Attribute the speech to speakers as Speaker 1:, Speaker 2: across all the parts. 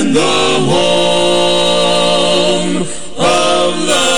Speaker 1: and the home of the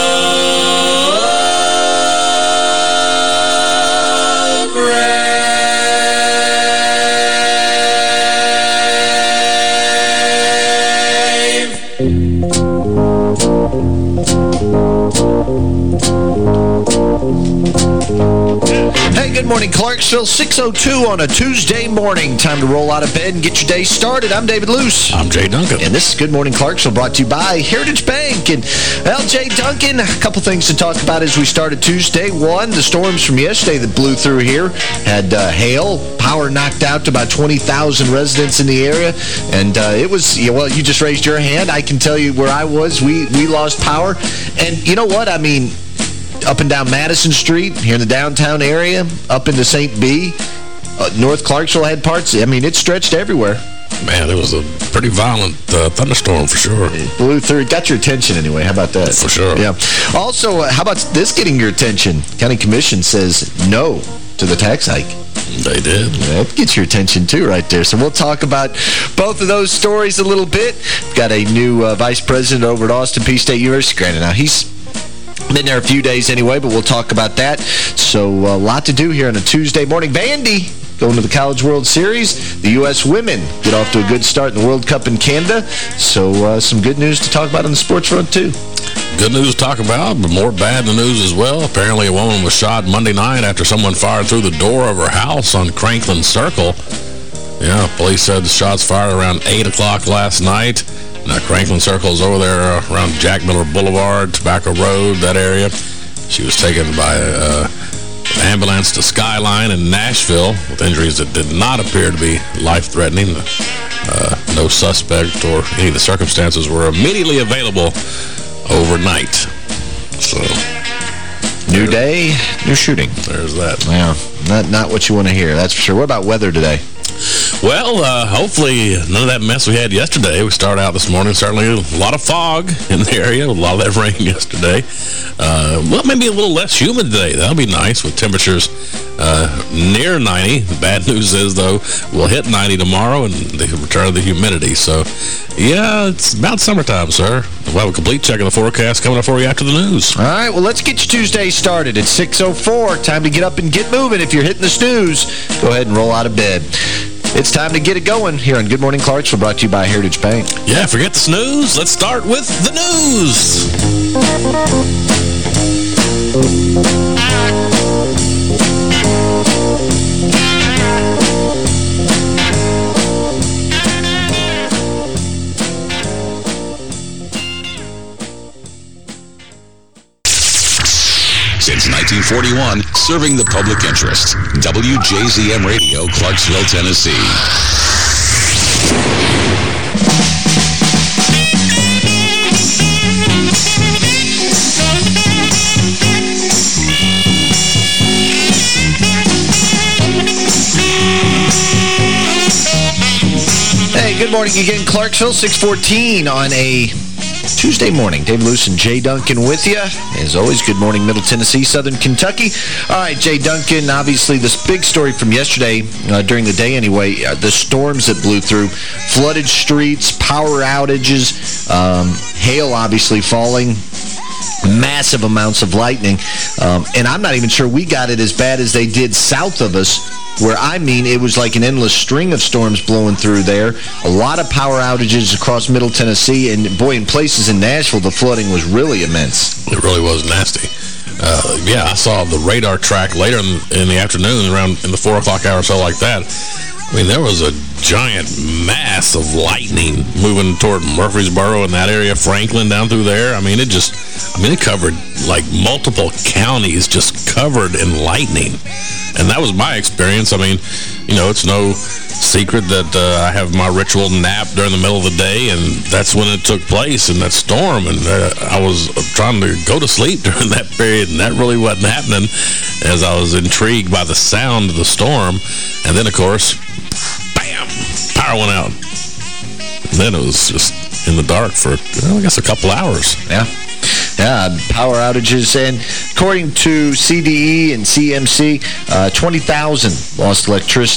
Speaker 2: Good morning, Clarksville. 6:02 on a Tuesday morning. Time to roll out of bed and get your day started. I'm David Luce.
Speaker 3: I'm Jay Duncan.
Speaker 2: And this is Good Morning Clarksville, brought to you by Heritage Bank. And, well, Jay Duncan, a couple things to talk about as we started Tuesday. One, the storms from yesterday that blew through here had hail, power knocked out to about 20,000 residents in the area. And it was, well, you just raised your hand. I can tell you where I was. We lost power. And you know what? I mean, up and down Madison Street, here in the downtown area, up into St. B. North Clarksville had parts. I mean, it stretched everywhere.
Speaker 3: Man, it was a pretty violent thunderstorm for sure.
Speaker 2: It blew through. It got your attention anyway. How about that?
Speaker 3: For sure.
Speaker 2: Yeah. Also, how about this getting your attention? County Commission says no to the tax hike.
Speaker 3: They did.
Speaker 2: That gets your attention, too, right there. So we'll talk about both of those stories a little bit. We've got a new vice president over at Austin Peay State University. Granted, now he's been there a few days anyway, but we'll talk about that. So a lot to do here on a Tuesday morning. Vandy going to the College World Series. The U.S. women get off to a good start in the World Cup in Canada. So some good news to talk about on the sports front, too.
Speaker 3: Good news to talk about, but more bad news as well. Apparently a woman was shot Monday night after someone fired through the door of her house on Cranklin Circle. Yeah, police said the shots fired around 8 o'clock last night. Now, Cranklin Circle is over there around Jack Miller Boulevard, Tobacco Road, that area. She was taken by an ambulance to Skyline in Nashville with injuries that did not appear to be life-threatening. No suspect or any of the circumstances were immediately available overnight. So,
Speaker 2: new day, new shooting.
Speaker 3: There's that.
Speaker 2: Yeah, not what you want to hear, that's for sure. What about weather today?
Speaker 3: Well, hopefully none of that mess we had yesterday. We started out this morning, certainly a lot of fog in the area, a lot of that rain yesterday. Well, maybe a little less humid today. That'll be nice with temperatures near 90. The bad news is, though, we'll hit 90 tomorrow and the return of the humidity. So, yeah, it's about summertime, sir. We'll have a complete check of the forecast coming up for you after the news.
Speaker 2: All right, well, let's get your Tuesday started. It's 6:04. Time to get up and get moving. If you're hitting the snooze, go ahead and roll out of bed. It's time to get it going here on Good Morning Clarksville, brought to you by Heritage Bank.
Speaker 3: Yeah, forget the snooze. Let's start with the news.
Speaker 4: 1941, serving the public interest. WJZM Radio, Clarksville, Tennessee.
Speaker 2: Hey, good morning again, Clarksville. 6:14 on a Tuesday morning. Dave Luce and Jay Duncan with you. As always, good morning, Middle Tennessee, Southern Kentucky. All right, Jay Duncan, obviously this big story from yesterday, during the day anyway, the storms that blew through, flooded streets, power outages, hail obviously falling, massive amounts of lightning. And I'm not even sure we got it as bad as they did south of us, where, I mean, it was like an endless string of storms blowing through there. A lot of power outages across Middle Tennessee, and, boy, in places in Nashville, the flooding was really immense.
Speaker 3: It really was nasty. Yeah, I saw the radar track later in the afternoon, around in the 4 o'clock hour or so like that. I mean, there was a giant mass of lightning moving toward Murfreesboro in that area, Franklin down through there. I mean, it covered like multiple counties just covered in lightning. And that was my experience. I mean, you know, it's no secret that I have my ritual nap during the middle of the day, and that's when it took place in that storm. And I was trying to go to sleep during that period, and that really wasn't happening as I was intrigued by the sound of the storm. And then, of course, bam, power went out. And then it was just in the dark for, I guess, a couple hours.
Speaker 2: Yeah. Yeah, power outages. And according to CDE and CMC, 20,000 lost electricity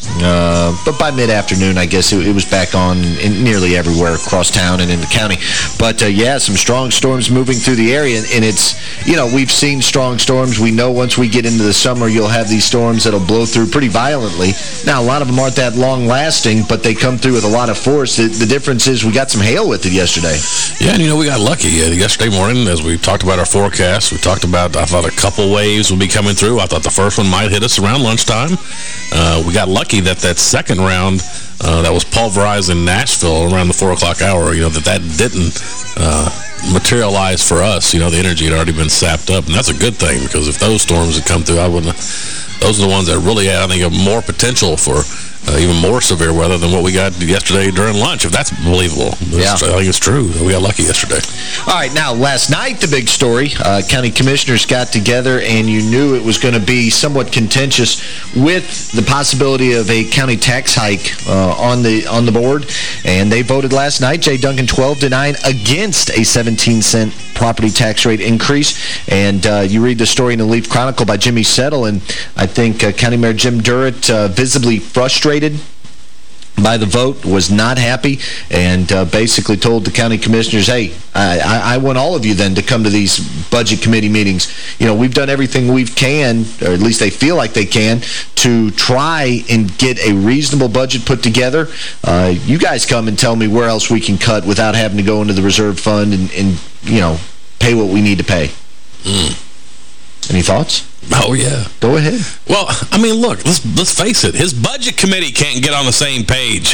Speaker 2: But by mid-afternoon, I guess it was back on in nearly everywhere across town and in the county. But, yeah, some strong storms moving through the area. And it's, we've seen strong storms. We know once we get into the summer, you'll have these storms that'll blow through pretty violently. Now, a lot of them aren't that long-lasting, but they come through with a lot of force. The difference is we got some hail with it yesterday.
Speaker 3: Yeah, and, we got lucky. Yesterday morning, as we talked about our forecast, we talked about, I thought a couple waves would be coming through. I thought the first one might hit us around lunchtime. We got lucky that second round that was pulverized in Nashville around the 4 o'clock hour, that didn't materialize for us. The energy had already been sapped up, and that's a good thing, because if those storms had come through, those are the ones that really had, I think, have more potential for even more severe weather than what we got yesterday during lunch, if that's believable. I think it's true. We got lucky yesterday.
Speaker 2: All right, now, last night, the big story, county commissioners got together, and you knew it was going to be somewhat contentious with the possibility of a county tax hike on the board, and they voted last night, Jay Duncan 12-9, against a 17-cent property tax rate increase. And you read the story in the Leaf Chronicle by Jimmy Settle, and I think County Mayor Jim Durrett, visibly frustrated by the vote, was not happy, and basically told the county commissioners, hey, I want all of you then to come to these budget committee meetings. We've done everything we can, or at least they feel like they can, to try and get a reasonable budget put together. You guys come and tell me where else we can cut without having to go into the reserve fund and pay what we need to pay. Any thoughts?
Speaker 3: Oh, yeah.
Speaker 2: Go ahead.
Speaker 3: Well, I mean, look, let's face it. His budget committee can't get on the same page.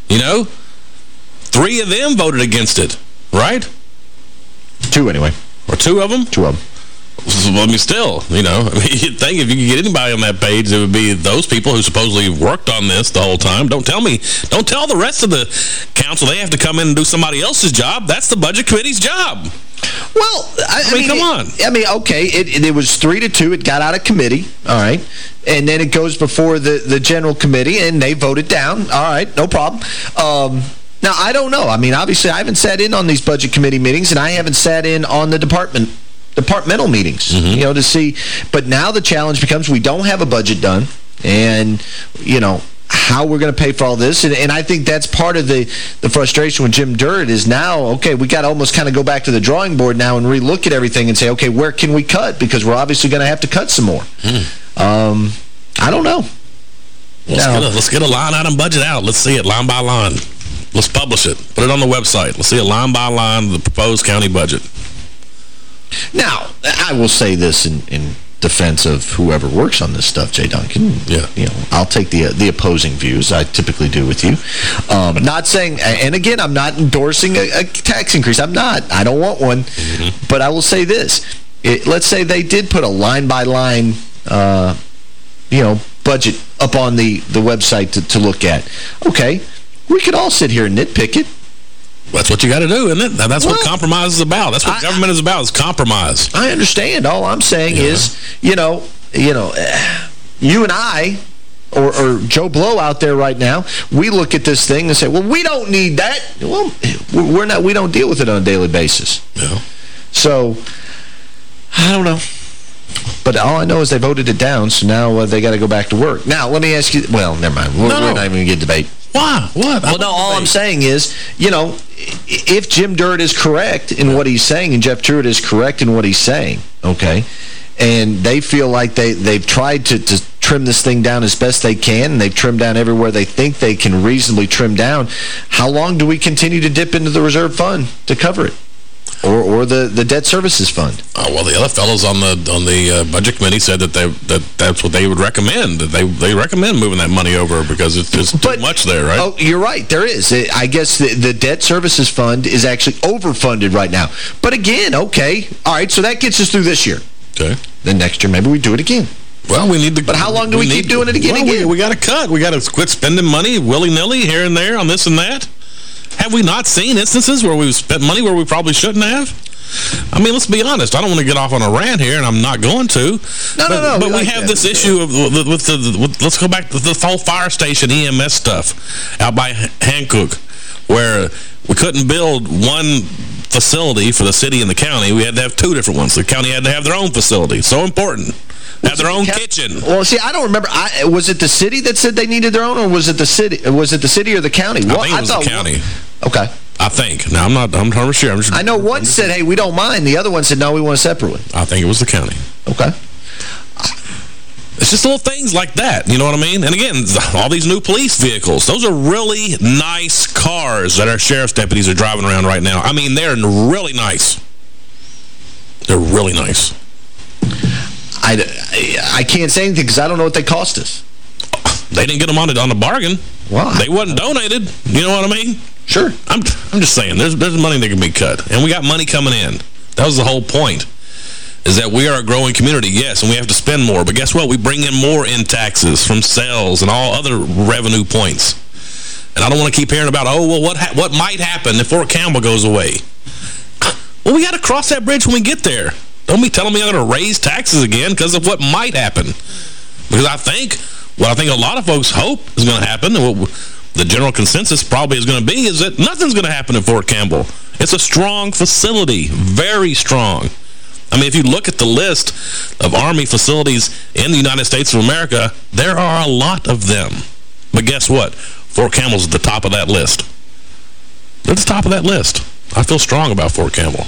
Speaker 3: 3 of them voted against it, right?
Speaker 2: 2 anyway.
Speaker 3: Or 2 of them?
Speaker 2: 2 of them.
Speaker 3: Well, I mean, still, you'd think if you could get anybody on that page, it would be those people who supposedly worked on this the whole time. Don't tell the rest of the council they have to come in and do somebody else's job. That's the budget committee's job.
Speaker 2: Well, I mean,
Speaker 3: come on.
Speaker 2: Okay, it was 3-2. It got out of committee, all right? And then it goes before the general committee, and they voted down. All right, no problem. Now, I don't know. I mean, obviously, I haven't sat in on these budget committee meetings, and I haven't sat in on the departmental meetings, to see. But now the challenge becomes we don't have a budget done, and, how we're going to pay for all this. And I think that's part of the frustration with Jim Durrett is now, okay, we got to almost kind of go back to the drawing board now and relook at everything and say, okay, where can we cut? Because we're obviously going to have to cut some more. I don't know.
Speaker 3: Let's get a line item budget out. Let's see it line by line. Let's publish it. Put it on the website. Let's see it line by line, the proposed county budget.
Speaker 2: Now, I will say this in defense of whoever works on this stuff, Jay Duncan.
Speaker 3: Yeah.
Speaker 2: I'll take the opposing views. I typically do with you. Not saying, and again, I'm not endorsing a tax increase. I'm not. I don't want one. But I will say this. Let's say they did put a line-by-line, budget up on the website to look at. Okay. We could all sit here and nitpick it.
Speaker 3: That's what you got to do, isn't it? That's what compromise is about. That's what government is about, is compromise.
Speaker 2: I understand. All I'm saying is, you and I, or Joe Blow out there right now, we look at this thing and say, well, we don't need that. Well, we don't deal with it on a daily basis.
Speaker 3: Yeah.
Speaker 2: So, I don't know. But all I know is they voted it down, so now they got to go back to work. Now, let me ask you, well, never mind. We're not even going to get debate.
Speaker 3: Why? What?
Speaker 2: Well, no, all I'm saying is, if Jim Durrett is correct in what he's saying and Jeff Truitt is correct in what he's saying, okay, and they feel like they've tried to trim this thing down as best they can, and they've trimmed down everywhere they think they can reasonably trim down, how long do we continue to dip into the reserve fund to cover it? Or the debt services fund.
Speaker 3: Well, the other fellows on the budget committee said that that's what they would recommend. That they recommend moving that money over because it's too much there, right? Oh,
Speaker 2: you're right. There is. I guess the debt services fund is actually overfunded right now. But again, okay, all right. So that gets us through this year.
Speaker 3: Okay.
Speaker 2: Then next year maybe we do it again.
Speaker 3: Well, we need to.
Speaker 2: But how long do we keep doing it again?
Speaker 3: We got to cut. We got to quit spending money willy-nilly here and there on this and that. Have we not seen instances where we've spent money where we probably shouldn't have? I mean, let's be honest. I don't want to get off on a rant here, and I'm not going to. No. But we have this issue of let's go back to the whole fire station EMS stuff out by Hancock, where we couldn't build one facility for the city and the county, we had to have 2 different ones. The county had to have their own facility. So important. Have their own kitchen.
Speaker 2: Well, see, I don't remember. Was it the city that said they needed their own, or was it the city? Was it the city or the county?
Speaker 3: I think it was the county.
Speaker 2: Okay.
Speaker 3: I think. Now, I'm not sure.
Speaker 2: I know one said, hey, we don't mind. The other one said, no, we want a separate one.
Speaker 3: I think it was the county.
Speaker 2: Okay.
Speaker 3: It's just little things like that, you know what I mean? And again, all these new police vehicles, those are really nice cars that our sheriff's deputies are driving around right now. I mean, they're really nice. They're really nice.
Speaker 2: I can't say anything because I don't know what they cost us.
Speaker 3: They didn't get them on a bargain.
Speaker 2: Why?
Speaker 3: They wasn't donated. You know what I mean?
Speaker 2: Sure.
Speaker 3: I'm just saying, there's money that can be cut. And we got money coming in. That was the whole point, is that we are a growing community, yes, and we have to spend more. But guess what? We bring in more in taxes from sales and all other revenue points. And I don't want to keep hearing about, oh, well, what might happen if Fort Campbell goes away? Well, we got to cross that bridge when we get there. Don't be telling me I'm going to raise taxes again because of what might happen. Because what I think a lot of folks hope is going to happen, and what the general consensus probably is going to be, is that nothing's going to happen in Fort Campbell. It's a strong facility, very strong. I mean, if you look at the list of Army facilities in the United States of America, there are a lot of them. But guess what? Fort Campbell's at the top of that list. They're at the top of that list. I feel strong about Fort Campbell.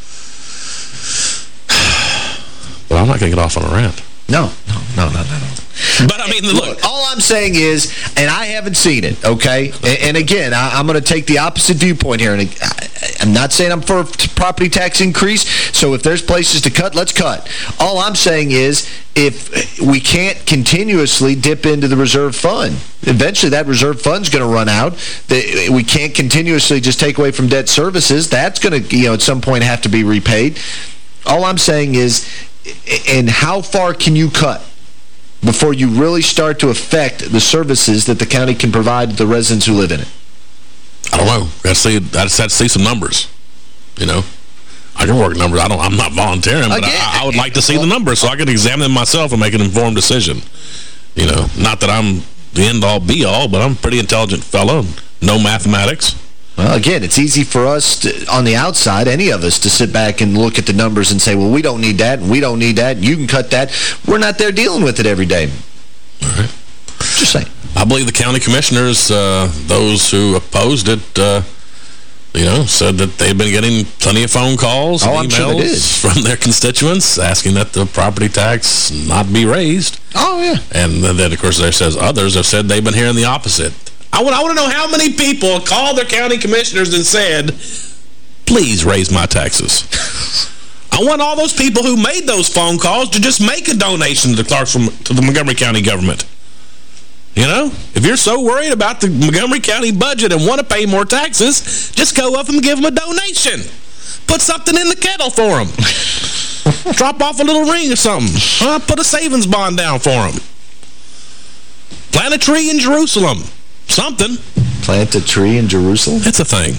Speaker 3: But I'm not going to get off on a rant.
Speaker 2: No.
Speaker 3: But, I mean, look.
Speaker 2: All I'm saying is, and I haven't seen it, okay? And again, I'm going to take the opposite viewpoint here. And I'm not saying I'm for a property tax increase, so if there's places to cut, let's cut. All I'm saying is, if we can't continuously dip into the reserve fund, eventually that reserve fund's going to run out. We can't continuously just take away from debt services. That's going to, at some point have to be repaid. All I'm saying is, and how far can you cut before you really start to affect the services that the county can provide to the residents who live in it?
Speaker 3: I don't know. I just have to see some numbers, I can work numbers. I'm not volunteering, but I would like to see the numbers so I can examine them myself and make an informed decision. Not that I'm the end-all, be-all, but I'm a pretty intelligent fellow. No mathematics.
Speaker 2: Well, again, it's easy for us on the outside, any of us, to sit back and look at the numbers and say, well, we don't need that, and we don't need that, and you can cut that. We're not there dealing with it every day.
Speaker 3: All right.
Speaker 2: Just saying.
Speaker 3: I believe the county commissioners, those who opposed it, said that they've been getting plenty of phone calls and emails from their constituents asking that the property tax not be raised.
Speaker 2: Oh, yeah.
Speaker 3: And then, of course, there says others have said they've been hearing the opposite. I want to know how many people called their county commissioners and said, please raise my taxes. I want all those people who made those phone calls to just make a donation to the Montgomery County government. If you're so worried about the Montgomery County budget and want to pay more taxes, just go up and give them a donation. Put something in the kettle for them. Drop off a little ring or something. Put a savings bond down for them. Plant a tree in Jerusalem. Something.
Speaker 2: Plant a tree in Jerusalem?
Speaker 3: It's a thing.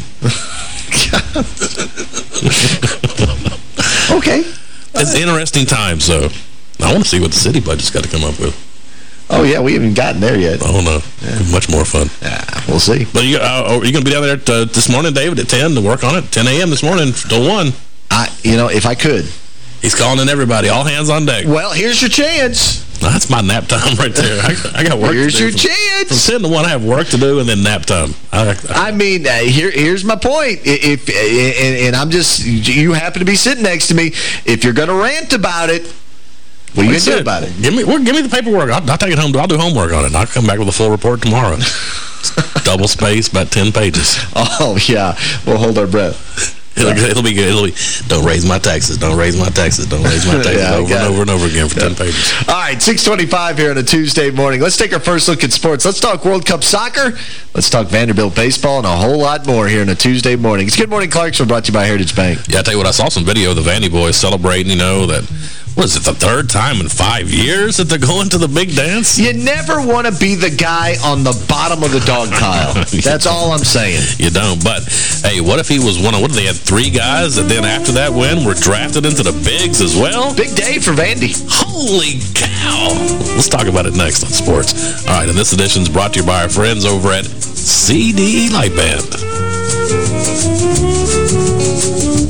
Speaker 2: Okay.
Speaker 3: It's interesting times, though. I want to see what the city budget's got to come up with.
Speaker 2: Oh, yeah, we haven't gotten there yet.
Speaker 3: I don't know. Yeah. Much more fun.
Speaker 2: Yeah, we'll see.
Speaker 3: But are you going to be down there this morning, David, at 10 to work on it? 10 a.m. this morning till 1.
Speaker 2: If I could.
Speaker 3: He's calling in everybody. All hands on deck.
Speaker 2: Well, here's your chance.
Speaker 3: That's my nap time right there. I got work
Speaker 2: Here's
Speaker 3: to do.
Speaker 2: Your chance.
Speaker 3: From 10 to 1, I have work to do and then nap time.
Speaker 2: Here's my point. And I'm just, you happen to be sitting next to me. If you're going to rant about it, what are you going to do about it?
Speaker 3: Give me the paperwork. I'll take it home. I'll do homework on it. And I'll come back with a full report tomorrow. Double space, about 10 pages.
Speaker 2: Oh, yeah. We'll hold our breath.
Speaker 3: It'll be good. It'll be, don't raise my taxes, don't raise my taxes, don't raise my taxes, over and over and over again for 10 pages.
Speaker 2: All right, 6:25 here on a Tuesday morning. Let's take our first look at sports. Let's talk World Cup soccer. Let's talk Vanderbilt baseball and a whole lot more here on a Tuesday morning. It's Good Morning Clarksville, brought to you by Heritage Bank.
Speaker 3: Yeah, I tell you what, I saw some video of the Vandy boys celebrating, that... What is it, the third time in 5 years that they're going to the big dance?
Speaker 2: You never want to be the guy on the bottom of the dog pile. That's all I'm saying.
Speaker 3: You don't. But, hey, what if he was one of, what if they had 3 guys that then after that win were drafted into the bigs as well?
Speaker 2: Big day for Vandy.
Speaker 3: Holy cow. Let's talk about it next on sports. All right, and this edition is brought to you by our friends over at CDE Light Band.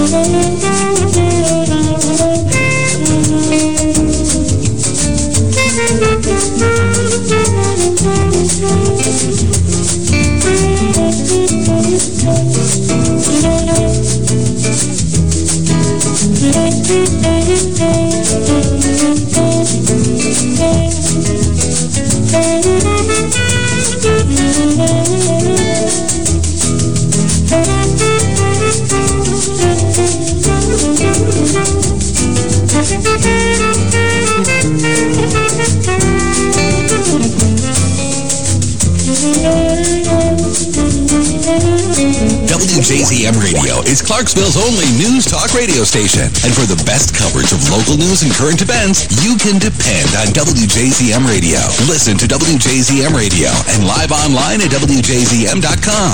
Speaker 4: WJZM Radio is Clarksville's only news talk radio station. And for the best coverage of local news and current events, you can depend on WJZM Radio. Listen to WJZM Radio and live online at WJZM.com.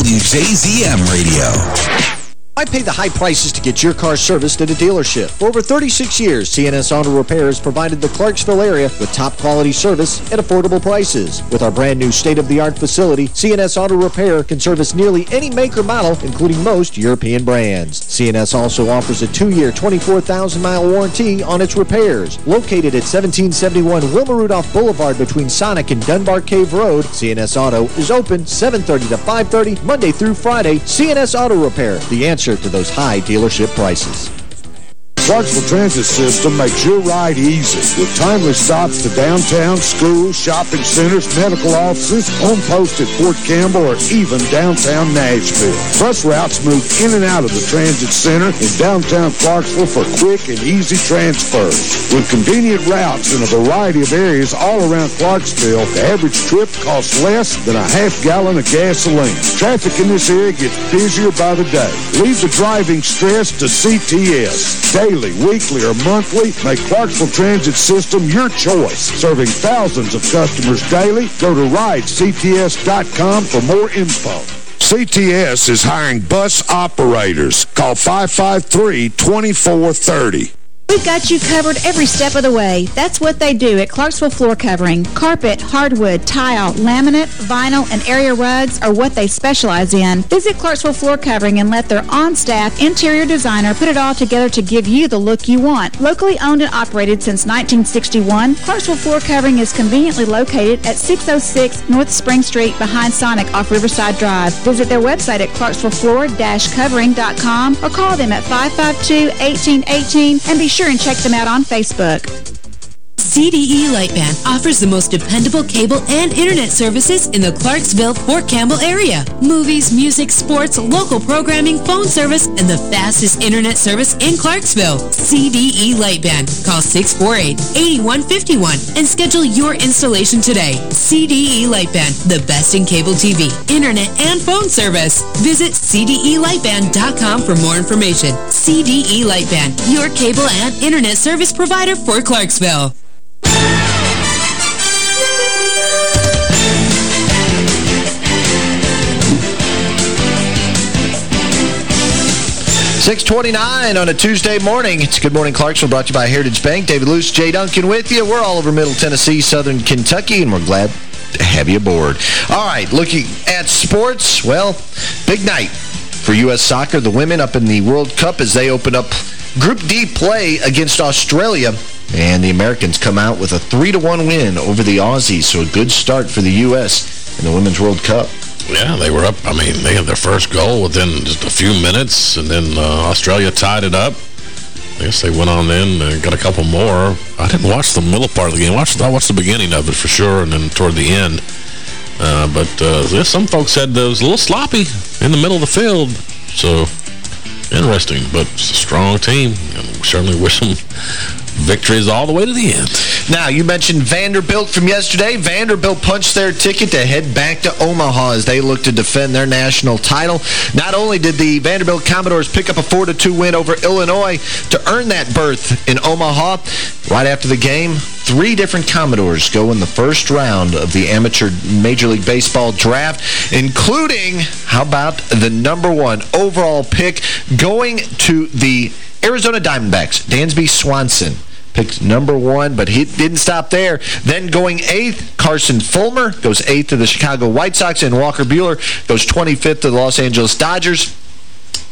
Speaker 4: WJZM Radio.
Speaker 5: Why pay the high prices to get your car serviced at a dealership? For over 36 years, CNS Auto Repair has provided the Clarksville area with top-quality service at affordable prices. With our brand-new state-of-the-art facility, CNS Auto Repair can service nearly any make or model, including most European brands. CNS also offers a 2-year, 24,000-mile warranty on its repairs. Located at 1771 Wilma Rudolph Boulevard between Sonic and Dunbar Cave Road, CNS Auto is open 7:30 to 5:30, Monday through Friday. CNS Auto Repair, the answer to those high dealership prices.
Speaker 6: Clarksville Transit System makes your ride easy with timely stops to downtown, schools, shopping centers, medical offices, home post at Fort Campbell, or even downtown Nashville. Bus routes move in and out of the transit center in downtown Clarksville for quick and easy transfers. With convenient routes in a variety of areas all around Clarksville, the average trip costs less than a half-gallon of gasoline. Traffic in this area gets busier by the day. Leave the driving stress to CTS. Daily, weekly, or monthly, make Clarksville Transit System your choice. Serving thousands of customers daily, go to ridects.com for more info. CTS is hiring bus operators. Call 553-2430.
Speaker 7: We've got you covered every step of the way. That's what they do at Clarksville Floor Covering. Carpet, hardwood, tile, laminate, vinyl, and area rugs are what they specialize in. Visit Clarksville Floor Covering and let their on-staff interior designer put it all together to give you the look you want. Locally owned and operated since 1961, Clarksville Floor Covering is conveniently located at 606 North Spring Street behind Sonic off Riverside Drive. Visit their website at clarksvillefloor-covering.com or call them at 552-1818 and be sure and check them out on Facebook.
Speaker 8: CDE Lightband offers the most dependable cable and internet services in the Clarksville-Fort Campbell area. Movies, music, sports, local programming, phone service, and the fastest internet service in Clarksville. CDE Lightband. Call 648-8151 and schedule your installation today. CDE Lightband, the best in cable TV, internet, and phone service. Visit CDElightband.com for more information. CDE Lightband, your cable and internet service provider for Clarksville.
Speaker 2: 6:29 on a Tuesday morning. It's Good Morning Clarksville, brought to you by Heritage Bank. David Luce, Jay Duncan with you. We're all over Middle Tennessee, Southern Kentucky, and we're glad to have you aboard. All right, looking at sports, well, big night for U.S. soccer. The women up in the World Cup as they open up Group D play against Australia. And the Americans come out with a 3-1 win over the Aussies. So a good start for the U.S. in the Women's World Cup.
Speaker 3: Yeah, they were up. I mean, they had their first goal within just a few minutes, and then Australia tied it up. I guess they went on in and got a couple more. I didn't watch the middle part of the game. I watched the beginning of it for sure, and then toward the end. But some folks said it was a little sloppy in the middle of the field. So, interesting, but it's a strong team. And we certainly wish them victories all the way to the end.
Speaker 2: Now, you mentioned Vanderbilt from yesterday. Vanderbilt punched their ticket to head back to Omaha as they look to defend their national title. Not only did the Vanderbilt Commodores pick up a 4-2 win over Illinois to earn that berth in Omaha, right after the game, 3 different Commodores go in the first round of the amateur Major League Baseball draft, including, how about the #1 overall pick going to the Arizona Diamondbacks, Dansby Swanson. Picked #1, but he didn't stop there. Then going 8th, Carson Fulmer goes 8th to the Chicago White Sox, and Walker Buehler goes 25th to the Los Angeles Dodgers.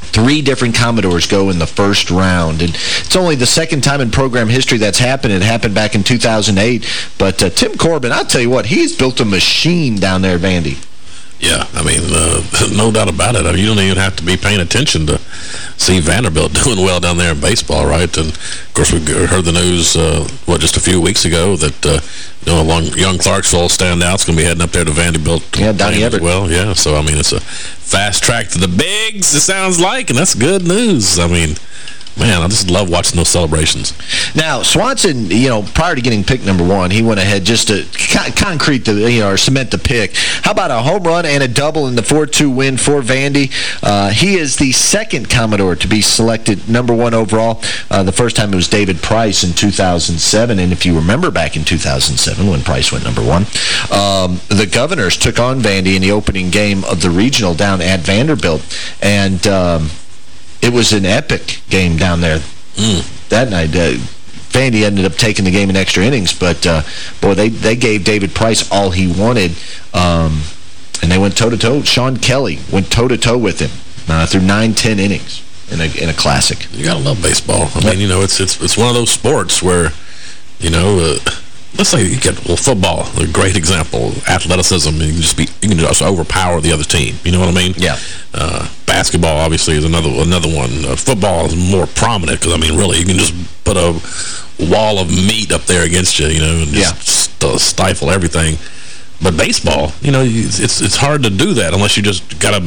Speaker 2: 3 different Commodores go in the first round. And it's only the second time in program history that's happened. It happened back in 2008. But Tim Corbin, I'll tell you what, he's built a machine down there at Vandy.
Speaker 3: Yeah, I mean, no doubt about it. I mean, you don't even have to be paying attention to see Vanderbilt doing well down there in baseball, right? And, of course, we heard the news, just a few weeks ago that, young Clarksville standout's going to be heading up there to Vanderbilt.
Speaker 2: Yeah, Donnie Everett.
Speaker 3: Well, yeah, so, I mean, it's a fast track to the bigs, it sounds like, and that's good news. I mean, man, I just love watching those celebrations.
Speaker 2: Now, Swanson, prior to getting pick number 1, he went ahead just to concrete or cement the pick. How about a home run and a double in the 4-2 win for Vandy? He is the second Commodore to be selected number 1 overall. The first time it was David Price in 2007. And if you remember back in 2007 when Price went number 1, the Governors took on Vandy in the opening game of the regional down at Vanderbilt. And it was an epic game down there that night. Vandy ended up taking the game in extra innings, but, boy, they gave David Price all he wanted, and they went toe-to-toe. Sean Kelly went toe-to-toe with him through 9-10 innings in a classic.
Speaker 3: You got to love baseball. I mean, it's one of those sports where, let's say you get football, a great example. Athleticism, you can just overpower the other team. You know what I mean?
Speaker 2: Yeah.
Speaker 3: Basketball obviously is another one. Football is more prominent because I mean, really, you can just put a wall of meat up there against you, and just stifle everything. But baseball, it's hard to do that unless you just got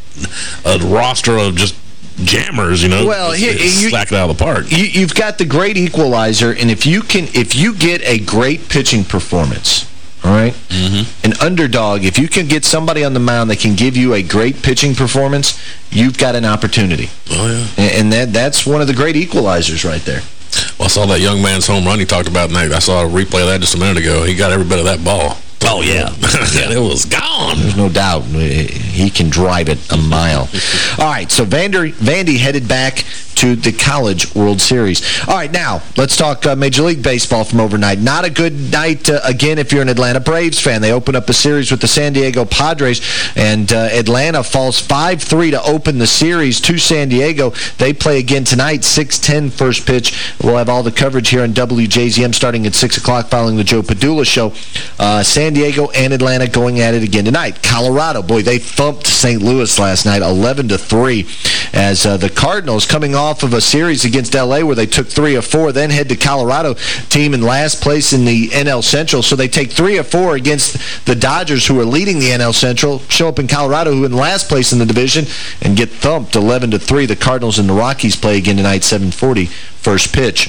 Speaker 3: a roster of just jammers,
Speaker 2: well,
Speaker 3: slack it out of the park.
Speaker 2: You've got the great equalizer, and if you get a great pitching performance, all right, an underdog, if you can get somebody on the mound that can give you a great pitching performance, you've got an opportunity.
Speaker 3: Oh, yeah.
Speaker 2: And that's one of the great equalizers right there.
Speaker 3: Well, I saw that young man's home run he talked about tonight. I saw a replay of that just a minute ago. He got every bit of that ball.
Speaker 2: Oh, yeah.
Speaker 3: It was gone.
Speaker 2: There's no doubt. He can drive it a mile. All right, so Vandy headed back to the College World Series. All right, now, let's talk Major League Baseball from overnight. Not a good night, again, if you're an Atlanta Braves fan. They open up a series with the San Diego Padres, and Atlanta falls 5-3 to open the series to San Diego. They play again tonight, 6:10 first pitch. We'll have all the coverage here on WJZM starting at 6 o'clock following the Joe Padula Show. San Diego and Atlanta going at it again tonight. Colorado, boy, they thumped St. Louis last night, 11-3, as the Cardinals coming off of a series against L.A. where they took 3 of 4, then head to Colorado, team in last place in the NL Central. So they take 3 of 4 against the Dodgers, who are leading the NL Central, show up in Colorado, who are in last place in the division, and get thumped 11-3. The Cardinals and the Rockies play again tonight, 7:40 first pitch.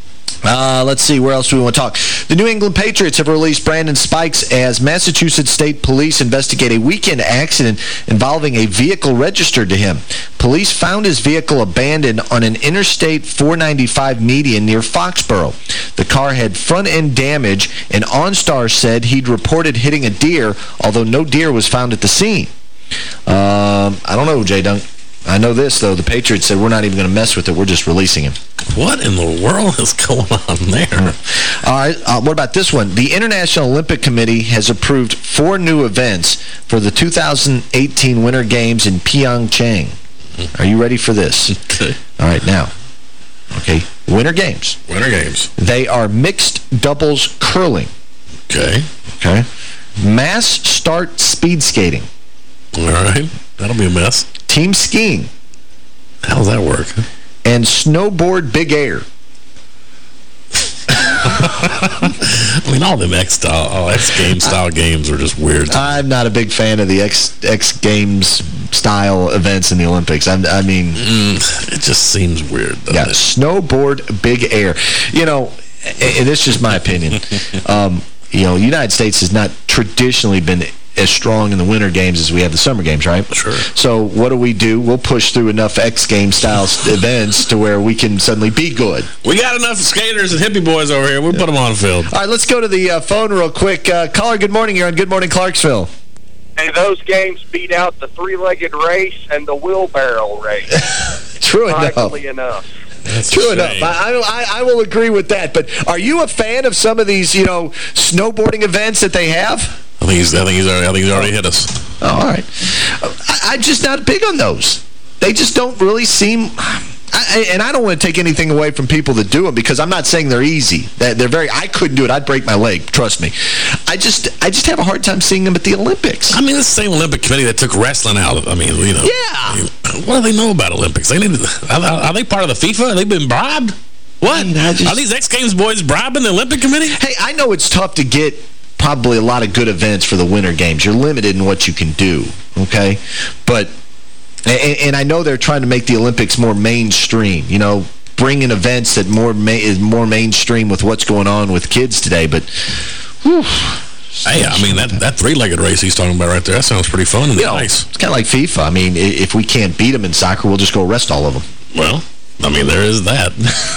Speaker 2: Let's see, where else do we want to talk? The New England Patriots have released Brandon Spikes as Massachusetts State Police investigate a weekend accident involving a vehicle registered to him. Police found his vehicle abandoned on an Interstate 495 median near Foxborough. The car had front-end damage, and OnStar said he'd reported hitting a deer, although no deer was found at the scene. I don't know, J-Dunk. I know this, though. The Patriots said, we're not even going to mess with it. We're just releasing him.
Speaker 3: What in the world is going on there?
Speaker 2: All right. What about this one? The International Olympic Committee has approved 4 new events for the 2018 Winter Games in Pyeongchang. Are you ready for this?
Speaker 3: Okay.
Speaker 2: All right, now. Okay. Winter Games.
Speaker 3: Winter Games.
Speaker 2: They are mixed doubles curling.
Speaker 3: Okay.
Speaker 2: Okay. Mass start speed skating.
Speaker 3: All right. That'll be a mess.
Speaker 2: Team skiing.
Speaker 3: How does that work?
Speaker 2: And snowboard big air.
Speaker 3: I mean, all them X-Games style games are just weird.
Speaker 2: I'm not a big fan of the X-Games style events in the Olympics. I mean...
Speaker 3: it just seems weird, doesn't it?
Speaker 2: Snowboard big air. And it's just my opinion. United States has not traditionally been as strong in the Winter Games as we have the Summer Games, right?
Speaker 3: Sure.
Speaker 2: So what do? We'll push through enough X-Games style events to where we can suddenly be good.
Speaker 3: We got enough skaters and hippie boys over here. We'll put them on the field.
Speaker 2: All right, let's go to the phone real quick. Caller, good morning. You're on Good Morning Clarksville.
Speaker 9: Hey, those games beat out the 3-legged race and the wheelbarrow race.
Speaker 2: True enough.
Speaker 3: That's
Speaker 2: true enough. I will agree with that. But are you a fan of some of these, snowboarding events that they have?
Speaker 3: I think he's already hit us.
Speaker 2: Oh, all right. I'm just not big on those. they just don't really seem... and I don't want to take anything away from people that do them, because I'm not saying they're easy. They're very... I couldn't do it. I'd break my leg. Trust me. I just have a hard time seeing them at the Olympics.
Speaker 3: I mean, it's the same Olympic committee that took wrestling out. I mean, you know.
Speaker 2: Yeah.
Speaker 3: What do they know about Olympics? Are they part of the FIFA? Have they been bribed? What? Are these X Games boys bribing the Olympic committee?
Speaker 2: Hey, I know it's tough to get probably a lot of good events for the Winter Games. You're limited in what you can do, okay? But... And I know they're trying to make the Olympics more mainstream, you know, bring in events that is more mainstream with what's going on with kids today. But, whew,
Speaker 3: hey, I mean, that three-legged race he's talking about right there, that sounds pretty fun and nice.
Speaker 2: It's kind of like FIFA. I mean, if we can't beat them in soccer, we'll just go arrest all of them.
Speaker 3: Well, I mean, there is that.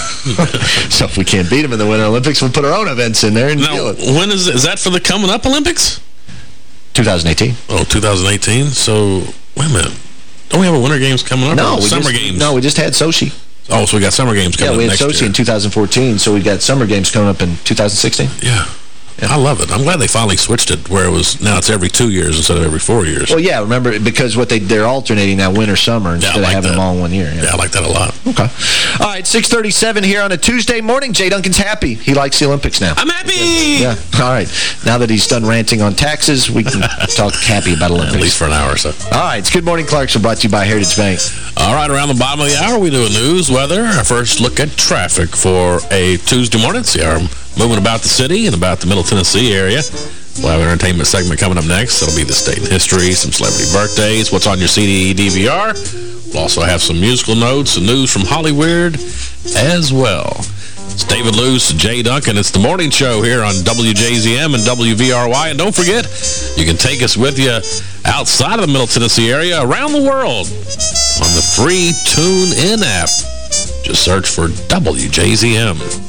Speaker 2: So if we can't beat them in the Winter Olympics, we'll put our own events in there and deal it.
Speaker 3: When is that for the coming up Olympics?
Speaker 2: 2018.
Speaker 3: Oh, 2018? So, wait a minute. Don't we have a Winter Games coming up?
Speaker 2: No,
Speaker 3: Summer Games.
Speaker 2: No, we just had Sochi.
Speaker 3: Oh, so we got Summer Games coming up next year.
Speaker 2: Yeah, we had Sochi in 2014, so we got Summer Games coming up in 2016.
Speaker 3: Yeah. I love it. I'm glad they finally switched it where now it's every 2 years instead of every 4 years.
Speaker 2: Well, yeah, remember, because they're alternating now winter-summer instead of having them all in 1 year.
Speaker 3: Yeah, I like that a lot.
Speaker 2: Okay. All right, 6:37 here on a Tuesday morning. Jay Duncan's happy. He likes the Olympics now.
Speaker 3: I'm happy!
Speaker 2: Yeah. All right. Now that he's done ranting on taxes, we can talk happy about Olympics.
Speaker 3: At least for an hour or so.
Speaker 2: All right. It's Good Morning Clarksville, brought to you by Heritage Bank.
Speaker 3: All right, around the bottom of the hour, we do a news, weather. Our first look at traffic for a Tuesday morning. See our moving about the city and about the Middle Tennessee area. We'll have an entertainment segment coming up next. It'll be the state and history, some celebrity birthdays, what's on your CD DVR. We'll also have some musical notes and news from Hollywood as well. It's David Luce, Jay Duncan. It's the morning show here on WJZM and WVRY. And don't forget, you can take us with you outside of the Middle Tennessee area, around the world, on the free TuneIn app. Just search for WJZM.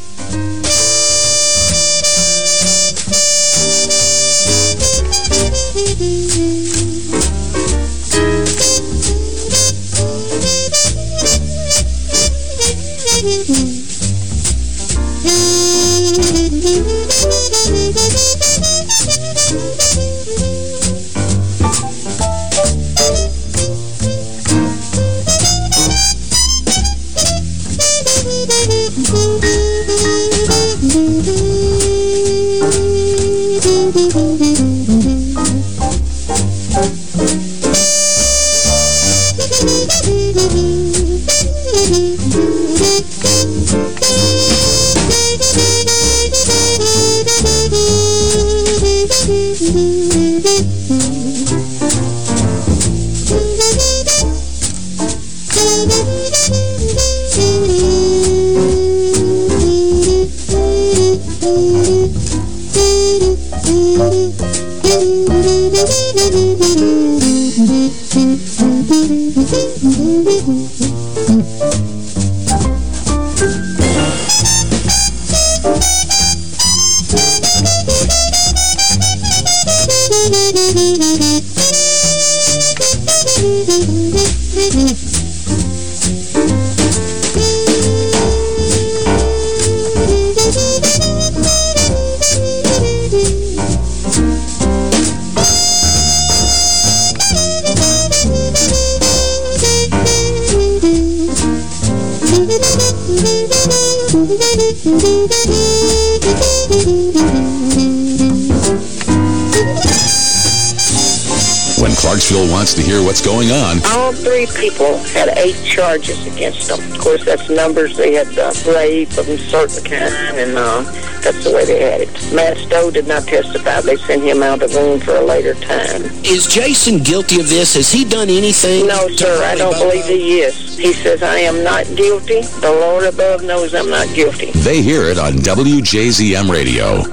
Speaker 4: When Clarksville wants to hear what's going on.
Speaker 10: All three people had 8 charges against them. Of course, that's numbers. They had rape of a certain kind, and that's the way they had it. Matt Stowe did not testify. They sent him out of the room for a later time.
Speaker 11: Is Jason guilty of this? Has he done anything?
Speaker 10: No, sir. I don't believe he is. He says, I am not guilty. The Lord above knows I'm not guilty.
Speaker 4: They hear it on WJZM Radio.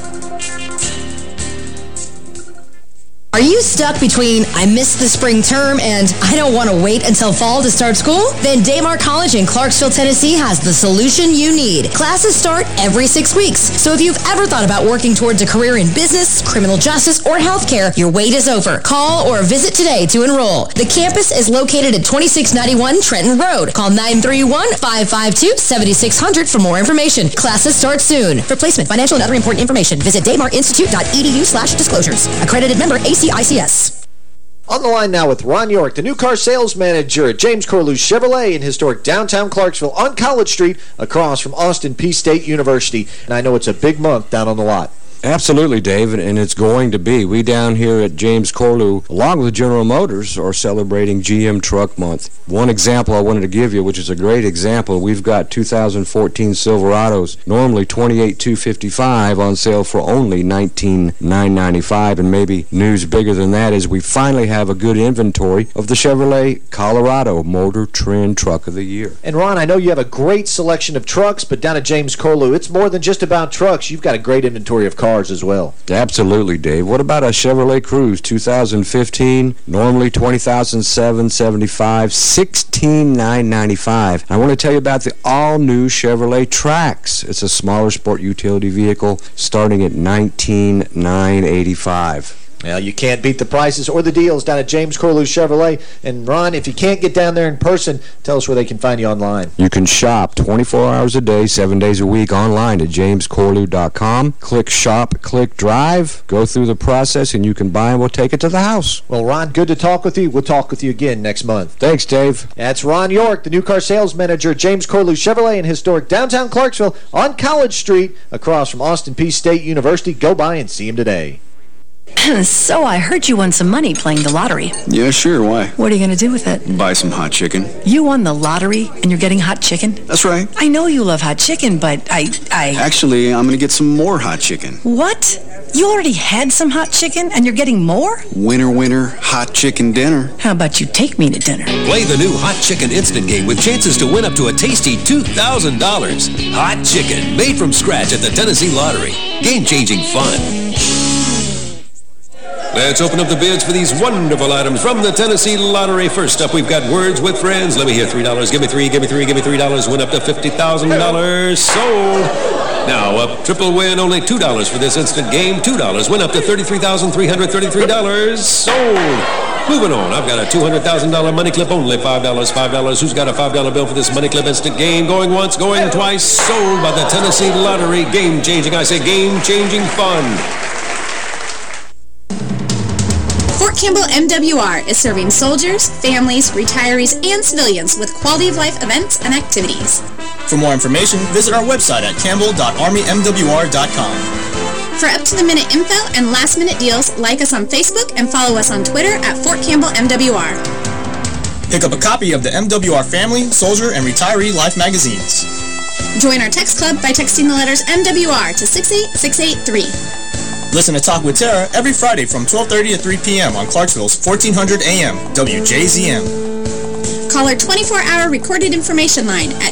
Speaker 12: Are you stuck between, I missed the spring term and I don't want to wait until fall to start school? Then Daymar College in Clarksville, Tennessee has the solution you need. Classes start every 6 weeks. So if you've ever thought about working towards a career in business, criminal justice, or healthcare, your wait is over. Call or visit today to enroll. The campus is located at 2691 Trenton Road. Call 931-552-7600 for more information. Classes start soon. For placement, financial, and other important information, visit daymarinstitute.edu/disclosures. Accredited member ACICS.
Speaker 5: On the line now with Ron York, the new car sales manager at James Corlew Chevrolet in historic downtown Clarksville on College Street across from Austin Peay State University. And I know it's a big month down on the lot.
Speaker 13: Absolutely, Dave, and it's going to be. We down here at James Corlew, along with General Motors, are celebrating GM Truck Month. One example I wanted to give you, which is a great example, we've got 2014 Silverados, normally $28,255 on sale for only $19,995, and maybe news bigger than that is we finally have a good inventory of the Chevrolet Colorado Motor Trend Truck of the Year.
Speaker 5: And Ron, I know you have a great selection of trucks, but down at James Corlew, it's more than just about trucks. You've got a great inventory of cars as well.
Speaker 13: Absolutely, Dave. What about a Chevrolet Cruze 2015? Normally $20,775, $16,995. I want to tell you about the all-new Chevrolet Trax. It's a smaller sport utility vehicle starting at $19,985.
Speaker 5: Well, you can't beat the prices or the deals down at James Corlew Chevrolet. And, Ron, if you can't get down there in person, tell us where they can find you online.
Speaker 13: You can shop 24 hours a day, 7 days a week online at jamescorlew.com. Click Shop, click Drive, go through the process, and you can buy and we'll take it to the house.
Speaker 5: Well, Ron, good to talk with you. We'll talk with you again next month.
Speaker 13: Thanks, Dave.
Speaker 5: That's Ron York, the new car sales manager at James Corlew Chevrolet in historic downtown Clarksville on College Street across from Austin Peay State University. Go by and see him today.
Speaker 14: So I heard you won some money playing the lottery.
Speaker 15: Yeah, sure. Why?
Speaker 14: What are you going to do with it?
Speaker 15: Buy some hot chicken.
Speaker 14: You won the lottery and you're getting hot chicken?
Speaker 15: That's right.
Speaker 14: I know you love hot chicken, but I...
Speaker 15: Actually, I'm going to get some more hot chicken.
Speaker 14: What? You already had some hot chicken and you're getting more?
Speaker 15: Winner, winner, hot chicken dinner.
Speaker 14: How about you take me to dinner?
Speaker 16: Play the new Hot Chicken Instant Game with chances to win up to a tasty $2,000. Hot chicken, made from scratch at the Tennessee Lottery. Game-changing fun. Let's open up the bids for these wonderful items from the Tennessee Lottery. First up, we've got Words with Friends. Let me hear $3. Give me $3, give me $3, give me $3. Win up to $50,000. Sold. Now, a triple win, only $2 for this instant game. $2. Win up to $33,333. Sold. Moving on, I've got a $200,000 money clip, only $5, $5. Who's got a $5 bill for this money clip instant game? Going once, going twice. Sold by the Tennessee Lottery. Game-changing, I say game-changing fun.
Speaker 17: Fort Campbell MWR is serving soldiers, families, retirees, and civilians with quality-of-life events and activities.
Speaker 18: For more information, visit our website at campbell.armymwr.com.
Speaker 17: For up-to-the-minute info and last-minute deals, like us on Facebook and follow us on Twitter at Fort Campbell MWR.
Speaker 18: Pick up a copy of the MWR Family, Soldier, and Retiree Life magazines.
Speaker 17: Join our text club by texting the letters MWR to 68683.
Speaker 18: Listen to Talk with Tara every Friday from 12:30 to 3 p.m. on Clarksville's 1400 AM, WJZM.
Speaker 17: Call our 24-hour recorded information line at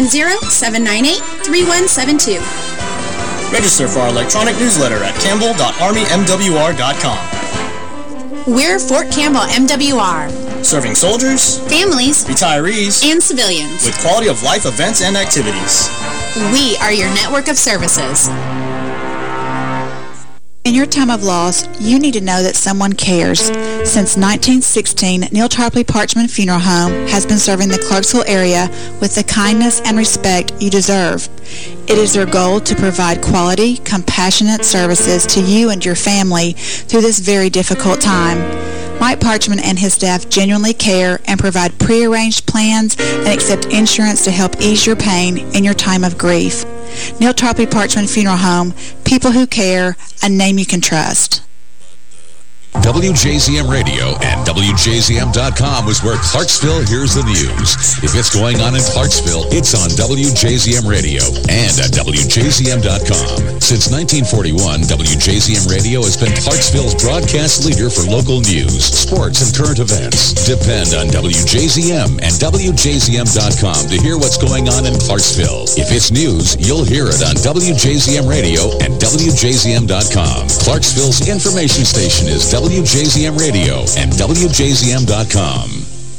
Speaker 17: 270-798-3172.
Speaker 18: Register for our electronic newsletter at campbell.armymwr.com.
Speaker 17: We're Fort Campbell MWR.
Speaker 18: Serving soldiers,
Speaker 17: families,
Speaker 18: retirees,
Speaker 17: and civilians
Speaker 18: with quality of life events and activities.
Speaker 17: We are your network of services.
Speaker 7: In your time of loss, you need to know that someone cares. Since 1916, Neal Tarpley Parchman Funeral Home has been serving the Clarksville area with the kindness and respect you deserve. It is their goal to provide quality, compassionate services to you and your family through this very difficult time. Mike Parchman and his staff genuinely care and provide prearranged plans and accept insurance to help ease your pain in your time of grief. Neal Tarpley Parchman Funeral Home, people who care, a name you can trust.
Speaker 4: WJZM Radio and WJZM.com is where Clarksville hears the news. If it's going on in Clarksville, it's on WJZM Radio and at WJZM.com. Since 1941, WJZM Radio has been Clarksville's broadcast leader for local news, sports, and current events. Depend on WJZM and WJZM.com to hear what's going on in Clarksville. If it's news, you'll hear it on WJZM Radio and WJZM.com. Clarksville's information station is WJZM Radio and WJZM.com.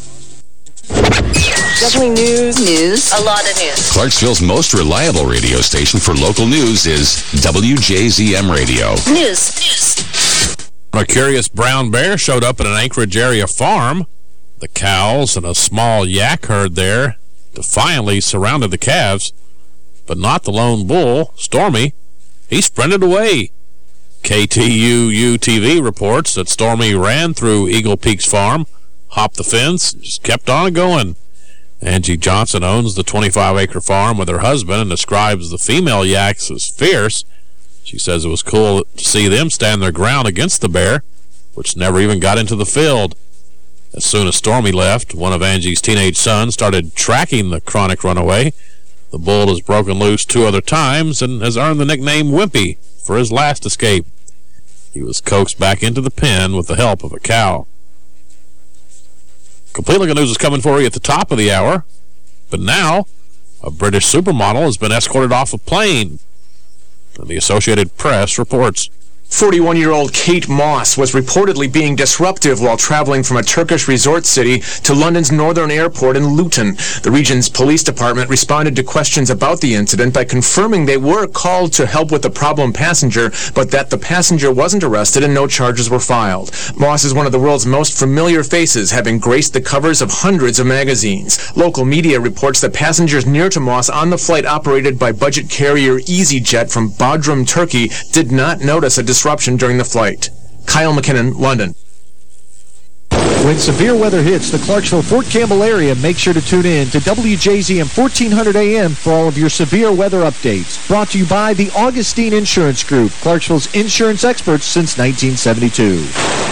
Speaker 19: Definitely news. A lot of news.
Speaker 4: Clarksville's most reliable radio station for local news is WJZM Radio.
Speaker 19: News.
Speaker 3: A curious brown bear showed up at an Anchorage area farm. The cows and a small yak herd there defiantly surrounded the calves, but not the lone bull, Stormy. He sprinted away. KTUU-TV reports that Stormy ran through Eagle Peaks Farm, hopped the fence, just kept on going. Angie Johnson owns the 25-acre farm with her husband and describes the female yaks as fierce. She says it was cool to see them stand their ground against the bear, which never even got into the field. As soon as Stormy left, one of Angie's teenage sons started tracking the chronic runaway. The bull has broken loose 2 other times and has earned the nickname Wimpy for his last escape. He was coaxed back into the pen with the help of a cow. Complete Look at News is coming for you at the top of the hour. But now, a British supermodel has been escorted off a plane. And the Associated Press reports.
Speaker 20: 41-year-old Kate Moss was reportedly being disruptive while traveling from a Turkish resort city to London's northern airport in Luton. The region's police department responded to questions about the incident by confirming they were called to help with the problem passenger, but that the passenger wasn't arrested and no charges were filed. Moss is one of the world's most familiar faces, having graced the covers of hundreds of magazines. Local media reports that passengers near to Moss on the flight operated by budget carrier EasyJet from Bodrum, Turkey, did not notice a disruption during the flight. Kyle McKinnon, London.
Speaker 5: When severe weather hits the Clarksville-Fort Campbell area, make sure to tune in to WJZM 1400 AM for all of your severe weather updates. Brought to you by the Augustine Insurance Group, Clarksville's insurance experts since 1972.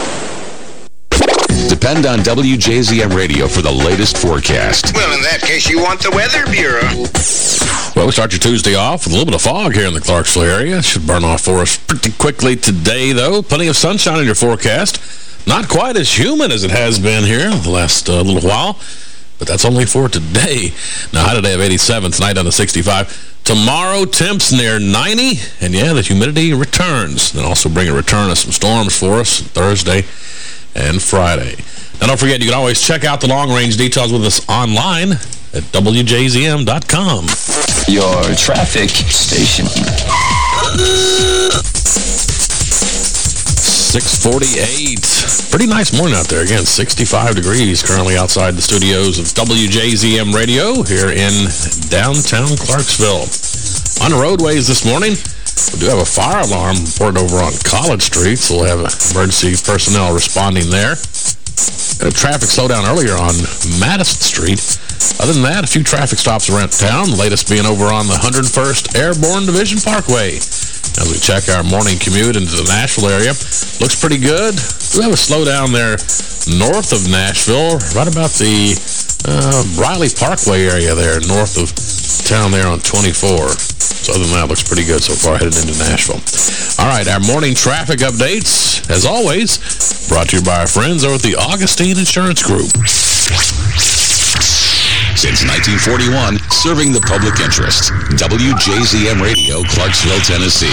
Speaker 4: Depend on WJZM Radio for the latest forecast.
Speaker 1: Well, in that case, you want the Weather Bureau.
Speaker 3: Well, we start your Tuesday off with a little bit of fog here in the Clarksville area. Should burn off for us pretty quickly today, though. Plenty of sunshine in your forecast. Not quite as humid as it has been here the last little while, but that's only for today. Now, high today of 87, tonight down to 65. Tomorrow, temps near 90, and yeah, the humidity returns. And also bring a return of some storms for us Thursday and Friday. Now, don't forget, you can always check out the long-range details with us online at WJZM.com.
Speaker 11: Your traffic station.
Speaker 3: 6:48. Pretty nice morning out there. Again, 65 degrees currently outside the studios of WJZM Radio here in downtown Clarksville. On the roadways this morning, we do have a fire alarm reported over on College Street, so we'll have emergency personnel responding there. A traffic slowdown earlier on Madison Street. Other than that, a few traffic stops around town, the latest being over on the 101st Airborne Division Parkway. As we check our morning commute into the Nashville area, looks pretty good. We have a slowdown there north of Nashville, right about the Riley Parkway area there, north of town there on 24. So other than that, looks pretty good so far headed into Nashville. All right, our morning traffic updates, as always, brought to you by our friends over at the Augustine Insurance Group.
Speaker 4: Since 1941, serving the public interest. WJZM Radio, Clarksville, Tennessee.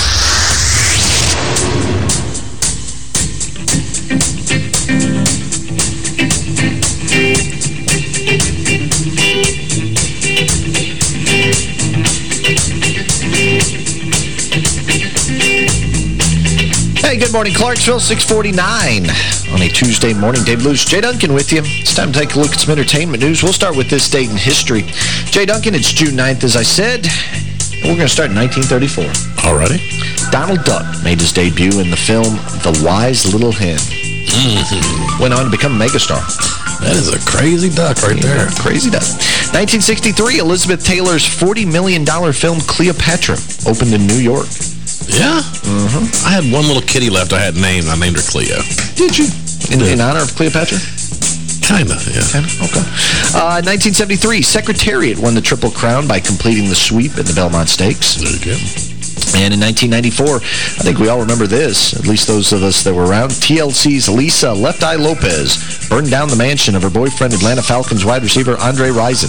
Speaker 2: Hey, good morning, Clarksville, 6:49 on a Tuesday morning. Dave Luce, Jay Duncan with you. It's time to take a look at some entertainment news. We'll start with this date in history. Jay Duncan, it's June 9th, as I said, and we're going to start in 1934.
Speaker 3: Alrighty.
Speaker 2: Donald Duck made his debut in the film The Wise Little Hen. Went on to become a megastar.
Speaker 3: That is a crazy duck right there.
Speaker 2: Crazy duck. 1963, Elizabeth Taylor's $40 million film Cleopatra opened in New York.
Speaker 3: Yeah? I had one little kitty left I had named. I named her Cleo.
Speaker 2: Did you? In honor of Cleopatra?
Speaker 3: Kind of, yeah.
Speaker 2: Okay. 1973, Secretariat won the Triple Crown by completing the sweep at the Belmont Stakes.
Speaker 3: There you go.
Speaker 2: And in 1994, I think we all remember this, at least those of us that were around, TLC's Lisa Left Eye Lopez burned down the mansion of her boyfriend, Atlanta Falcons wide receiver Andre Rison.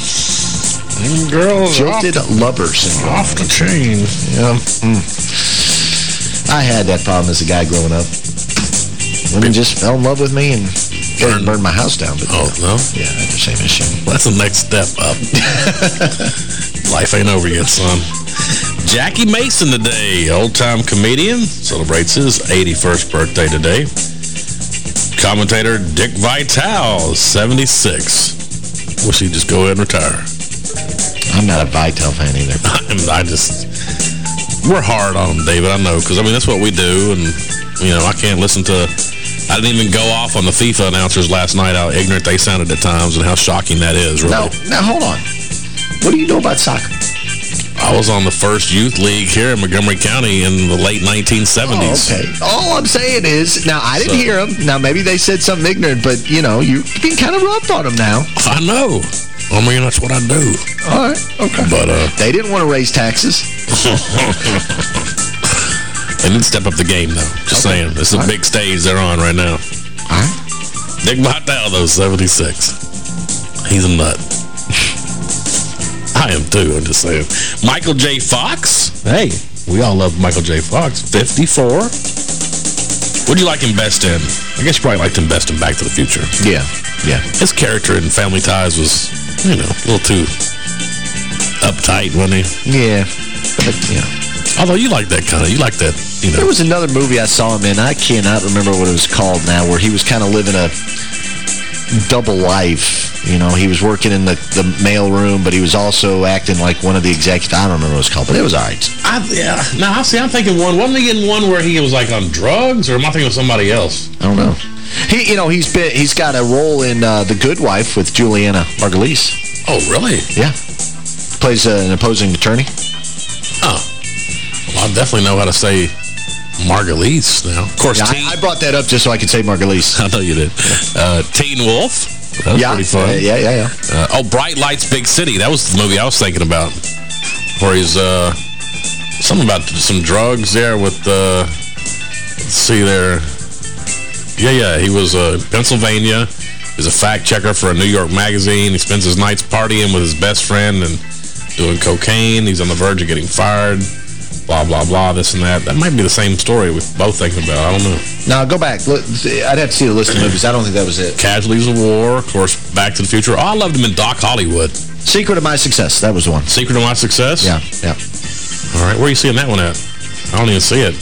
Speaker 3: Girls
Speaker 2: Jilted lover syndrome.
Speaker 3: Off the chain.
Speaker 2: Yeah. I had that problem as a guy growing up. Women just fell in love with me and burned my house down. But,
Speaker 3: oh, no?
Speaker 2: Yeah, I had the same issue.
Speaker 3: Well, that's the next step up. Life ain't over yet, son. Jackie Mason today, old-time comedian, celebrates his 81st birthday today. Commentator Dick Vitale, 76. Wish he'd just go ahead and retire.
Speaker 2: I'm not a Vitale fan either.
Speaker 3: We're hard on them, David, I know, because, I mean, that's what we do, and, you know, I can't listen to... I didn't even go off on the FIFA announcers last night, how ignorant they sounded at times and how shocking that is, really.
Speaker 2: Now, hold on. What do you know about soccer?
Speaker 3: I was on the first youth league here in Montgomery County in the late 1970s.
Speaker 2: Oh, okay. All I'm saying is, now, I didn't hear them. Now, maybe they said something ignorant, but, you know, you're being kind of rough on them now.
Speaker 3: I know. I mean, that's what I do.
Speaker 2: All right, okay.
Speaker 3: But,
Speaker 2: they didn't want to raise taxes.
Speaker 3: They need to step up the game, though. Just saying. This is a big stage they're on right now.
Speaker 2: All right.
Speaker 3: Dick Vitale, though, 76. He's a nut. I am, too. I'm just saying. Michael J. Fox. Hey, we all love Michael J. Fox. 54. What do you like him best in? I guess you probably liked him best in Back to the Future.
Speaker 2: Yeah, yeah.
Speaker 3: His character in Family Ties was, you know, a little too uptight, wasn't he?
Speaker 2: Yeah, but, yeah.
Speaker 3: Although you like that kind of, you like that, you know.
Speaker 2: There was another movie I saw him in, I cannot remember what it was called now, where he was kind of living a double life. You know, he was working in the mail room, but he was also acting like one of the executives. I don't remember what it was called, but it was all right.
Speaker 3: Yeah. Now, see, I'm thinking one. Wasn't he in one where he was like on drugs, or am I thinking of somebody else?
Speaker 2: I don't know. You know, he's got a role in The Good Wife with Juliana Margulies.
Speaker 3: Oh, really?
Speaker 2: Yeah. Plays an opposing attorney.
Speaker 3: Oh. Well, I definitely know how to say Margulies now. Of course,
Speaker 2: yeah, I brought that up just so I could say Margulies.
Speaker 3: I know you did. Teen Wolf. That was pretty fun.
Speaker 2: Yeah.
Speaker 3: Bright Lights, Big City. That was the movie I was thinking about. Where he's, something about some drugs there with, let's see there. Yeah, he was, Pennsylvania. He's a fact checker for a New York magazine. He spends his nights partying with his best friend and doing cocaine. He's on the verge of getting fired. Blah, blah, blah, this and that. That might be the same story we're both thinking about. I don't know.
Speaker 2: Now, go back. Look, I'd have to see the list of movies. I don't think that was it.
Speaker 3: Casualties of War, of course, Back to the Future. Oh, I loved him in Doc Hollywood.
Speaker 2: Secret of My Success. That was the one.
Speaker 3: Secret of My Success?
Speaker 2: Yeah.
Speaker 3: All right, where are you seeing that one at? I don't even see it.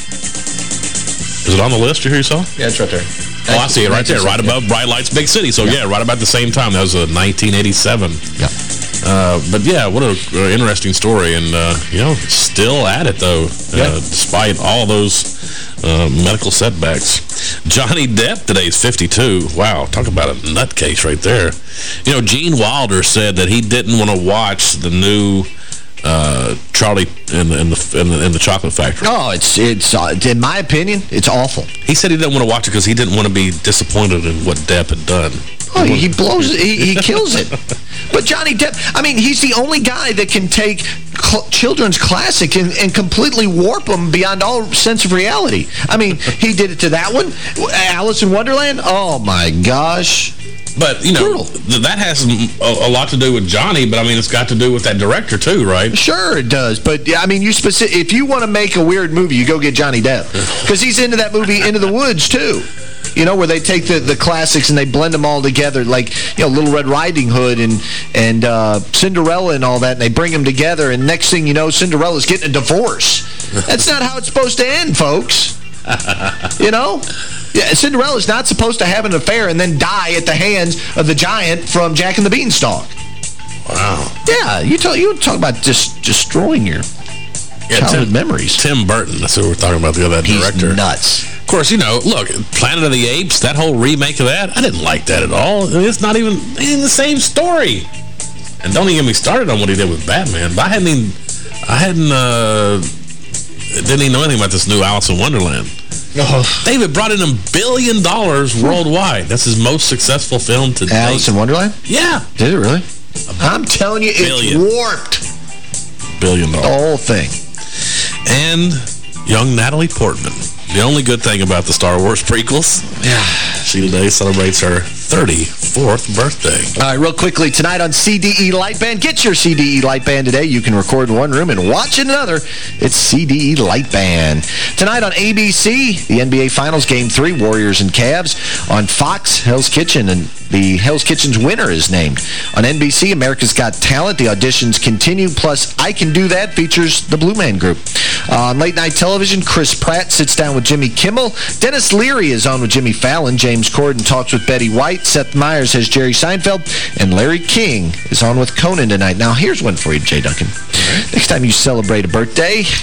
Speaker 3: Is it on the list you saw?
Speaker 2: Yeah, it's right there.
Speaker 3: Oh, I see it right there, right above Bright Lights, Big City. So, yeah, right about the same time. That was 1987.
Speaker 2: Yeah.
Speaker 3: But, yeah, what an interesting story. And, you know, still at it, though, despite all those medical setbacks. Johnny Depp today is 52. Wow, talk about a nutcase right there. You know, Gene Wilder said that he didn't want to watch the new Charlie in the Chocolate Factory.
Speaker 2: Oh, it's in my opinion, it's awful.
Speaker 3: He said he didn't want to watch it because he didn't want to be disappointed in what Depp had done.
Speaker 2: Oh, he blows it. He kills it. But Johnny Depp, I mean, he's the only guy that can take children's classic and completely warp them beyond all sense of reality. I mean, he did it to that one. Alice in Wonderland. Oh, my gosh.
Speaker 3: But, you know, that has a lot to do with Johnny, but, I mean, it's got to do with that director, too, right?
Speaker 2: Sure it does. But, I mean, if you want to make a weird movie, you go get Johnny Depp. Because he's into that movie Into the Woods, too. You know, where they take the classics and they blend them all together, like, you know, Little Red Riding Hood and Cinderella and all that, and they bring them together, and next thing you know, Cinderella's getting a divorce. That's not how it's supposed to end, folks. You know? Yeah, Cinderella's not supposed to have an affair and then die at the hands of the giant from Jack and the Beanstalk.
Speaker 3: Wow.
Speaker 2: Yeah, you talk about just destroying your childhood memories.
Speaker 3: Tim Burton, that's what we're talking about, that director.
Speaker 2: He's nuts.
Speaker 3: Of course, you know, look, Planet of the Apes, that whole remake of that, I didn't like that at all. It's not even in the same story. And don't even get me started on what he did with Batman. But I didn't even know anything about this new Alice in Wonderland.
Speaker 2: Oh.
Speaker 3: David brought in $1 billion worldwide. That's his most successful film to date.
Speaker 2: Alice in Wonderland?
Speaker 3: Yeah.
Speaker 2: Did it really? I'm telling you, it's warped.
Speaker 3: $1 billion.
Speaker 2: The whole thing.
Speaker 3: And young Natalie Portman. The only good thing about the Star Wars prequels, she today celebrates her 34th birthday.
Speaker 2: All right, real quickly, tonight on CDE Lightband, get your CDE Lightband today. You can record in one room and watch in another. It's CDE Lightband. Tonight on ABC, the NBA Finals Game 3, Warriors and Cavs. On Fox, Hell's Kitchen, and the Hell's Kitchen's winner is named. On NBC, America's Got Talent. The auditions continue, plus I Can Do That features the Blue Man Group. On late night television, Chris Pratt sits down with Jimmy Kimmel. Dennis Leary is on with Jimmy Fallon. James Corden talks with Betty White. Seth Meyers has Jerry Seinfeld. And Larry King is on with Conan tonight. Now, here's one for you, Jay Duncan. Next time you celebrate a birthday,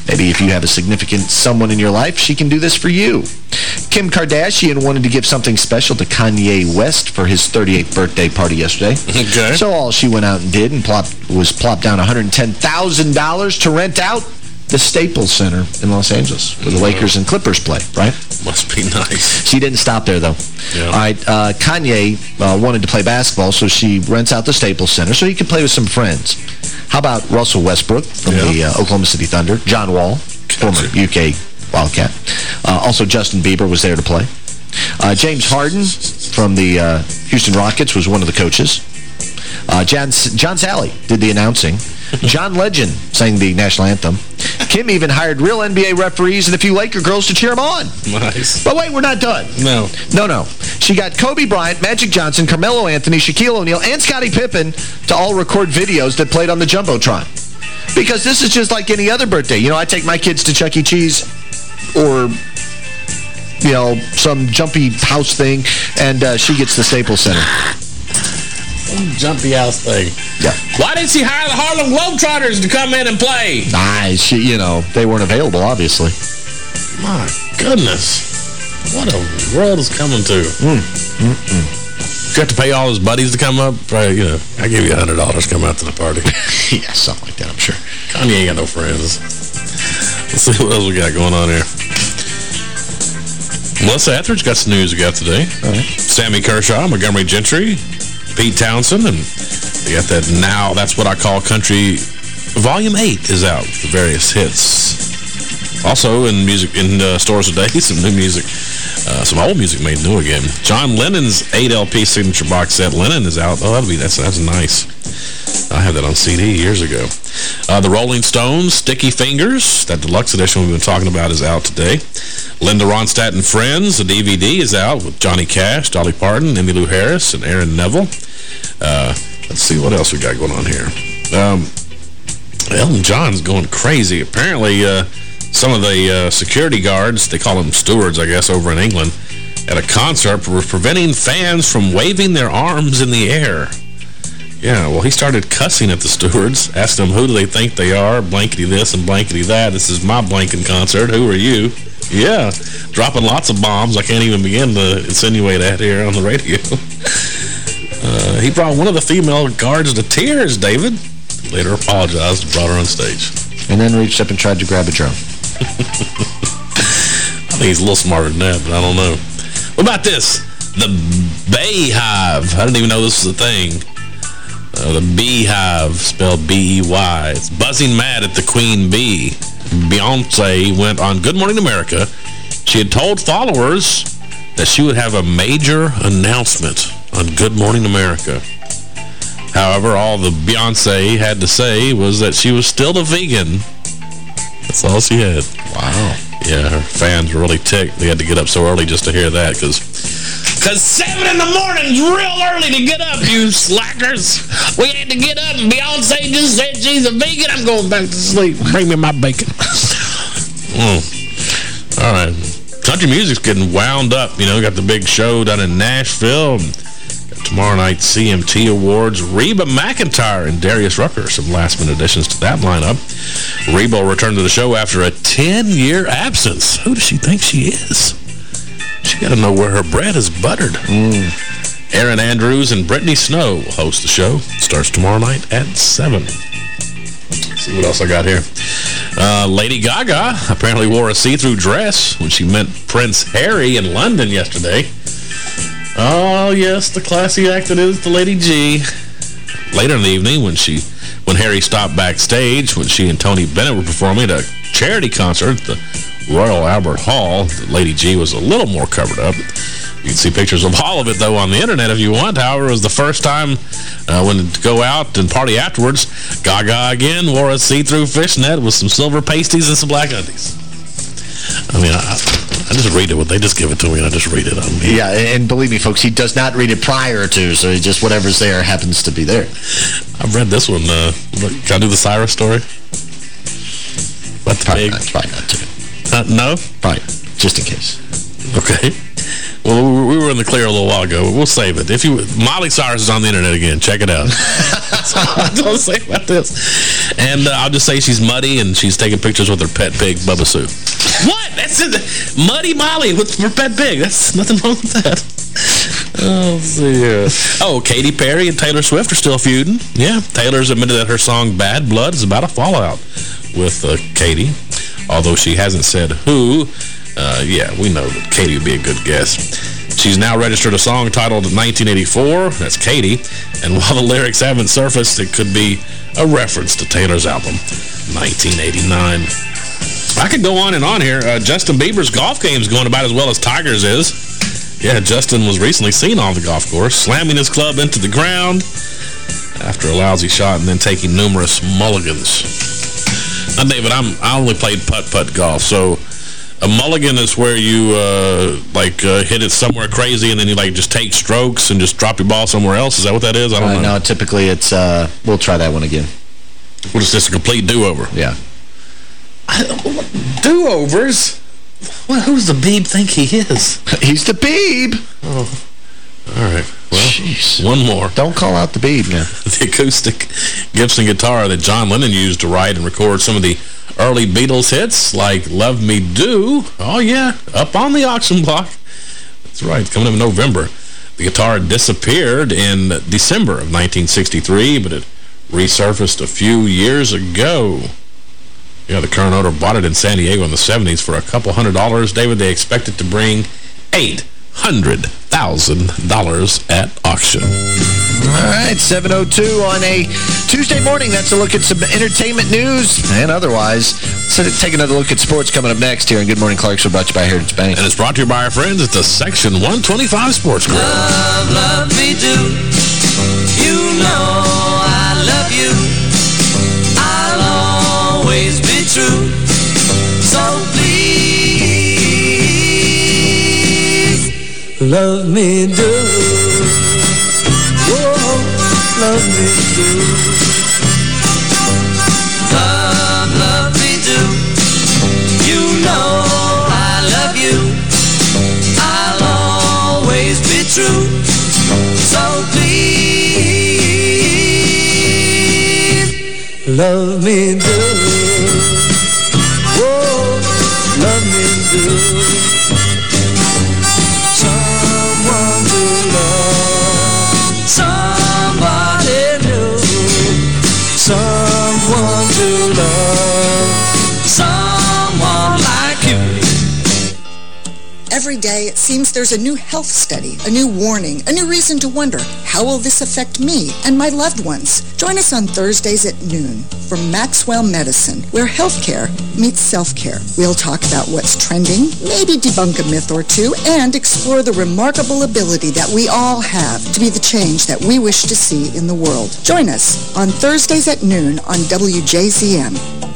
Speaker 2: Maybe if you have a significant someone in your life, she can do this for you. Kim Kardashian wanted to give something special to Kanye West for his 38th birthday party yesterday.
Speaker 3: Okay.
Speaker 2: So all she went out and did was plop down $110,000 to rent out the Staples Center in Los Angeles, where the Lakers and Clippers play, right?
Speaker 3: Must be nice.
Speaker 2: She didn't stop there, though.
Speaker 3: Yeah.
Speaker 2: All right, Kanye wanted to play basketball, so she rents out the Staples Center so he can play with some friends. How about Russell Westbrook from the Oklahoma City Thunder, John Wall, former UK Wildcat. Also, Justin Bieber was there to play. James Harden from the Houston Rockets was one of the coaches. John Sally did the announcing. John Legend sang the national anthem. Kim even hired real NBA referees and a few Laker girls to cheer him on.
Speaker 3: Nice.
Speaker 2: But wait, we're not done.
Speaker 3: No.
Speaker 2: No. She got Kobe Bryant, Magic Johnson, Carmelo Anthony, Shaquille O'Neal, and Scottie Pippen to all record videos that played on the Jumbotron. Because this is just like any other birthday. You know, I take my kids to Chuck E. Cheese or, you know, some jumpy house thing, and she gets the Staples Center.
Speaker 3: Some jumpy house thing.
Speaker 2: Yeah.
Speaker 3: Why didn't she hire the Harlem Globetrotters to come in and play?
Speaker 2: You know, they weren't available, obviously.
Speaker 3: My goodness. What a world is coming to. You have to pay all his buddies to come up? Right, you know, I give you $100 to come out to the party.
Speaker 2: Yeah, something like that, I'm sure.
Speaker 3: Kanye ain't got no friends. Let's see what else we got going on here. Melissa Etheridge got some news we got today.
Speaker 2: All right.
Speaker 3: Sammy Kershaw, Montgomery Gentry, Pete Townsend, and we got that Now That's What I Call Country Volume 8 is out, the various hits. Also in music in stores today, some new music, some old music made new again. John Lennon's 8-LP signature box set, Lennon, is out. Oh, that's nice. I had that on CD years ago. The Rolling Stones, Sticky Fingers, that deluxe edition we've been talking about, is out today. Linda Ronstadt and Friends, the DVD is out with Johnny Cash, Dolly Parton, Emmylou Harris, and Aaron Neville. Let's see what else we got going on here. Elton John's going crazy. Apparently, some of the security guards, they call them stewards, I guess, over in England, at a concert were preventing fans from waving their arms in the air. Yeah, well, he started cussing at the stewards, asked them who do they think they are, blankety this and blankety that. This is my blanking concert. Who are you? Yeah, dropping lots of bombs. I can't even begin to insinuate that here on the radio. He brought one of the female guards to tears, David. Later apologized and brought her on stage.
Speaker 2: And then reached up and tried to grab a drum.
Speaker 3: I think he's a little smarter than that, but I don't know. What about this? The Beehive. I didn't even know this was a thing. The Beehive, spelled B-E-Y. It's buzzing mad at the Queen Bee. Beyonce went on Good Morning America. She had told followers that she would have a major announcement on Good Morning America. However, all the Beyonce had to say was that she was still a vegan. That's all she had.
Speaker 2: Wow.
Speaker 3: Yeah, her fans were really ticked. They had to get up so early just to hear that, because 7 in the morning is real early to get up, you slackers. We had to get up, and Beyonce just said she's a vegan. I'm going back to sleep. Bring me my bacon. All right. Country music's getting wound up. You know, got the big show down in Nashville. Got tomorrow night CMT Awards. Reba McEntire and Darius Rucker, some last-minute additions to that lineup. Reba will return to the show after a 10-year absence. Who does she think she is? She got to know where her bread is buttered. Aaron Andrews and Brittany Snow will host the show. It starts tomorrow night at 7. Let's see what else I got here. Lady Gaga apparently wore a see-through dress when she met Prince Harry in London yesterday. Oh, yes, the classy act that is the Lady G. Later in the evening, when Harry stopped backstage, when she and Tony Bennett were performing at a charity concert at the Royal Albert Hall, the Lady G was a little more covered up. You can see pictures of all of it, though, on the internet if you want. However, it was the first time when to go out and party afterwards. Gaga again wore a see-through fishnet with some silver pasties and some black undies. I mean, I just read it. They just give it to me, and I just read it.
Speaker 2: Yeah, and believe me, folks, he does not read it prior to, so just whatever's there happens to be there.
Speaker 3: I've read this one. Can I do the Cyrus story? About the pig?
Speaker 2: Probably not to.
Speaker 3: No?
Speaker 2: Probably, just in case.
Speaker 3: Okay. Well, we were in the clear a little while ago. We'll save it. Miley Cyrus is on the internet again. Check it out. That's all I don't say about this. And I'll just say she's muddy, and she's taking pictures with her pet pig, Bubba Sue. What? That's it. Muddy Molly with her pet pig. That's nothing wrong with that. Oh, yeah. Oh, Katy Perry and Taylor Swift are still feuding. Yeah, Taylor's admitted that her song Bad Blood is about a fallout with Katy, although she hasn't said who. Yeah, we know that Katy would be a good guess. She's now registered a song titled 1984. That's Katy. And while the lyrics haven't surfaced, it could be a reference to Taylor's album, 1989. I could go on and on here. Justin Bieber's golf game's going about as well as Tiger's is. Yeah, Justin was recently seen on the golf course, slamming his club into the ground after a lousy shot and then taking numerous mulligans. Now, David, I only played putt-putt golf, so a mulligan is where you, hit it somewhere crazy and then you, just take strokes and just drop your ball somewhere else. Is that what that is? I don't know.
Speaker 2: No, typically it's, we'll try that one again.
Speaker 3: Well, it's just a complete do-over.
Speaker 2: Yeah.
Speaker 3: Do-overs? Well, who's the Beeb think he is?
Speaker 2: He's the Beeb.
Speaker 3: Oh, all right. Well, jeez. One more.
Speaker 2: Don't call out the Beeb now.
Speaker 3: The acoustic Gibson guitar that John Lennon used to write and record some of the early Beatles hits, like Love Me Do. Oh, yeah, up on the auction block. That's right, coming up in November. The guitar disappeared in December of 1963, but it resurfaced a few years ago. Yeah, the current owner bought it in San Diego in the 70s for a couple $100. David, they expect it to bring $800,000 at auction.
Speaker 2: All right, 7:02 on a Tuesday morning. That's a look at some entertainment news and otherwise. So take another look at sports coming up next here on Good Morning Clarksville, brought to you by Heritage Bank.
Speaker 3: And it's brought to you by our friends at the Section 125 Sports Grill.
Speaker 21: Love me do. You know I love you. I'll always be true. So please, love me do. Whoa, love me do. Love me do. You know I love you. I'll always be true. So please, love me do. Whoa, love me do. Someone to love, somebody new. Someone to love, someone like you.
Speaker 22: Every day, it seems there's a new health study, a new warning, a new reason to wonder, how will this affect me and my loved ones? Join us on Thursdays at noon for Maxwell Medicine, where healthcare meets self-care. We'll talk about what's trending, maybe debunk a myth or two, and explore the remarkable ability that we all have to be the change that we wish to see in the world. Join us on Thursdays at noon on WJZM.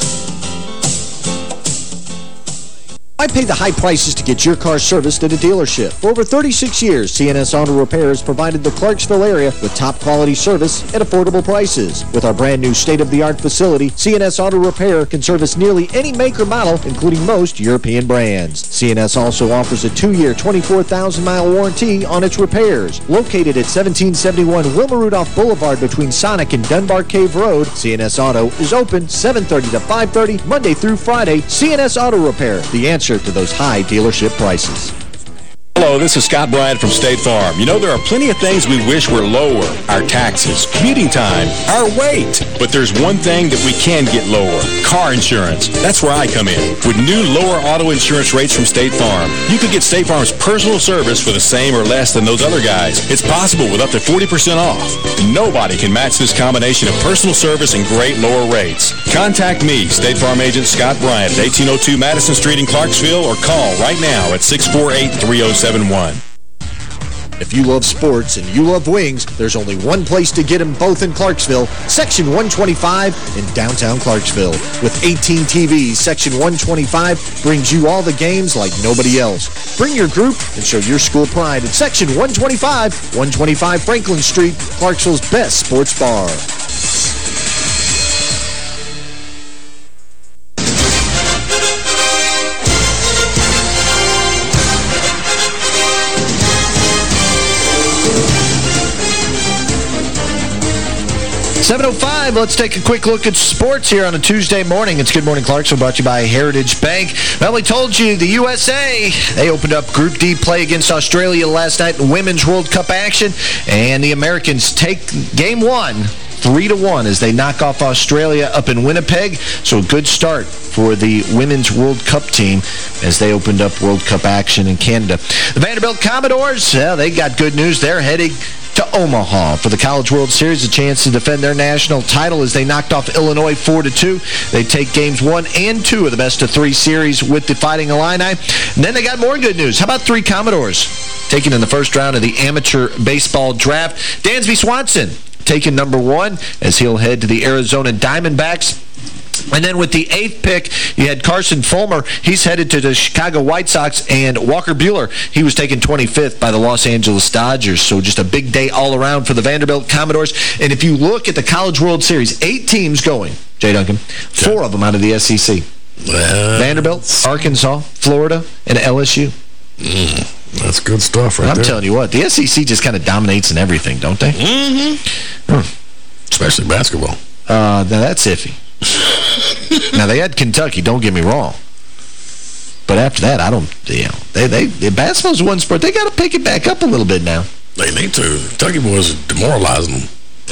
Speaker 5: Why pay the high prices to get your car serviced at a dealership? For over 36 years, CNS Auto Repair has provided the Clarksville area with top-quality service at affordable prices. With our brand-new state-of-the-art facility, CNS Auto Repair can service nearly any make or model, including most European brands. CNS also offers a 2-year, 24,000-mile warranty on its repairs. Located at 1771 Wilma Rudolph Boulevard between Sonic and Dunbar Cave Road, CNS Auto is open 7:30 to 5:30, Monday through Friday. CNS Auto Repair, the answer to those high dealership prices.
Speaker 23: Hello, this is Scott Bryant from State Farm. You know, there are plenty of things we wish were lower. Our taxes, commuting time, our weight. But there's one thing that we can get lower. Car insurance. That's where I come in. With new lower auto insurance rates from State Farm, you can get State Farm's personal service for the same or less than those other guys. It's possible with up to 40% off. Nobody can match this combination of personal service and great lower rates. Contact me, State Farm agent Scott Bryant at 1802 Madison Street in Clarksville, or call right now at 648-3071.
Speaker 5: If you love sports and you love wings, there's only one place to get them both in Clarksville, Section 125 in downtown Clarksville. With 18 TVs, Section 125 brings you all the games like nobody else. Bring your group and show your school pride at Section 125, 125 Franklin Street, Clarksville's best sports bar.
Speaker 2: 7:05, let's take a quick look at sports here on a Tuesday morning. It's Good Morning Clarksville, brought to you by Heritage Bank. Well, we told you the USA, they opened up Group D play against Australia last night in Women's World Cup action, and the Americans take Game 1 3-1 as they knock off Australia up in Winnipeg. So a good start for the Women's World Cup team as they opened up World Cup action in Canada. The Vanderbilt Commodores, they got good news. They're heading to Omaha for the College World Series, a chance to defend their national title as they knocked off Illinois 4-2. They take games 1 and 2 of the best-of-3 series with the Fighting Illini. And then they got more good news. How about 3 Commodores taken in the first round of the amateur baseball draft? Dansby Swanson taken number 1 as he'll head to the Arizona Diamondbacks. And then with the 8th pick, you had Carson Fulmer. He's headed to the Chicago White Sox. And Walker Buehler, he was taken 25th by the Los Angeles Dodgers. So just a big day all around for the Vanderbilt Commodores. And if you look at the College World Series, 8 teams going, Jay Duncan, 4 of them out of the SEC. Vanderbilt, Arkansas, Florida, and LSU.
Speaker 3: That's good stuff right there.
Speaker 2: I'm telling you what, the SEC just kind of dominates in everything, don't they?
Speaker 3: Especially basketball.
Speaker 2: Now that's iffy. Now, they had Kentucky, don't get me wrong. But after that, I don't, basketball's one sport. They got to pick it back up a little bit now.
Speaker 3: They need to. Kentucky boys are demoralizing them.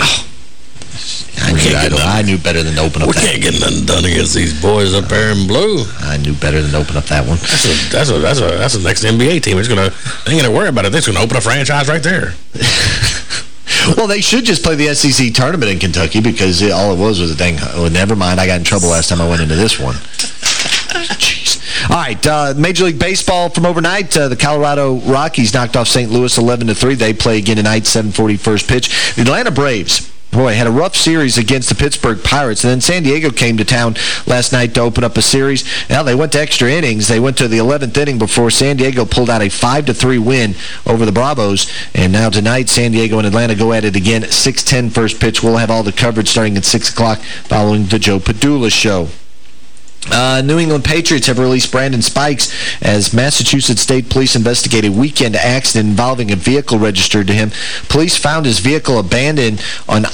Speaker 2: I knew better than to open up that.
Speaker 3: We can't get nothing done against these boys up there in blue.
Speaker 2: I knew better than to open up that one.
Speaker 3: That's the next NBA team. They ain't going to worry about it. They're just going to open a franchise right there.
Speaker 2: Well, they should just play the SEC tournament in Kentucky because all it was a dang... Oh, never mind. I got in trouble last time I went into this one. Jeez. All right, Major League Baseball from overnight. The Colorado Rockies knocked off St. Louis 11-3. They play again tonight, 7:40 first pitch. The Atlanta Braves... Boy, had a rough series against the Pittsburgh Pirates. And then San Diego came to town last night to open up a series. Now, they went to extra innings. They went to the 11th inning before San Diego pulled out a 5-3 win over the Bravos. And now tonight, San Diego and Atlanta go at it again. 6:10 first pitch. We'll have all the coverage starting at 6 o'clock following the Joe Padula Show. New England Patriots have released Brandon Spikes as Massachusetts State Police investigate a weekend accident involving a vehicle registered to him. Police found his vehicle abandoned on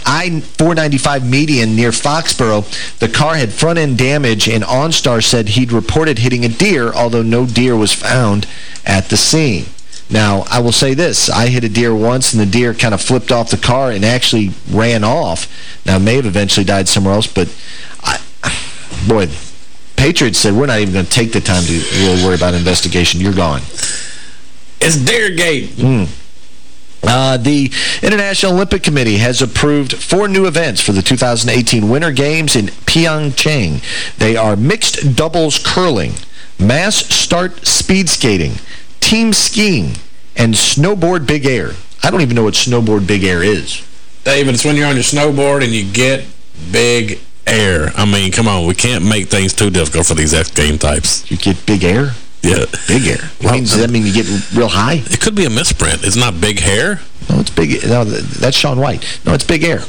Speaker 2: I-495 median near Foxborough. The car had front-end damage, and OnStar said he'd reported hitting a deer, although no deer was found at the scene. Now, I will say this. I hit a deer once, and the deer kind of flipped off the car and actually ran off. Now, it may have eventually died somewhere else, but... Boy, Patriots said, we're not even going to take the time to really worry about investigation. You're gone.
Speaker 3: It's Deergate.
Speaker 2: The International Olympic Committee has approved 4 new events for the 2018 Winter Games in Pyeongchang. They are mixed doubles curling, mass start speed skating, team skiing, and snowboard big air. I don't even know what snowboard big air is.
Speaker 3: David, it's when you're on your snowboard and you get big air. I mean, come on. We can't make things too difficult for these X game types.
Speaker 2: You get big air?
Speaker 3: Yeah.
Speaker 2: Big air. Does that mean you get real high?
Speaker 3: It could be a misprint. It's not big hair.
Speaker 2: No, it's big. No, that's Shaun White. No, it's big air.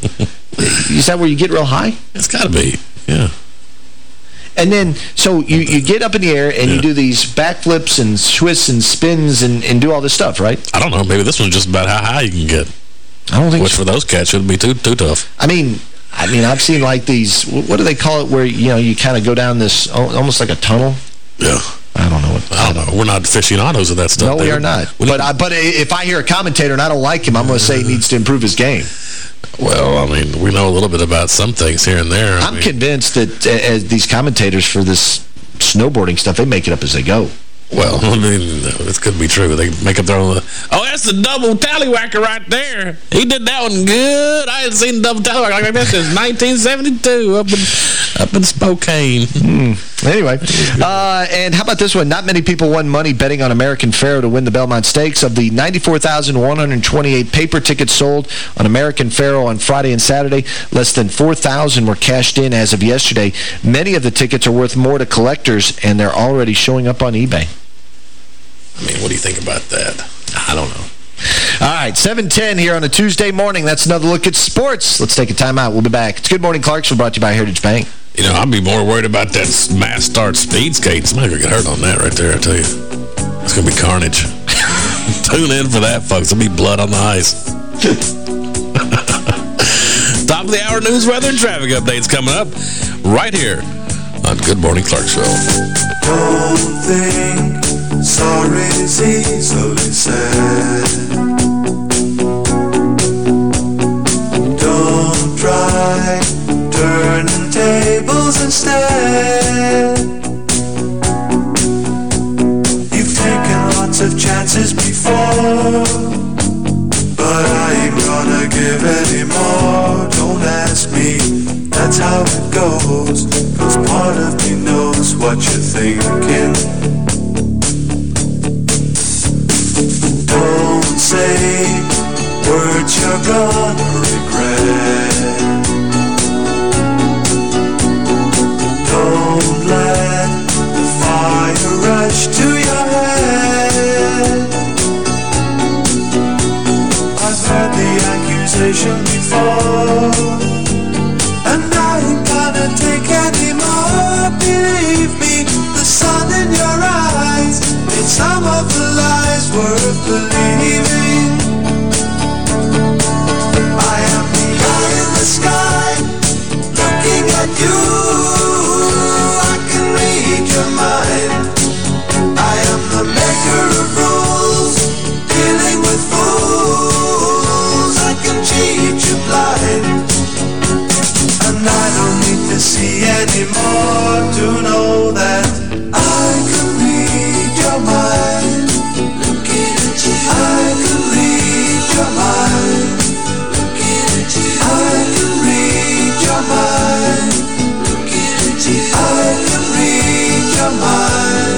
Speaker 2: Is that where you get real high?
Speaker 3: It's got to be. Yeah.
Speaker 2: And then, so you get up in the air and you do these backflips and twists and spins and do all this stuff, right?
Speaker 3: I don't know. Maybe this one's just about how high you can get.
Speaker 2: I don't think
Speaker 3: Which for those cats shouldn't be too tough.
Speaker 2: I mean, I've seen like these, what do they call it, where, you kind of go down this, almost like a tunnel?
Speaker 3: Yeah.
Speaker 2: I don't know.
Speaker 3: I don't know. We're not aficionados of that stuff.
Speaker 2: No, we are not. But if I hear a commentator and I don't like him, I'm going to say he needs to improve his game.
Speaker 3: Well, I mean, we know a little bit about some things here and there.
Speaker 2: I'm convinced that as these commentators for this snowboarding stuff, they make it up as they go.
Speaker 3: Well, I mean, this could be true. They make up their own... Oh, that's the double tallywhacker right there. He did that one good. I hadn't seen double tallywhacker like that since 1972 up in Spokane.
Speaker 2: Anyway, and how about this one? Not many people won money betting on American Pharoah to win the Belmont Stakes. Of the 94,128 paper tickets sold on American Pharoah on Friday and Saturday, less than 4,000 were cashed in as of yesterday. Many of the tickets are worth more to collectors, and they're already showing up on eBay.
Speaker 3: I mean, what do you think about that?
Speaker 2: I don't know. All right, 7:10 here on a Tuesday morning. That's another look at sports. Let's take a time out. We'll be back. It's Good Morning Clarksville, brought to you by Heritage Bank.
Speaker 3: You know, I'd be more worried about that mass start speed skate. Somebody could get hurt on that right there, I tell you. It's going to be carnage. Tune in for that, folks. There'll be blood on the ice. Top of the hour news, weather, and traffic updates coming up right here on Good Morning Clarksville.
Speaker 21: Don't think sorry's easily said. Don't try turning tables instead. You've taken lots of chances before, but I ain't gonna give any more. Don't ask me, that's how it goes. 'Cause part of me knows what you're thinking. Don't say words you're gonna regret. Don't let the fire rush to your head. I've heard the accusation before, and I ain't gonna take any more. Believe me, the sun in your eyes made some of the lies worth believing. I am the eye in the sky, looking at you. I can read your mind. I am the maker of rules, dealing with fools. I can cheat you blind, and I don't need to see anymore to know that I can read your mind. Looking at you, I can read your mind. Looking at you, I can read your mind. Looking at you, I can read your mind.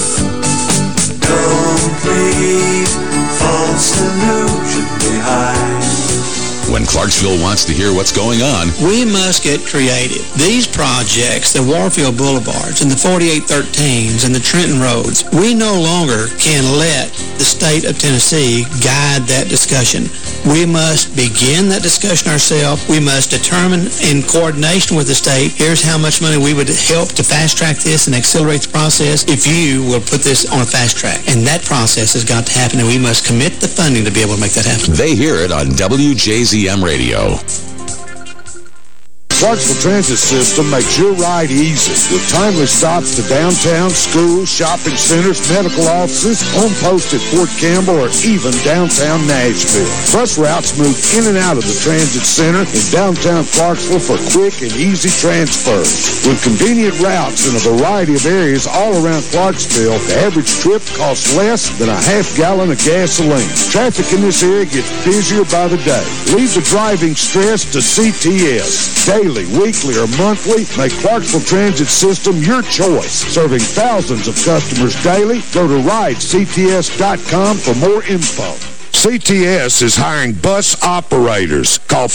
Speaker 21: Don't leave false illusion behind.
Speaker 4: When Clarksville wants to hear what's going on,
Speaker 6: we must get creative. These projects, the Warfield Boulevards and the 4813s and the Trenton Roads, we no longer can let the state of Tennessee guide that discussion. We must begin that discussion ourselves. We must determine in coordination with the state, here's how much money we would help to fast-track this and accelerate the process if you will put this on a fast track. And that process has got to happen, and we must commit the funding to be able to make that happen.
Speaker 4: They hear it on WJZM Radio.
Speaker 8: Clarksville Transit System makes your ride easy with timely stops to downtown, schools, shopping centers, medical offices, on post at Fort Campbell, or even downtown Nashville. Bus routes move in and out of the transit center in downtown Clarksville for quick and easy transfers. With convenient routes in a variety of areas all around Clarksville, the average trip costs less than a half-gallon of gasoline. Traffic in this area gets busier by the day. Leave the driving stress to CTS. Daily, weekly, or monthly, make Clarksville Transit System your choice. Serving thousands of customers daily, go to ridects.com for more info. CTS is hiring bus operators. Call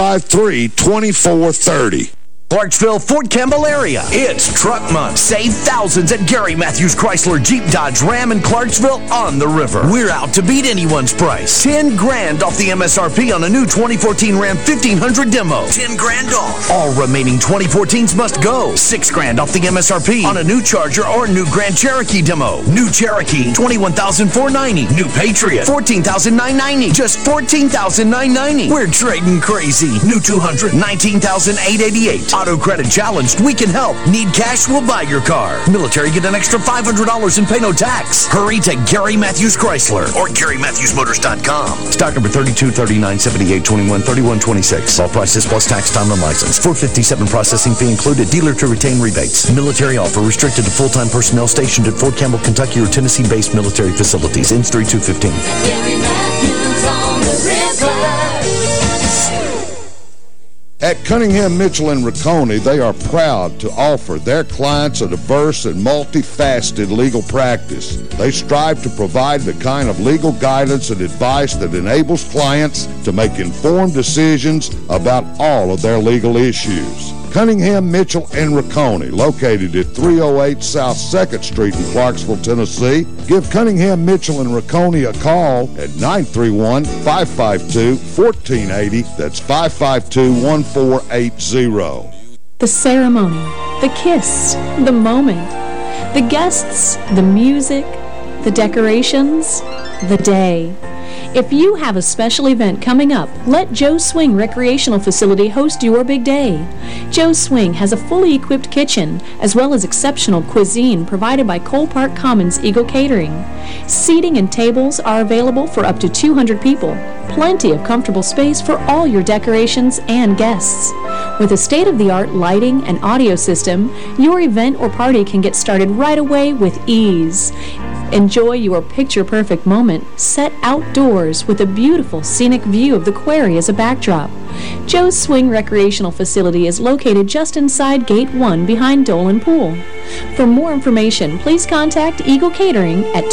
Speaker 8: 553-2430.
Speaker 9: Clarksville, Fort Campbell area. It's Truck Month. Save thousands at Gary Matthews Chrysler Jeep Dodge Ram in Clarksville on the river. We're out to beat anyone's price. 10 grand off the MSRP on a new 2014 Ram 1500 demo. 10 grand off. All remaining 2014s must go. 6 grand off the MSRP on a new Charger or new Grand Cherokee demo. New Cherokee, $21,490. New Patriot, $14,990. Just $14,990. We're trading crazy. New 200, $19,888. Auto credit challenged, we can help. Need cash, we'll buy your car. Military, get an extra $500 and pay no tax. Hurry to Gary Matthews Chrysler or GaryMatthewsMotors.com. Stock number 32, 39, 78, 21, 31, 26. All prices plus tax, time, and license. $457 processing fee included. Dealer to retain rebates. Military offer restricted to full-time personnel stationed at Fort Campbell, Kentucky or Tennessee-based military facilities. Ends 3/2/15.
Speaker 21: Gary Matthews on the river.
Speaker 8: At Cunningham, Mitchell & Riccone, they are proud to offer their clients a diverse and multifaceted legal practice. They strive to provide the kind of legal guidance and advice that enables clients to make informed decisions about all of their legal issues. Cunningham, Mitchell & Riccone, located at 308 South 2nd Street in Clarksville, Tennessee. Give Cunningham, Mitchell & Riccone a call at 931-552-1480. That's 552-1480.
Speaker 24: The ceremony, the kiss, the moment, the guests, the music, the decorations, the day. If you have a special event coming up, let Joe's Swing Recreational Facility host your big day. Joe's Swing has a fully equipped kitchen, as well as exceptional cuisine provided by Cole Park Commons Eagle Catering. Seating and tables are available for up to 200 people. Plenty of comfortable space for all your decorations and guests. With a state-of-the-art lighting and audio system, your event or party can get started right away with ease. Enjoy your picture-perfect moment set outdoors with a beautiful scenic view of the quarry as a backdrop. Joe's Swing Recreational Facility is located just inside Gate 1 behind Dolan Pool. For more information, please contact Eagle Catering at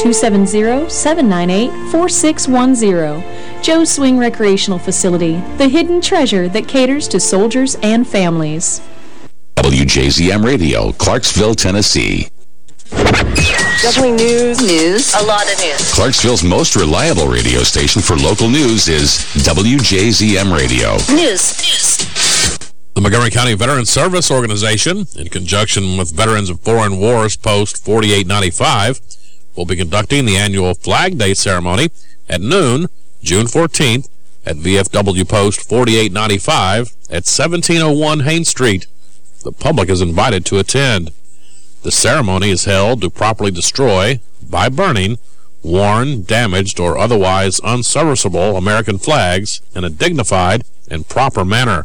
Speaker 24: 270-798-4610. Joe's Swing Recreational Facility, the hidden treasure that caters to soldiers and families.
Speaker 4: WJZM Radio, Clarksville, Tennessee.
Speaker 19: Definitely news. News. A lot of news.
Speaker 4: Clarksville's most reliable radio station for local news is WJZM Radio.
Speaker 19: News.
Speaker 3: The Montgomery County Veterans Service Organization, in conjunction with Veterans of Foreign Wars Post 4895, will be conducting the annual Flag Day ceremony at noon, June 14th, at VFW Post 4895 at 1701 Haines Street. The public is invited to attend. The ceremony is held to properly destroy, by burning, worn, damaged, or otherwise unserviceable American flags in a dignified and proper manner.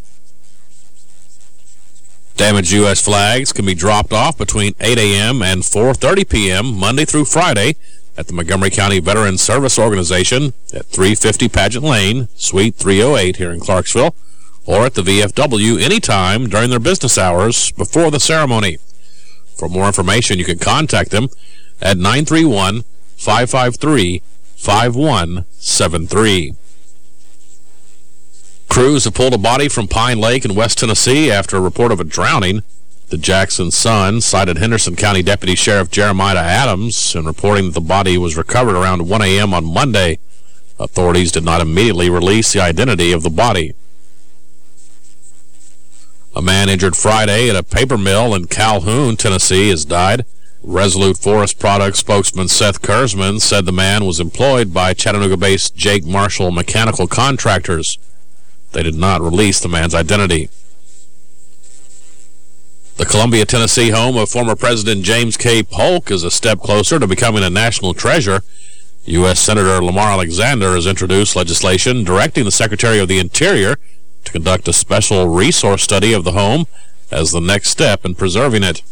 Speaker 3: Damaged U.S. flags can be dropped off between 8 a.m. and 4:30 p.m. Monday through Friday at the Montgomery County Veterans Service Organization at 350 Pageant Lane, Suite 308 here in Clarksville, or at the VFW anytime during their business hours before the ceremony. For more information, you can contact them at 931-553-5173. Crews have pulled a body from Pine Lake in West Tennessee after a report of a drowning. The Jackson Sun cited Henderson County Deputy Sheriff Jeremiah Adams in reporting that the body was recovered around 1 a.m. on Monday. Authorities did not immediately release the identity of the body. A man injured Friday at a paper mill in Calhoun, Tennessee, has died. Resolute Forest Products spokesman Seth Kurzman said the man was employed by Chattanooga-based Jake Marshall Mechanical Contractors. They did not release the man's identity. The Columbia, Tennessee home of former President James K. Polk is a step closer to becoming a national treasure. U.S. Senator Lamar Alexander has introduced legislation directing the Secretary of the Interior to conduct a special resource study of the home as the next step in preserving it.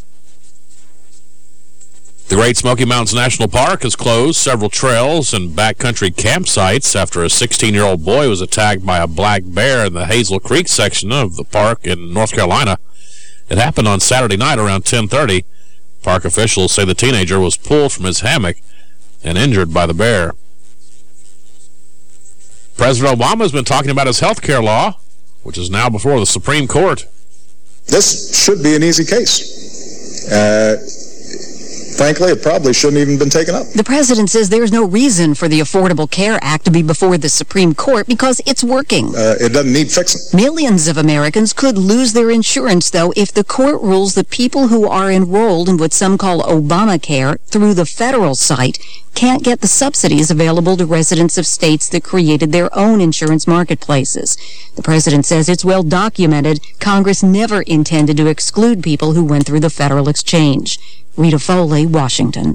Speaker 3: The Great Smoky Mountains National Park has closed several trails and backcountry campsites after a 16-year-old boy was attacked by a black bear in the Hazel Creek section of the park in North Carolina. It happened on Saturday night around 10:30. Park officials say the teenager was pulled from his hammock and injured by the bear. President Obama has been talking about his health care law, which is now before the Supreme Court.
Speaker 10: This should be an easy case. Frankly, it probably shouldn't even been taken up.
Speaker 12: The president says there's no reason for the Affordable Care Act to be before the Supreme Court because it's working.
Speaker 10: It doesn't need fixing.
Speaker 12: Millions of Americans could lose their insurance, though, if the court rules that people who are enrolled in what some call Obamacare through the federal site can't get the subsidies available to residents of states that created their own insurance marketplaces. The president says it's well documented Congress never intended to exclude people who went through the federal exchange. Rita Foley, Washington.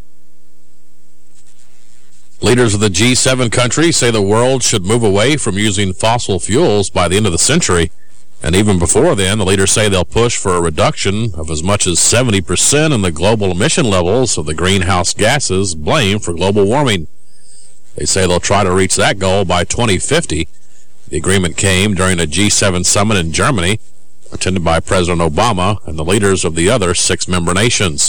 Speaker 3: Leaders of the G7 countries say the world should move away from using fossil fuels by the end of the century. And even before then, the leaders say they'll push for a reduction of as much as 70% in the global emission levels of the greenhouse gases blamed for global warming. They say they'll try to reach that goal by 2050. The agreement came during a G7 summit in Germany, attended by President Obama and the leaders of the other 6 member nations.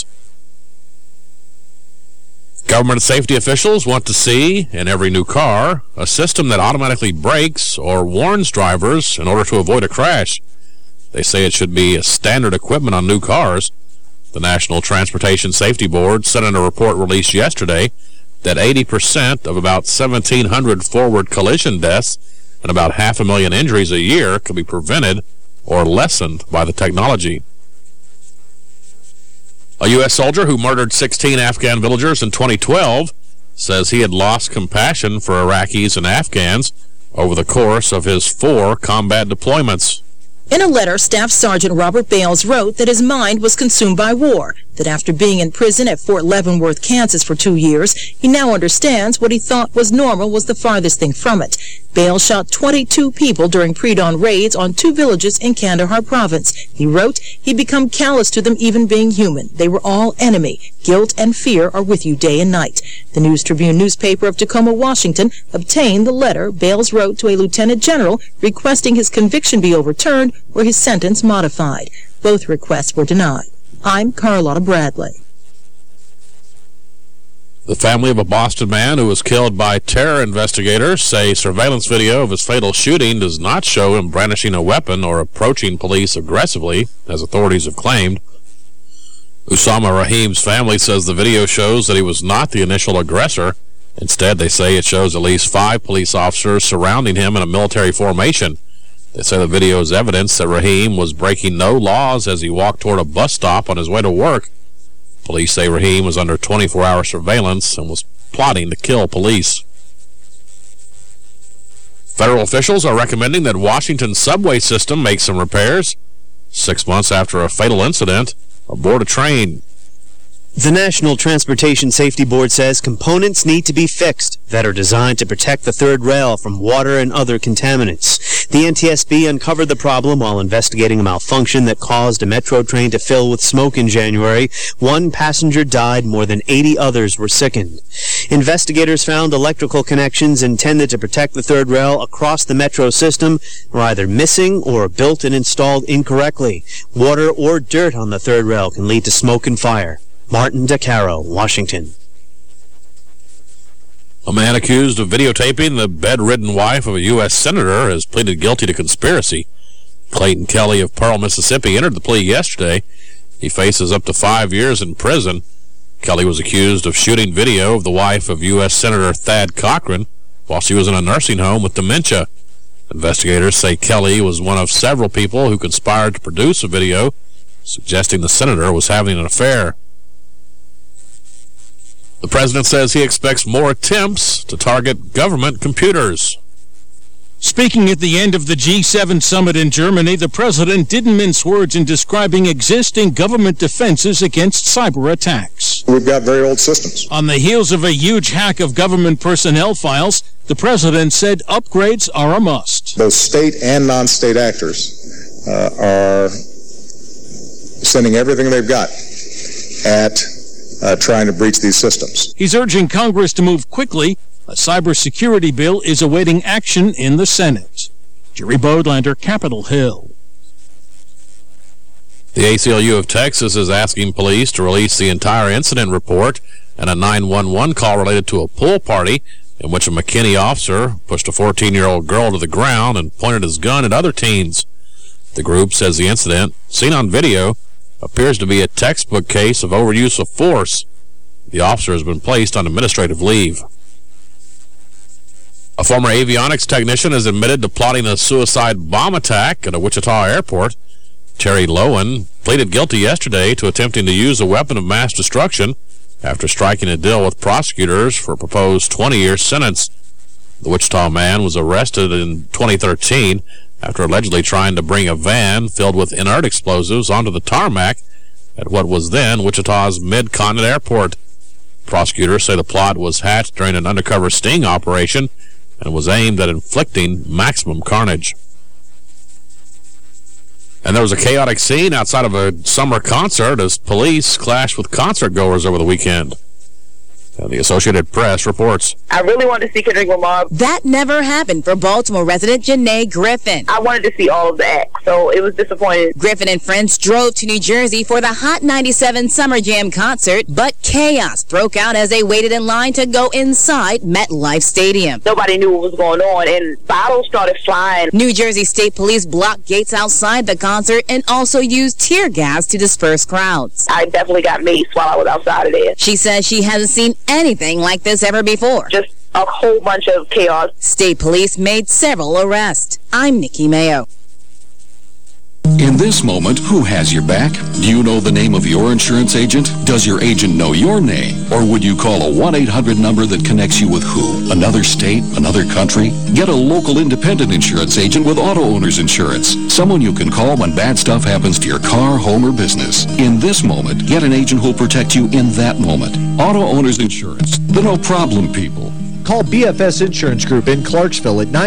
Speaker 3: Government safety officials want to see, in every new car, a system that automatically brakes or warns drivers in order to avoid a crash. They say it should be a standard equipment on new cars. The National Transportation Safety Board said in a report released yesterday that 80% of about 1,700 forward collision deaths and about 500,000 injuries a year could be prevented or lessened by the technology. A U.S. soldier who murdered 16 Afghan villagers in 2012 says he had lost compassion for Iraqis and Afghans over the course of his 4 combat deployments.
Speaker 13: In a letter, Staff Sergeant Robert Bales wrote that his mind was consumed by war, that after being in prison at Fort Leavenworth, Kansas for 2 years, he now understands what he thought was normal was the farthest thing from it. Bales shot 22 people during pre-dawn raids on 2 villages in Kandahar province. He wrote, "He'd become callous to them even being human. They were all enemy. Guilt and fear are with you day and night." The News-Tribune newspaper of Tacoma, Washington, obtained the letter Bales wrote to a lieutenant general requesting his conviction be overturned or his sentence modified. Both requests were denied. I'm Carlotta Bradley.
Speaker 3: The family of a Boston man who was killed by terror investigators say surveillance video of his fatal shooting does not show him brandishing a weapon or approaching police aggressively, as authorities have claimed. Usama Rahim's family says the video shows that he was not the initial aggressor. Instead, they say it shows at least 5 police officers surrounding him in a military formation. They say the video is evidence that Rahim was breaking no laws as he walked toward a bus stop on his way to work. Police say Rahim was under 24-hour surveillance and was plotting to kill police. Federal officials are recommending that Washington's subway system make some repairs 6 months after a fatal incident aboard a train.
Speaker 14: The National Transportation Safety Board says components need to be fixed that are designed to protect the third rail from water and other contaminants. The NTSB uncovered the problem while investigating a malfunction that caused a metro train to fill with smoke in January. 1 passenger died, more than 80 others were sickened. Investigators found electrical connections intended to protect the third rail across the metro system were either missing or built and installed incorrectly. Water or dirt on the third rail can lead to smoke and fire. Martin DeCaro, Washington.
Speaker 3: A man accused of videotaping the bedridden wife of a U.S. senator has pleaded guilty to conspiracy. Clayton Kelly of Pearl, Mississippi, entered the plea yesterday. He faces up to 5 years in prison. Kelly was accused of shooting video of the wife of U.S. Senator Thad Cochran while she was in a nursing home with dementia. Investigators say Kelly was one of several people who conspired to produce a video suggesting the senator was having an affair. The president says he expects more attempts to target government computers.
Speaker 15: Speaking at the end of the G7 summit in Germany, the president didn't mince words in describing existing government defenses against cyber attacks.
Speaker 10: We've got very old systems.
Speaker 15: On the heels of a huge hack of government personnel files, the president said upgrades are a must.
Speaker 10: Both state and non-state actors are sending everything they've got at trying to breach these systems.
Speaker 15: He's urging Congress to move quickly. A cybersecurity bill is awaiting action in the Senate. Jerry Bodlander, Capitol Hill.
Speaker 3: The ACLU of Texas is asking police to release the entire incident report and a 911 call related to a pool party in which a McKinney officer pushed a 14-year-old girl to the ground and pointed his gun at other teens. The group says the incident, seen on video, appears to be a textbook case of overuse of force. The officer has been placed on administrative leave. A former avionics technician is admitted to plotting a suicide bomb attack at a Wichita airport. Terry Lowen pleaded guilty yesterday to attempting to use a weapon of mass destruction after striking a deal with prosecutors for a proposed 20-year sentence. The Wichita man was arrested in 2013 after allegedly trying to bring a van filled with inert explosives onto the tarmac at what was then Wichita's Mid-Continent Airport. Prosecutors say the plot was hatched during an undercover sting operation and was aimed at inflicting maximum carnage. And there was a chaotic scene outside of a summer concert as police clashed with concert-goers over the weekend. And the Associated Press reports.
Speaker 16: I really wanted to see Kendrick Lamar.
Speaker 25: That never happened for Baltimore resident Janae Griffin.
Speaker 16: I wanted to see all of the acts, so it was disappointing.
Speaker 25: Griffin and friends drove to New Jersey for the Hot 97 Summer Jam concert, but chaos broke out as they waited in line to go inside MetLife Stadium.
Speaker 16: Nobody knew what was going on, and bottles started flying.
Speaker 25: New Jersey State Police blocked gates outside the concert and also used tear gas to disperse crowds.
Speaker 16: I definitely got maced while I was outside of there.
Speaker 25: She says she hasn't seen anything like this ever before.
Speaker 16: Just a whole bunch of chaos.
Speaker 25: State police made several arrests. I'm Nikki Mayo.
Speaker 4: In this moment, who has your back? Do you know the name of your insurance agent? Does your agent know your name? Or would you call a 1-800 number that connects you with who? Another state? Another country? Get a local independent insurance agent with Auto Owners Insurance. Someone you can call when bad stuff happens to your car, home, or business. In this moment, get an agent who'll protect you in that moment. Auto Owners Insurance. The no-problem people.
Speaker 5: Call BFS Insurance Group in Clarksville at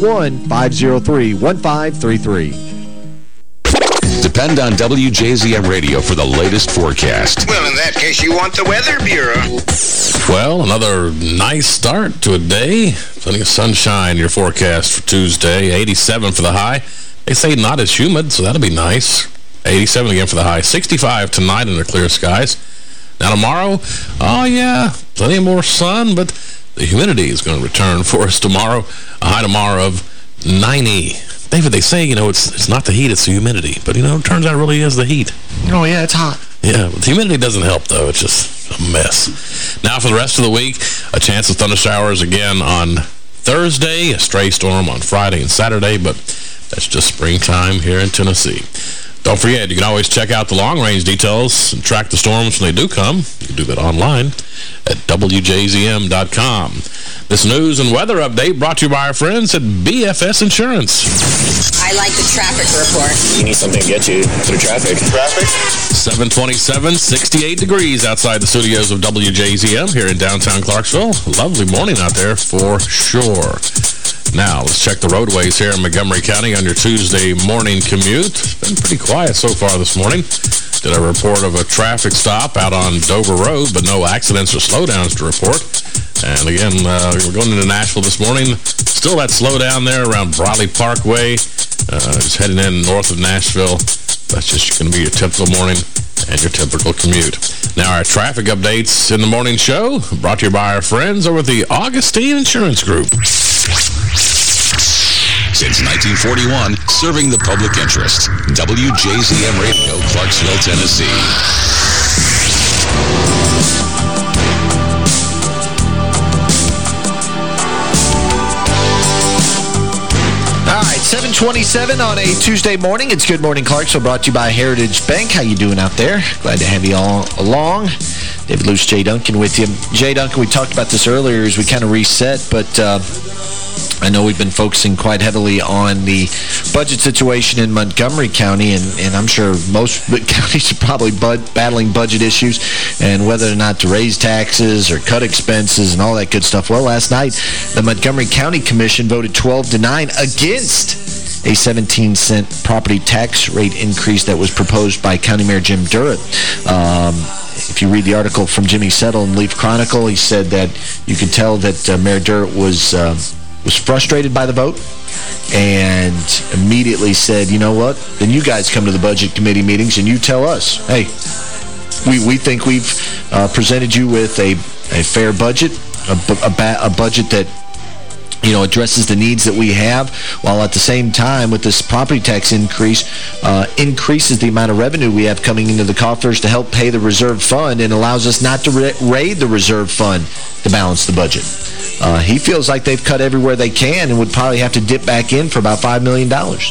Speaker 5: 931-503-1533.
Speaker 4: Depend on WJZM Radio for the latest forecast.
Speaker 1: Well, in that case, you want the Weather Bureau.
Speaker 3: Well, another nice start to a day. Plenty of sunshine, your forecast for Tuesday. 87 for the high. They say not as humid, so that'll be nice. 87 again for the high. 65 tonight under clear skies. Now tomorrow, oh yeah, plenty more sun, but the humidity is going to return for us tomorrow. A high tomorrow of 90. David, they say, it's not the heat, it's the humidity. But, it turns out it really is the heat.
Speaker 2: Oh, yeah, it's hot.
Speaker 3: Yeah, but the humidity doesn't help, though. It's just a mess. Now for the rest of the week, a chance of thunder showers again on Thursday, a stray storm on Friday and Saturday, but that's just springtime here in Tennessee. Don't forget, you can always check out the long-range details and track the storms when they do come. You can do that online at WJZM.com. This news and weather update brought to you by our friends at BFS Insurance.
Speaker 25: I like the traffic report.
Speaker 11: You need something to get you through traffic.
Speaker 3: 727, 68 degrees outside the studios of WJZM here in downtown Clarksville. Lovely morning out there for sure. Now, let's check the roadways here in Montgomery County on your Tuesday morning commute. It's been pretty quiet so far this morning. Did a report of a traffic stop out on Dover Road, but no accidents or slowdowns to report. And again, we're going into Nashville this morning. Still that slowdown there around Bradley Parkway. Just heading in north of Nashville. That's just going to be your typical morning and your typical commute. Now, our traffic updates in the morning show brought to you by our friends over at the Augustine Insurance Group.
Speaker 4: Since 1941, serving the public interest. WJZM Radio, Clarksville, Tennessee.
Speaker 2: All right, 7:27 on a Tuesday morning. It's Good Morning Clarksville, brought to you by Heritage Bank. How you doing out there? Glad to have you all along. David Luce, Jay Duncan with you. Jay Duncan, we talked about this earlier as we kind of reset, but I know we've been focusing quite heavily on the budget situation in Montgomery County, and I'm sure most counties are probably battling budget issues and whether or not to raise taxes or cut expenses and all that good stuff. Well, last night, the Montgomery County Commission voted 12-9 against a 17-cent property tax rate increase that was proposed by County Mayor Jim Durrett. If you read the article from Jimmy Settle in Leaf Chronicle, he said that you could tell that Mayor Durrett was frustrated by the vote and immediately said, you know what, then you guys come to the Budget Committee meetings and you tell us, hey, we think we've presented you with a fair budget, a budget that addresses the needs that we have, while at the same time, with this property tax increase, increases the amount of revenue we have coming into the coffers to help pay the reserve fund and allows us not to raid the reserve fund to balance the budget. He feels like they've cut everywhere they can and would probably have to dip back in for about $5 million.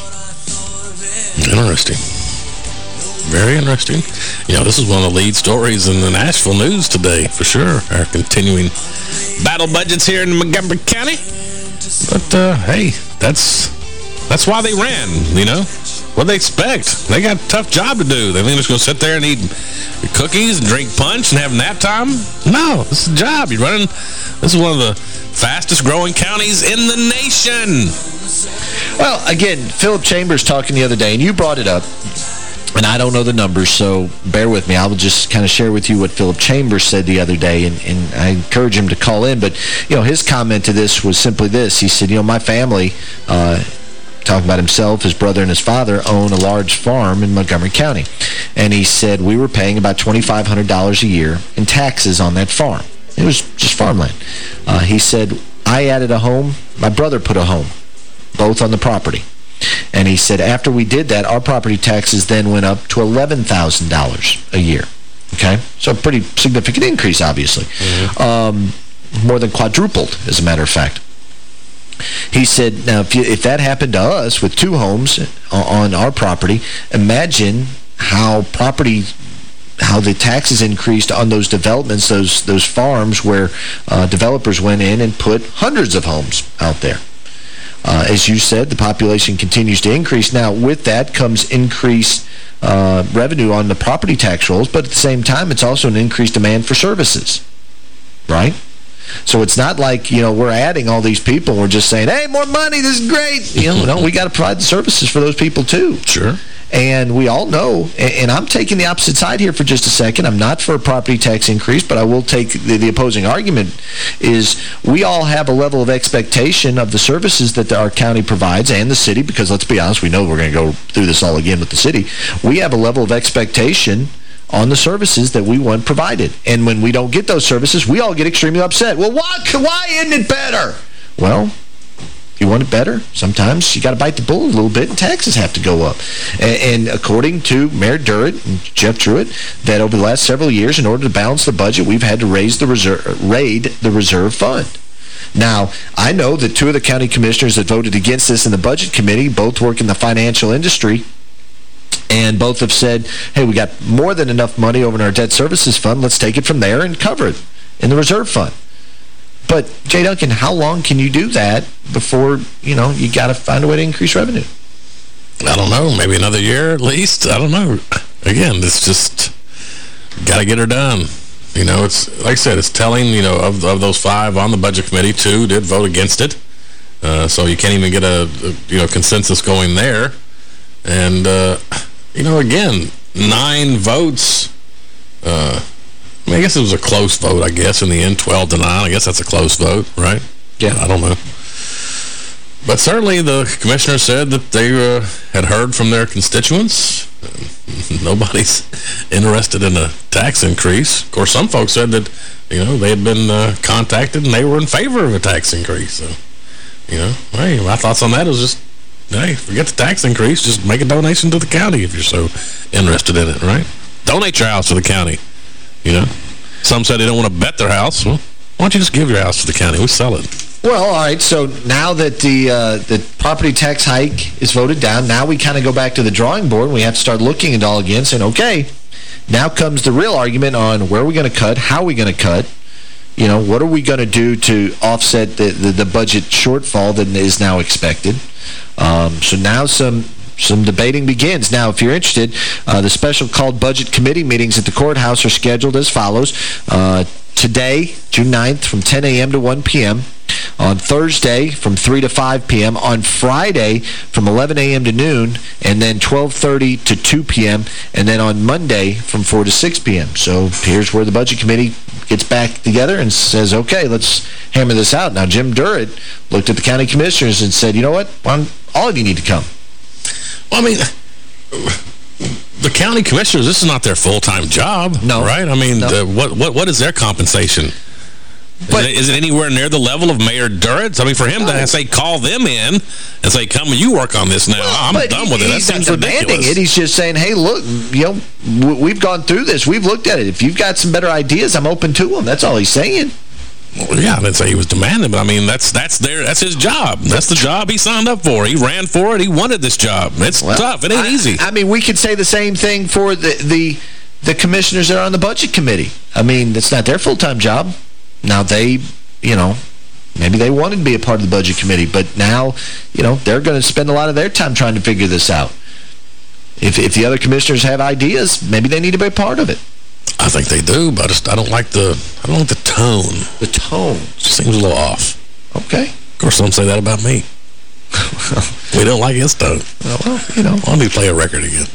Speaker 3: Interesting. Very interesting. This is one of the lead stories in the Nashville news today, for sure. Our continuing battle budgets here in Montgomery County. But, hey, that's why they ran, What'd they expect? They got a tough job to do. They think they're just going to sit there and eat cookies and drink punch and have nap time? No, this is a job. You're running. This is one of the fastest growing counties in the nation.
Speaker 2: Well, again, Philip Chambers talking the other day, and you brought it up. And I don't know the numbers, so bear with me. I will just kind of share with you what Philip Chambers said the other day, and I encourage him to call in. But, his comment to this was simply this. He said, my family, talking about himself, his brother, and his father, own a large farm in Montgomery County. And he said we were paying about $2,500 a year in taxes on that farm. It was just farmland. He said, I added a home. My brother put a home, both on the property. And he said after we did that, our property taxes then went up to $11,000 a year. Okay? So a pretty significant increase, obviously. More than quadrupled, as a matter of fact. He said, now, if that happened to us with 2 homes on our property, imagine how the taxes increased on those developments, those farms where developers went in and put hundreds of homes out there. As you said, the population continues to increase. Now, with that comes increased revenue on the property tax rolls, but at the same time, it's also an increased demand for services, right? So it's not like, we're adding all these people and we're just saying, hey, more money, this is great. No, we got to provide the services for those people too.
Speaker 3: Sure.
Speaker 2: And we all know, and I'm taking the opposite side here for just a second. I'm not for a property tax increase, but I will take the opposing argument is we all have a level of expectation of the services that our county provides and the city, because let's be honest, we know we're going to go through this all again with the city. We have a level of expectation on the services that we want provided. And when we don't get those services, we all get extremely upset. Well, why isn't it better? Well, if you want it better, sometimes you got to bite the bullet a little bit and taxes have to go up. And according to Mayor Durrett and Jeff Truitt, that over the last several years, in order to balance the budget, we've had to raid the reserve fund. Now, I know that 2 of the county commissioners that voted against this in the budget committee both work in the financial industry, and both have said, hey, we got more than enough money over in our debt services fund. Let's take it from there and cover it in the reserve fund. But, Jay Duncan, how long can you do that before, you got to find a way to increase revenue?
Speaker 3: I don't know. Maybe another year at least. I don't know. Again, it's just got to get her done. It's like I said, it's telling, of those 5 on the budget committee, 2 did vote against it. So you can't even get a consensus going there. And, again, 9 votes. I guess it was a close vote, in the end, 12-9. I guess that's a close vote, right?
Speaker 2: Yeah.
Speaker 3: I don't know. But certainly the commissioner said that they had heard from their constituents. Nobody's interested in a tax increase. Of course, some folks said that, they had been contacted and they were in favor of a tax increase. So, hey, my thoughts on that is just, hey, forget the tax increase. Just make a donation to the county if you're so interested in it, right? Donate your house to the county. Some said they don't want to bet their house. Well, why don't you just give your house to the county? We sell it.
Speaker 2: Well, all right, so now that the property tax hike is voted down, now we kind of go back to the drawing board. We have to start looking at it all again, saying, okay, now comes the real argument on where are we going to cut, how are we going to cut, what are we going to do to offset the budget shortfall that is now expected. So now some debating begins. Now, if you're interested, the special called budget committee meetings at the courthouse are scheduled as follows. Today, June 9th, from 10 a.m. to 1 p.m., on Thursday from 3 to 5 p.m., on Friday from 11 a.m. to noon, and then 12:30 to 2 p.m., and then on Monday from 4 to 6 p.m. So here's where the Budget Committee gets back together and says, okay, let's hammer this out. Now, Jim Durrett looked at the county commissioners and said, you know what, all of you need to come.
Speaker 3: Well, I mean, the county commissioners, this is not their full-time job, right? I mean,
Speaker 2: no.
Speaker 3: What is their compensation? But is it anywhere near the level of Mayor Durrett? I mean, for him to say, call them in and say, come, you work on this now. I'm done with it. That seems ridiculous.
Speaker 2: He's just saying, hey, look, we've gone through this. We've looked at it. If you've got some better ideas, I'm open to them. That's all he's saying.
Speaker 3: Well, yeah, I didn't say he was demanding, but I mean, that's his job. That's the job he signed up for. He ran for it. He wanted this job. It's tough. It ain't easy.
Speaker 2: I mean, we could say the same thing for the commissioners that are on the budget committee. I mean, it's not their full-time job. Now, maybe they wanted to be a part of the budget committee, but now, they're going to spend a lot of their time trying to figure this out. If the other commissioners have ideas, maybe they need to be a part of it.
Speaker 3: I think they do, but I don't like the tone.
Speaker 2: The tone?
Speaker 3: It seems a little off.
Speaker 2: Okay.
Speaker 3: Of course, some say that about me. We don't like his tone.
Speaker 2: Well,
Speaker 3: Why don't we play a record again?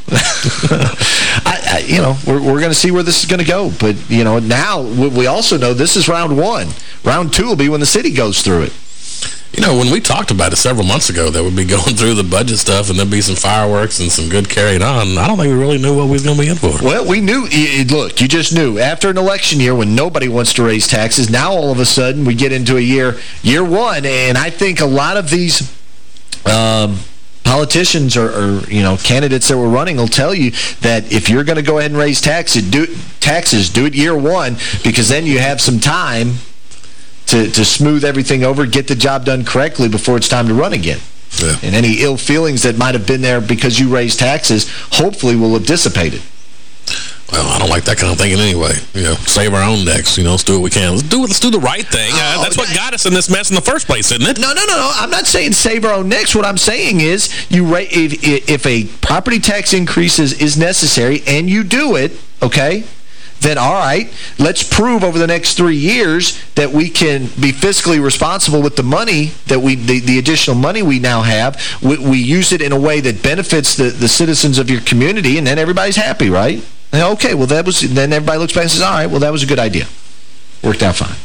Speaker 2: We're going to see where this is going to go. But, now we also know this is round 1. Round 2 will be when the city goes through it.
Speaker 3: When we talked about it several months ago that we'd be going through the budget stuff and there'd be some fireworks and some good carrying on, I don't think we really knew what we was going to be in for.
Speaker 2: Well, we knew. Look, you just knew. After an election year when nobody wants to raise taxes, now all of a sudden we get into a year 1, and I think a lot of these politicians or candidates that were running will tell you that if you're going to go ahead and raise taxes, do it year 1, because then you have some time to smooth everything over, get the job done correctly before it's time to run again.
Speaker 3: Yeah.
Speaker 2: And any ill feelings that might have been there because you raised taxes hopefully will have dissipated.
Speaker 3: Well, I don't like that kind of thinking anyway. Save our own necks. Let's do what we can. Let's do the right thing. That's what got us in this mess in the first place, isn't it?
Speaker 2: No. I'm not saying save our own necks. What I'm saying is if a property tax increase is necessary and you do it, okay, then all right, let's prove over the next 3 years that we can be fiscally responsible with the money that the additional money we now have. We use it in a way that benefits the citizens of your community, and then everybody's happy, right? Okay, well, then everybody looks back and says, all right, well, that was a good idea. Worked out fine.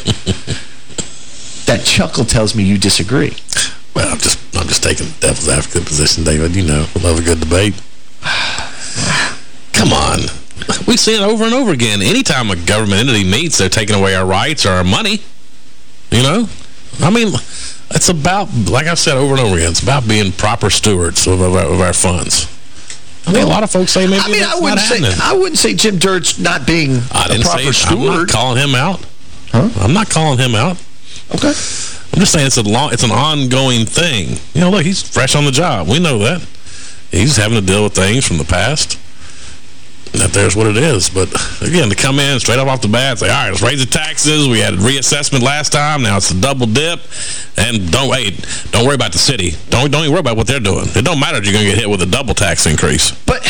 Speaker 2: That chuckle tells me you disagree.
Speaker 3: Well, I'm just taking the devil's advocate position, David. We love a good debate. Come on. We see it over and over again. Anytime a government entity meets, they're taking away our rights or our money. I mean, it's about, like I said over and over again, it's about being proper stewards of our funds. I mean, a lot of folks say maybe that's not happening.
Speaker 2: I wouldn't say Jim Dirt's not being a proper steward.
Speaker 3: I'm not calling him out.
Speaker 2: Huh?
Speaker 3: I'm not calling him out.
Speaker 2: Okay.
Speaker 3: I'm just saying it's an ongoing thing. Look, he's fresh on the job. We know that. He's having to deal with things from the past. There's what it is. But, again, to come in straight up off the bat, say, all right, let's raise the taxes. We had a reassessment last time. Now it's a double dip. And don't worry about the city. Don't even worry about what they're doing. It don't matter if you're going to get hit with a double tax increase.
Speaker 2: But,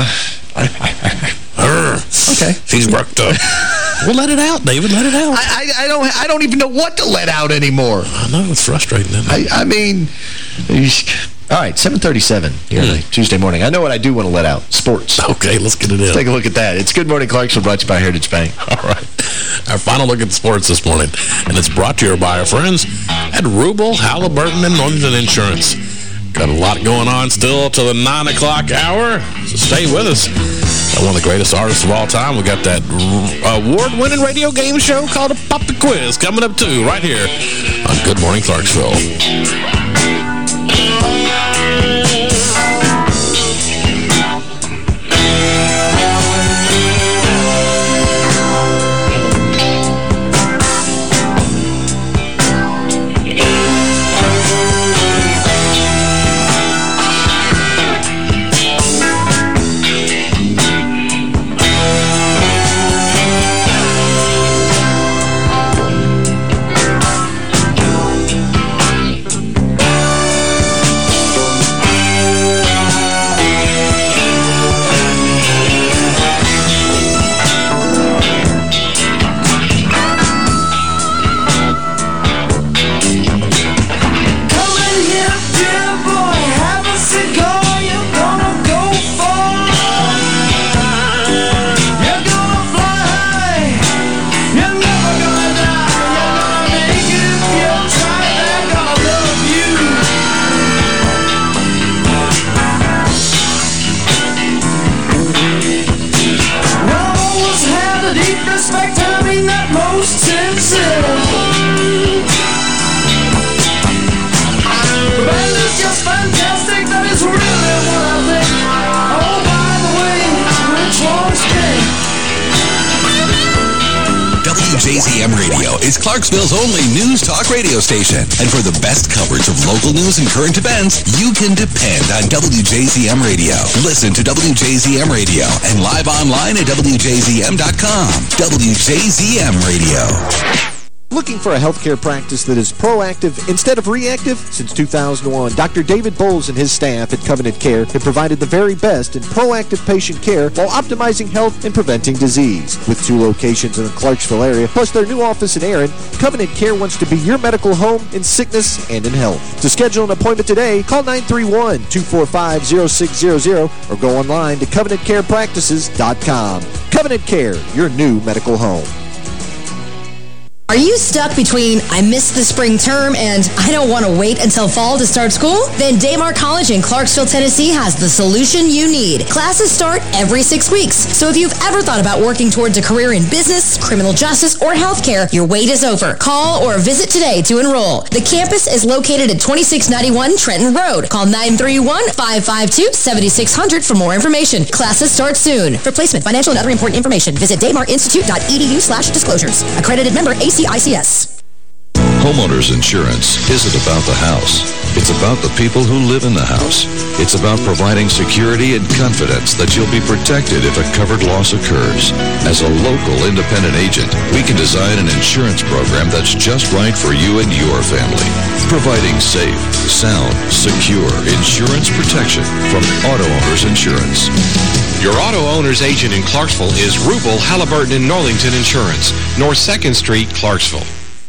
Speaker 2: okay.
Speaker 3: He's worked up. Well, let it out, David. Let it out.
Speaker 2: I don't even know what to let out anymore.
Speaker 3: I know. It's frustrating, isn't it?
Speaker 2: I mean... All right, 7:37 here Tuesday morning. I know what I do want to let out. Sports.
Speaker 3: Okay, let's get it in.
Speaker 2: Let's take a look at that. It's Good Morning Clarksville, brought to you by Heritage Bank.
Speaker 3: All right. Our final look at sports this morning. And it's brought to you by our friends at Rubel, Halliburton, and Northington Insurance. Got a lot going on still till the 9 o'clock hour, so stay with us. Got one of the greatest artists of all time. We got that award-winning radio game show called Pop the Quiz coming up, too, right here on Good Morning Clarksville.
Speaker 4: WJZM Radio is Clarksville's only news talk radio station. And for the best coverage of local news and current events, you can depend on WJZM Radio. Listen to WJZM Radio and live online at WJZM.com. WJZM Radio.
Speaker 5: Looking for a healthcare practice that is proactive instead of reactive? Since 2001, Dr. David Bowles and his staff at Covenant Care have provided the very best in proactive patient care while optimizing health and preventing disease. With 2 locations in the Clarksville area, plus their new office in Erin, Covenant Care wants to be your medical home in sickness and in health. To schedule an appointment today, call 931-245-0600 or go online to CovenantCarePractices.com. Covenant Care, your new medical home.
Speaker 7: Are you stuck between I missed the spring term and I don't want to wait until fall to start school? Then Daymar College in Clarksville, Tennessee has the solution you need. Classes start every 6 weeks. So if you've ever thought about working towards a career in business, criminal justice, or healthcare, your wait is over. Call or visit today to enroll. The campus is located at 2691 Trenton Road. Call 931-552-7600 for more information. Classes start soon. For placement, financial, and other important information, visit daymarinstitute.edu/disclosures. Accredited member ACICS.
Speaker 17: Homeowners insurance isn't about the house. It's about the people who live in the house. It's about providing security and confidence that you'll be protected if a covered loss occurs. As a local independent agent, we can design an insurance program that's just right for you and your family. Providing safe, sound, secure insurance protection from Auto Owners Insurance.
Speaker 18: Your Auto Owners agent in Clarksville is Rubel, Halliburton, and Northington Insurance, North 2nd Street, Clarksville.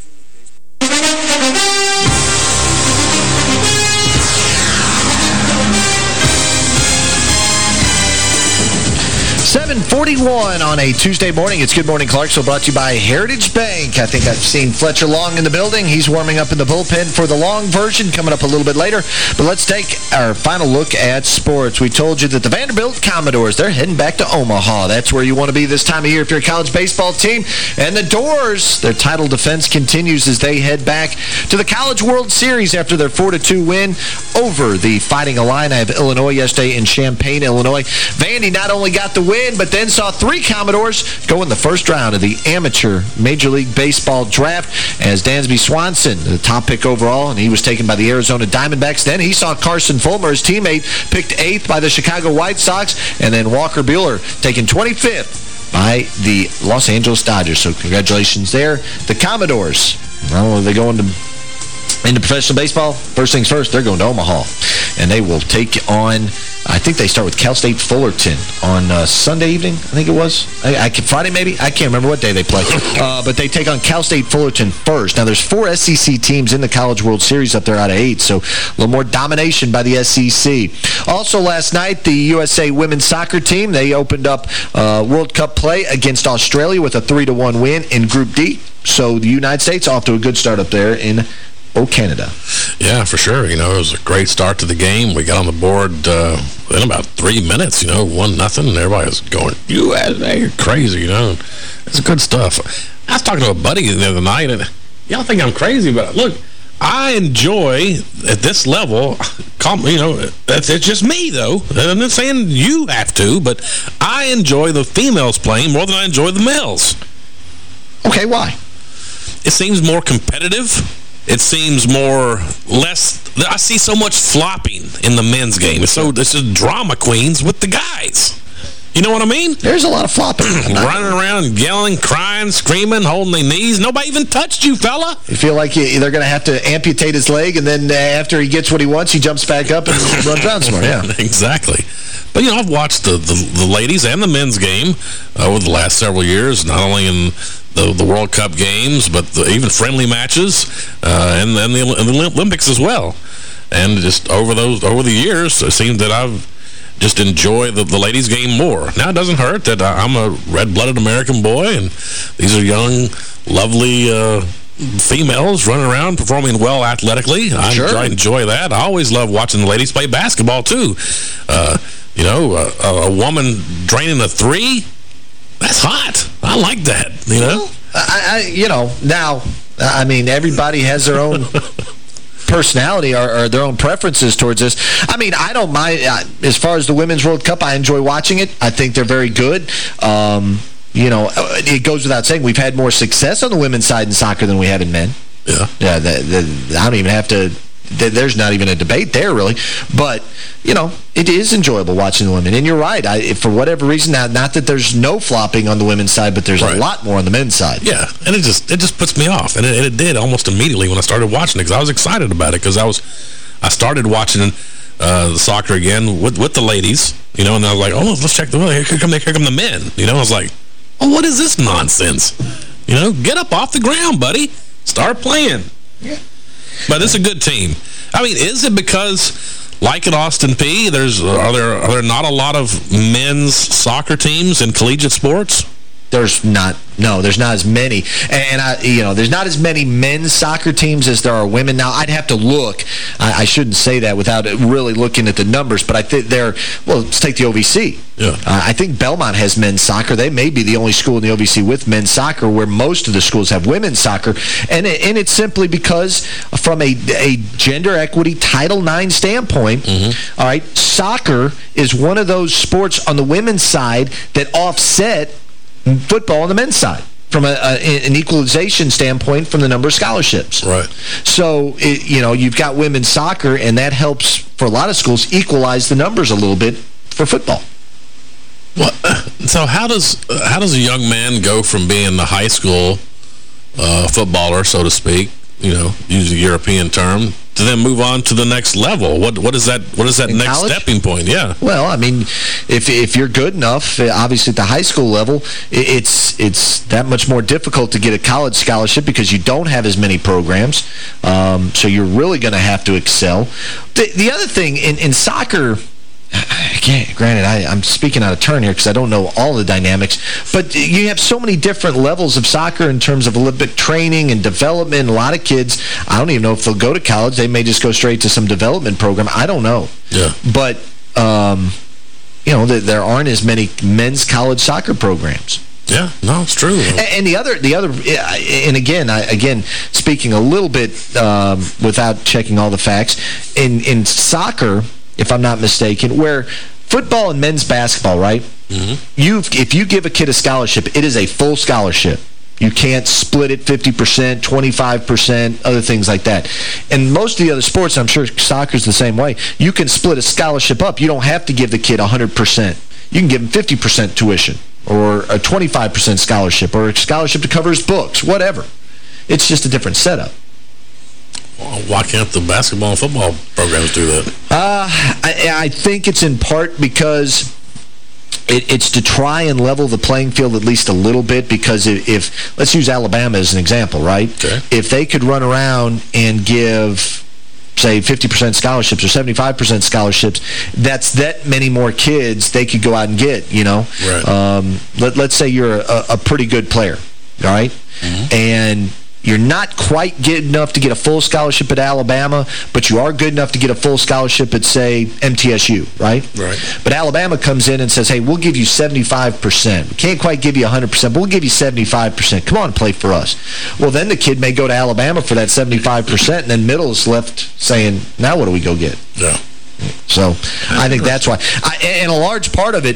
Speaker 2: 7:41 on a Tuesday morning. It's Good Morning Clarksville, brought to you by Heritage Bank. I think I've seen Fletcher Long in the building. He's warming up in the bullpen for the long version coming up a little bit later. But let's take our final look at sports. We told you that the Vanderbilt Commodores, they're heading back to Omaha. That's where you want to be this time of year if you're a college baseball team. And the Doors, their title defense continues as they head back to the College World Series after their 4-2 win over the Fighting Illini of Illinois yesterday in Champaign, Illinois. Vandy not only got the win, but then saw 3 Commodores go in the first round of the amateur Major League Baseball draft as Dansby Swanson, the top pick overall, and he was taken by the Arizona Diamondbacks. Then he saw Carson Fulmer, his teammate, picked 8th by the Chicago White Sox, and then Walker Buehler taken 25th by the Los Angeles Dodgers. So congratulations there. The Commodores, not only are they going into professional baseball, first things first, they're going to Omaha. And they will take on, I think they start with Cal State Fullerton on Sunday evening, I think it was. Friday maybe? I can't remember what day they play. But they take on Cal State Fullerton first. Now, there's 4 SEC teams in the College World Series up there out of 8, so a little more domination by the SEC. Also last night, the USA women's soccer team, they opened up World Cup play against Australia with a 3-1 win in Group D. So the United States off to a good start up there in Canada.
Speaker 3: Yeah, for sure. You know, it was a great start to the game. We got on the board in about 3 minutes, 1-0, and everybody was going, USA, you're crazy, It's good stuff. I was talking to a buddy the other night, and y'all think I'm crazy, but look, I enjoy, at this level, it's just me, though. I'm not saying you have to, but I enjoy the females playing more than I enjoy the males.
Speaker 2: Okay, why?
Speaker 3: It seems more competitive. It seems less. I see so much flopping in the men's game. It's just drama queens with the guys. You know what I mean?
Speaker 2: There's a lot of flopping.
Speaker 3: Running around, yelling, crying, screaming, holding their knees. Nobody even touched you, fella.
Speaker 2: You feel like they're going to have to amputate his leg, and then after he gets what he wants, he jumps back up and runs around some more. Yeah,
Speaker 3: exactly. But, I've watched the ladies and the men's game over the last several years, not only in the World Cup games, but even friendly matches, and then the Olympics as well. And just over the years, it seems that I've just enjoyed the ladies' game more. Now, it doesn't hurt that I'm a red-blooded American boy, and these are young, lovely females running around, performing well athletically.
Speaker 2: Sure.
Speaker 3: I enjoy that. I always love watching the ladies play basketball, too. A woman draining a 3, that's hot. I like that,
Speaker 2: Well, everybody has their own personality or their own preferences towards this. I don't mind. As far as the Women's World Cup, I enjoy watching it. I think they're very good. It goes without saying we've had more success on the women's side in soccer than we have in men.
Speaker 3: Yeah.
Speaker 2: Yeah, I don't even have to... There's not even a debate there, really. But, it is enjoyable watching the women. And you're right. For whatever reason, not that there's no flopping on the women's side, but there's a lot more on the men's side.
Speaker 3: Yeah, and it just puts me off. And it did almost immediately when I started watching it, because I was excited about it, because I started watching the soccer again with the ladies, and I was like, oh, let's check here come the men. I was like, oh, what is this nonsense? Get up off the ground, buddy. Start playing. Yeah. But it's a good team. Is it because, like at Austin Peay, are there not a lot of men's soccer teams in collegiate sports?
Speaker 2: There's not. No, there's not as many. And, there's not as many men's soccer teams as there are women. Now, I'd have to look. I shouldn't say that without really looking at the numbers, but I think let's take the OVC.
Speaker 3: Yeah.
Speaker 2: I think Belmont has men's soccer. They may be the only school in the OVC with men's soccer, where most of the schools have women's soccer. And it's simply because from a gender equity Title IX standpoint, all right, soccer is one of those sports on the women's side that offset football on the men's side. from an equalization standpoint from the number of scholarships.
Speaker 3: Right.
Speaker 2: So, you've got women's soccer, and that helps, for a lot of schools, equalize the numbers a little bit for football.
Speaker 3: Well, so how does a young man go from being the high school footballer, so to speak, use a European term, to then move on to the next level? What is that next
Speaker 2: college?
Speaker 3: Stepping point? Yeah.
Speaker 2: Well, I mean, if you're good enough, obviously at the high school level, it's that much more difficult to get a college scholarship because you don't have as many programs. So you're really going to have to excel. The other thing in soccer, granted, I'm speaking out of turn here because I don't know all the dynamics, but you have so many different levels of soccer in terms of Olympic training and development. A lot of kids, I don't even know if they'll go to college. They may just go straight to some development program. I don't know.
Speaker 3: Yeah.
Speaker 2: But, there aren't as many men's college soccer programs.
Speaker 3: Yeah, no, it's true.
Speaker 2: And the other, and again, speaking a little bit without checking all the facts, in soccer, if I'm not mistaken, where football and men's basketball, right?
Speaker 3: Mm-hmm.
Speaker 2: If you give a kid a scholarship, it is a full scholarship. You can't split it 50%, 25%, other things like that. And most of the other sports, I'm sure soccer's the same way, you can split a scholarship up. You don't have to give the kid 100%. You can give him 50% tuition or a 25% scholarship or a scholarship to cover his books, whatever. It's just a different setup.
Speaker 3: Why can't the basketball and football programs do that?
Speaker 2: I think it's in part because it's to try and level the playing field at least a little bit, because if let's use Alabama as an example, right?
Speaker 3: Okay.
Speaker 2: If they could run around and give, say, 50% scholarships or 75% scholarships, that's that many more kids they could go out and get,
Speaker 3: Right.
Speaker 2: Let's say you're a pretty good player, all right?
Speaker 3: Mm-hmm.
Speaker 2: And you're not quite good enough to get a full scholarship at Alabama, but you are good enough to get a full scholarship at, say, MTSU, right?
Speaker 3: Right.
Speaker 2: But Alabama comes in and says, hey, we'll give you 75%. We can't quite give you 100%, but we'll give you 75%. Come on and play for us. Well, then the kid may go to Alabama for that 75%, and then middle is left saying, now what do we go get?
Speaker 3: Yeah.
Speaker 2: So I think that's why. And a large part of it,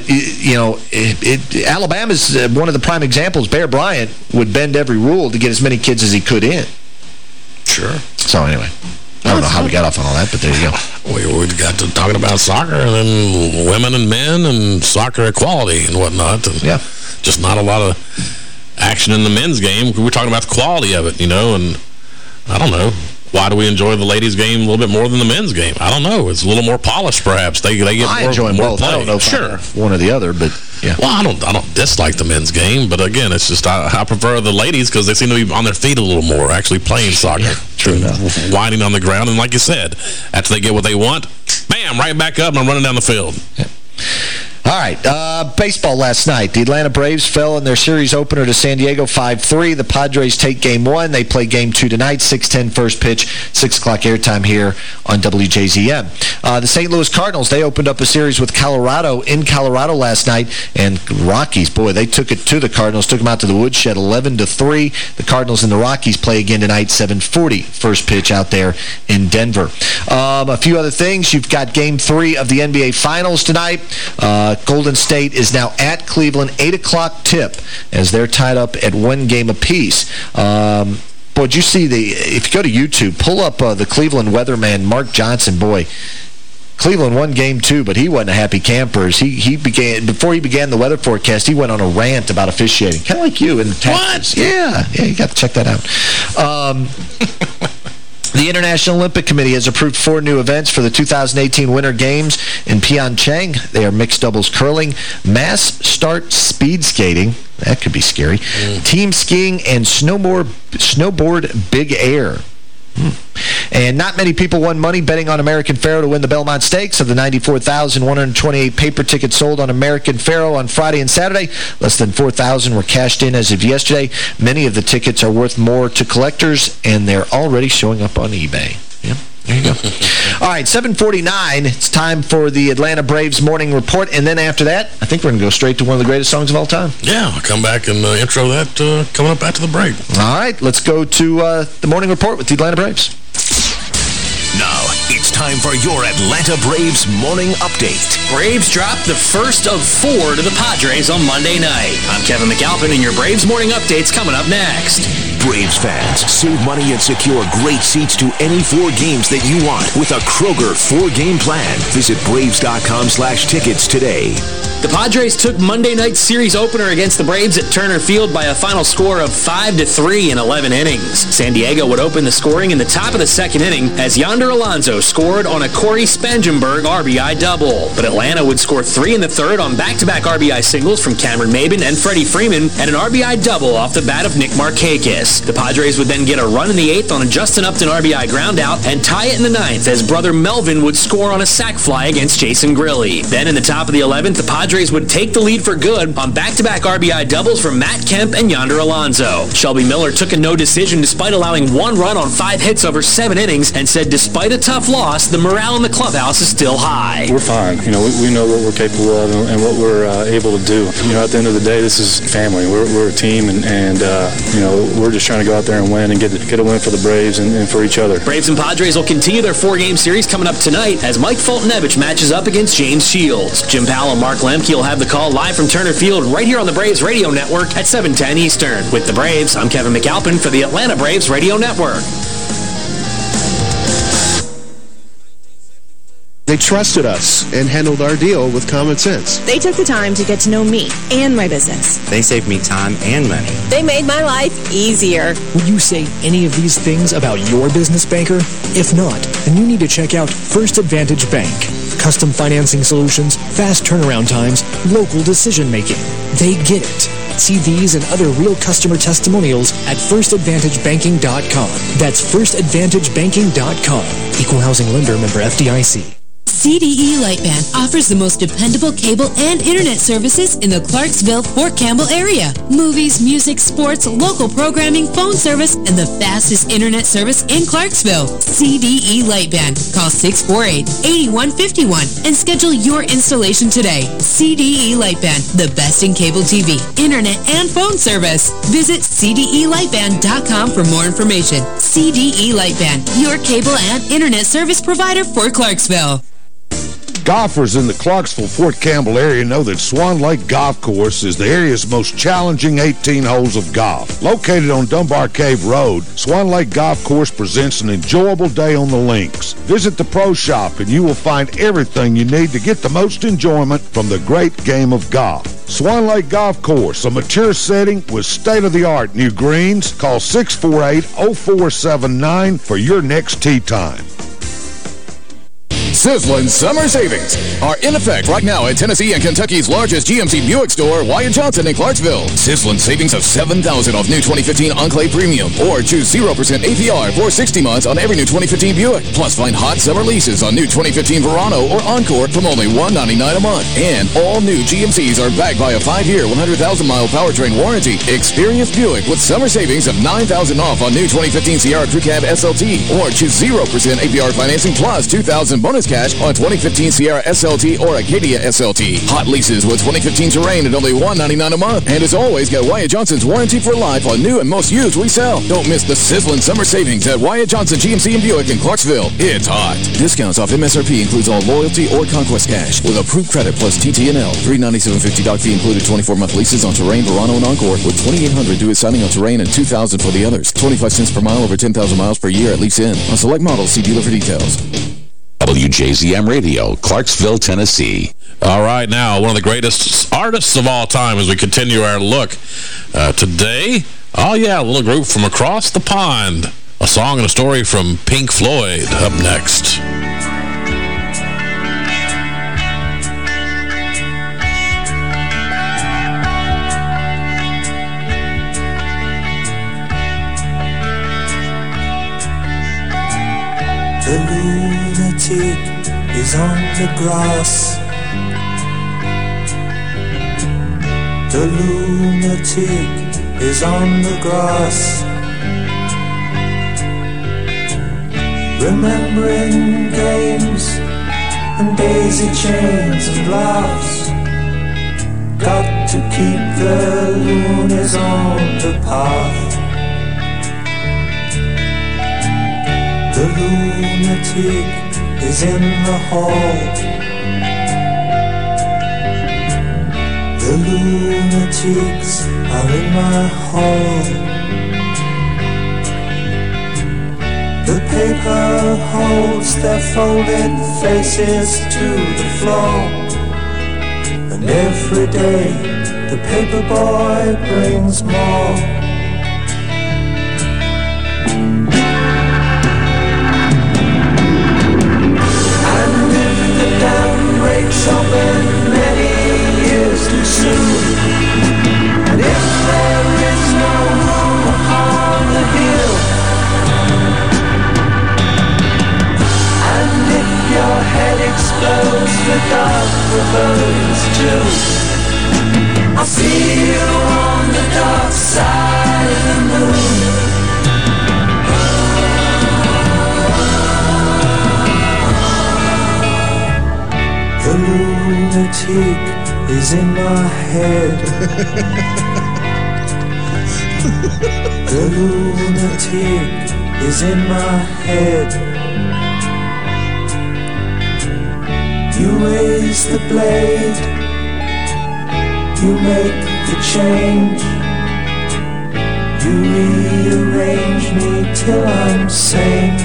Speaker 2: Alabama's one of the prime examples. Bear Bryant would bend every rule to get as many kids as he could in.
Speaker 3: Sure.
Speaker 2: So anyway, I don't know how we got off on all that, but there you go.
Speaker 3: We got to talking about soccer and then women and men and soccer equality and whatnot. And
Speaker 2: yeah.
Speaker 3: Just not a lot of action in the men's game. We're talking about the quality of it, and I don't know. Why do we enjoy the ladies' game a little bit more than the men's game? I don't know. It's a little more polished, perhaps. They get
Speaker 2: I
Speaker 3: more,
Speaker 2: enjoy
Speaker 3: more
Speaker 2: both.
Speaker 3: play.
Speaker 2: I don't know if one or the other, but yeah.
Speaker 3: Well, I don't dislike the men's game, but again, it's just I prefer the ladies because they seem to be on their feet a little more, actually playing soccer.
Speaker 2: Yeah, true enough.
Speaker 3: Whining on the ground, and like you said, after they get what they want, bam, right back up and I'm running down the field.
Speaker 2: Yeah. All right, baseball last night. The Atlanta Braves fell in their series opener to San Diego 5-3. The Padres take Game 1. They play Game 2 tonight, 6:10 first pitch, 6 o'clock airtime here on WJZM. The St. Louis Cardinals, they opened up a series with Colorado in Colorado last night. And Rockies, boy, they took it to the Cardinals, took them out to the woodshed 11-3. The Cardinals and the Rockies play again tonight, 7:40 first pitch out there in Denver. A few other things. You've got Game 3 of the NBA Finals tonight. Golden State is now at Cleveland, 8 o'clock tip, as they're tied up at 1 game apiece. Boy, did you see if you go to YouTube, pull up the Cleveland weatherman, Mark Johnson. Boy, Cleveland won Game 2, but he wasn't a happy camper. Before he began the weather forecast, he went on a rant about officiating. Kind of like you in Texas. What? Yeah, you got to check that out. The International Olympic Committee has approved 4 new events for the 2018 Winter Games in Pyeongchang. They are mixed doubles curling, mass start speed skating, that could be scary, team skiing, and snowboard big air. And not many people won money betting on American Pharoah to win the Belmont Stakes. Of the 94,128 paper tickets sold on American Pharoah on Friday and Saturday, less than 4,000 were cashed in as of yesterday. Many of the tickets are worth more to collectors, and they're already showing up on eBay. Yeah, there you go. All right, 7:49. It's time for the Atlanta Braves Morning Report. And then after that, I think we're going to go straight to one of the greatest songs of all time.
Speaker 3: Yeah, I'll come back and intro that coming up after the break.
Speaker 2: All right, let's go to the Morning Report with the Atlanta Braves.
Speaker 4: Now, it's time for your Atlanta Braves morning update.
Speaker 6: Braves dropped the first of 4 to the Padres on Monday night. I'm Kevin McAlpin, and your Braves morning update's coming up next.
Speaker 4: Braves fans, save money and secure great seats to any 4 games that you want with a Kroger 4-game plan. Visit Braves.com/tickets today.
Speaker 6: The Padres took Monday night's series opener against the Braves at Turner Field by a final score of 5-3 in 11 innings. San Diego would open the scoring in the top of the second inning as Yonder Alonso scored on a Corey Spangenberg RBI double. But Atlanta would score 3 in the third on back-to-back RBI singles from Cameron Maybin and Freddie Freeman and an RBI double off the bat of Nick Markakis. The Padres would then get a run in the 8th on a Justin Upton RBI groundout and tie it in the 9th as brother Melvin would score on a sac fly against Jason Grilli. Then in the top of the 11th, the Padres would take the lead for good on back-to-back RBI doubles from Matt Kemp and Yonder Alonso. Shelby Miller took a no decision despite allowing 1 run on 5 hits over 7 innings and said despite a tough loss, the morale in the clubhouse is still high.
Speaker 9: We're fine. We know what we're capable of and what we're able to do. At the end of the day, this is family. We're a team, and we're just trying to go out there and win and get a win for the Braves and for each other.
Speaker 6: Braves and Padres will continue their 4-game series coming up tonight as Mike Fultonevich matches up against James Shields. Jim Powell and Mark Lemke will have the call live from Turner Field right here on the Braves Radio Network at 7:10 Eastern. With the Braves, I'm Kevin McAlpin for the Atlanta Braves Radio Network.
Speaker 20: They trusted us and handled our deal with common sense.
Speaker 22: They took the time to get to know me and my business.
Speaker 23: They saved me time and money.
Speaker 22: They made my life easier.
Speaker 26: Would you say any of these things about your business banker? If not, then you need to check out First Advantage Bank. Custom financing solutions, fast turnaround times, local decision-making. They get it. See these and other real customer testimonials at firstadvantagebanking.com. That's firstadvantagebanking.com. Equal housing lender, member FDIC.
Speaker 27: CDE Lightband offers the most dependable cable and internet services in the Clarksville-Fort Campbell area. Movies, music, sports, local programming, phone service, and the fastest internet service in Clarksville. CDE Lightband. Call 648-8151 and schedule your installation today. CDE Lightband, the best in cable TV, internet, and phone service. Visit CDELightband.com for more information. CDE Lightband, your cable and internet service provider for Clarksville.
Speaker 8: Golfers in the Clarksville-Fort Campbell area know that Swan Lake Golf Course is the area's most challenging 18 holes of golf. Located on Dunbar Cave Road, Swan Lake Golf Course presents an enjoyable day on the links. Visit the pro shop and you will find everything you need to get the most enjoyment from the great game of golf. Swan Lake Golf Course, a mature setting with state-of-the-art new greens. Call 648-0479 for your next tee time.
Speaker 28: Sizzling summer savings are in effect right now at Tennessee and Kentucky's largest GMC Buick store, Wyatt Johnson in Clarksville. Sizzling savings of $7,000 off new 2015 Enclave Premium, or choose 0% APR for 60 months on every new 2015 Buick. Plus, find hot summer leases on new 2015 Verano or Encore from only $199 a month. And all new GMCs are backed by a 5-year, 100,000-mile powertrain warranty. Experience Buick with summer savings of $9,000 off on new 2015 Sierra Crew Cab SLT, or choose 0% APR financing plus $2,000 bonus cash on 2015 Sierra SLT or Acadia SLT. Hot leases with 2015 Terrain at only $199 a month. And as always, get Wyatt Johnson's warranty for life on new and most used we sell. Don't miss the sizzling summer savings at Wyatt Johnson GMC and Buick in Clarksville. It's hot. Discounts off MSRP includes all loyalty or conquest cash with approved credit plus TTNL. $397.50 doc fee included 24-month leases on Terrain, Verano, and Encore with $2,800 due at signing on Terrain and $2,000 for the others. 25 cents per mile over 10,000 miles per year at lease in. On select models, see dealer for details.
Speaker 4: WJZM Radio, Clarksville, Tennessee.
Speaker 3: All right, now, one of the greatest artists of all time as we continue our look today. Oh, yeah, a little group from across the pond. A song and a story from Pink Floyd up next.
Speaker 21: The lunatic is on the grass. The lunatic is on the grass. Remembering games and daisy chains and laughs. Got to keep the loonies on the path. The lunatic is in the hall. The lunatics are in my hall. The paper holds their folded faces to the floor. And every day the paper boy brings more. And if the dam breaks open many years too soon, and if there is no room upon the hill, and if your head explodes, the dark reverts too. I'll see you on the dark side of the moon. The lunatic is in my head. The lunatic is in my head. You raise the blade, you make the change, you rearrange me till I'm sane.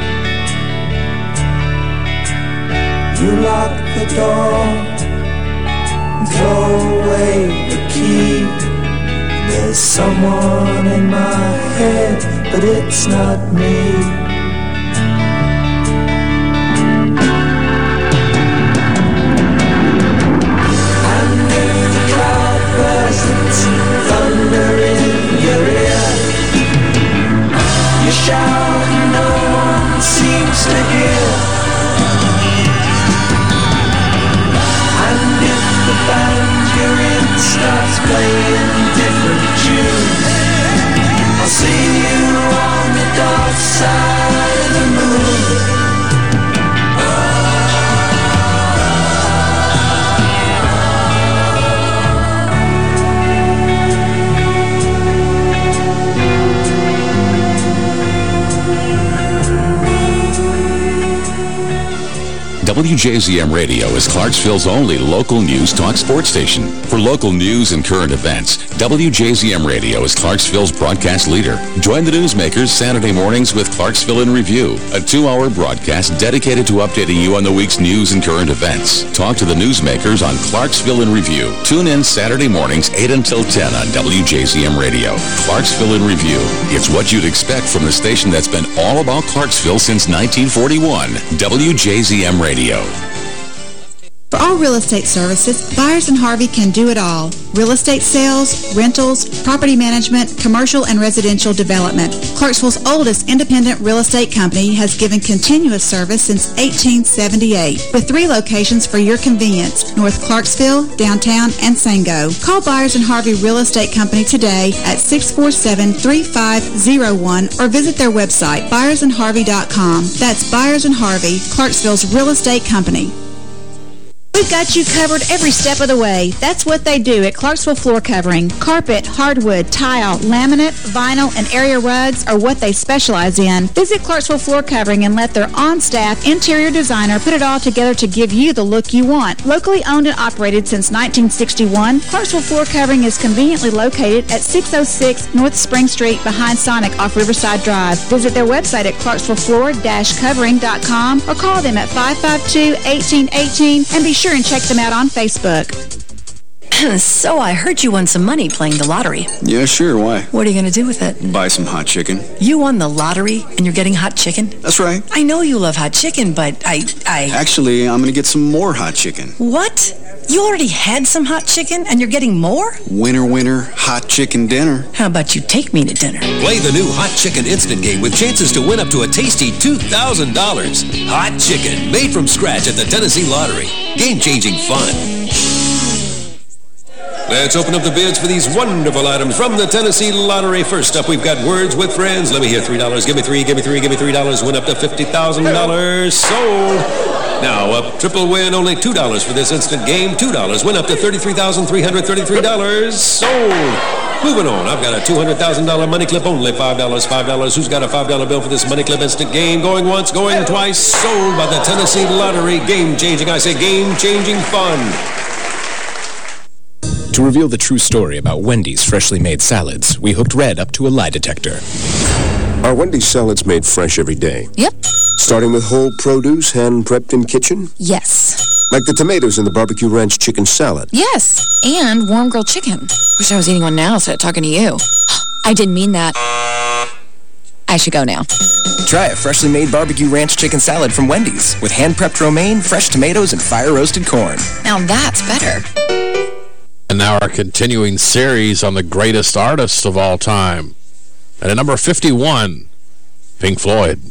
Speaker 21: You lock the door, throw away the key. There's someone in my head, but it's not me. Thunder in your ear, you shout and no one seems to hear. And if the band you're in starts playing different tunes, I'll see you on the dark side of the moon.
Speaker 4: WJZM Radio is Clarksville's only local news talk sports station. For local news and current events, WJZM Radio is Clarksville's broadcast leader. Join the newsmakers Saturday mornings with Clarksville in Review, a 2-hour broadcast dedicated to updating you on the week's news and current events. Talk to the newsmakers on Clarksville in Review. Tune in Saturday mornings 8 until 10 on WJZM Radio. Clarksville in Review. It's what you'd expect from the station that's been all about Clarksville since 1941. WJZM Radio.
Speaker 10: For all real estate services, Byers & Harvey can do it all. Real estate sales, rentals, property management, commercial and residential development. Clarksville's oldest independent real estate company has given continuous service since 1878, with 3 locations for your convenience: North Clarksville, downtown, and Sango. Call Byers & Harvey Real Estate Company today at 647-3501 or visit their website, byersandharvey.com. That's Byers & Harvey, Clarksville's real estate company.
Speaker 7: We've got you covered every step of the way. That's what they do at Clarksville Floor Covering. Carpet, hardwood, tile, laminate, vinyl, and area rugs are what they specialize in. Visit Clarksville Floor Covering and let their on-staff interior designer put it all together to give you the look you want. Locally owned and operated since 1961, Clarksville Floor Covering is conveniently located at 606 North Spring Street behind Sonic off Riverside Drive. Visit their website at clarksvillefloor-covering.com or call them at 552-1818 and be sure and check them out on Facebook.
Speaker 12: So I heard you won some money playing the lottery.
Speaker 13: Yeah, sure. Why?
Speaker 12: What are you going to do with it?
Speaker 13: Buy some hot chicken.
Speaker 12: You won the lottery and you're getting hot chicken?
Speaker 13: That's right.
Speaker 12: I know you love hot chicken, but I...
Speaker 13: Actually, I'm going to get some more hot chicken.
Speaker 12: What? You already had some hot chicken and you're getting more?
Speaker 13: Winner, winner, hot chicken dinner.
Speaker 12: How about you take me to dinner?
Speaker 14: Play the new Hot Chicken Instant Game with chances to win up to a tasty $2,000. Hot chicken, made from scratch at the Tennessee Lottery. Game-changing fun. Let's open up the bids for these wonderful items from the Tennessee Lottery. First up, we've got Words with Friends. Let me hear $3. Give me 3, give me 3, give me $3. Win up to $50,000. Sold. Now, up triple win, only $2 for this instant game. $2. Win up to $33,333. Sold. Moving on, I've got a $200,000 money clip, only $5, $5. Who's got a $5 bill for this money clip instant game? Going once, going twice, sold by the Tennessee Lottery. Game-changing, I say game-changing fun.
Speaker 1: To reveal the true story about Wendy's freshly made salads, we hooked Red up to a lie detector.
Speaker 5: Are Wendy's salads made fresh every day?
Speaker 11: Yep.
Speaker 5: Starting with whole produce, hand-prepped in kitchen?
Speaker 11: Yes.
Speaker 5: Like the tomatoes in the barbecue ranch chicken salad?
Speaker 11: Yes. And warm grilled chicken. Wish I was eating one now instead of talking to you. I didn't mean that. I should go now.
Speaker 1: Try a freshly made barbecue ranch chicken salad from Wendy's with hand-prepped romaine, fresh tomatoes, and fire-roasted corn.
Speaker 11: Now that's better.
Speaker 3: And now our continuing series on the greatest artists of all time. And at number 51, Pink Floyd.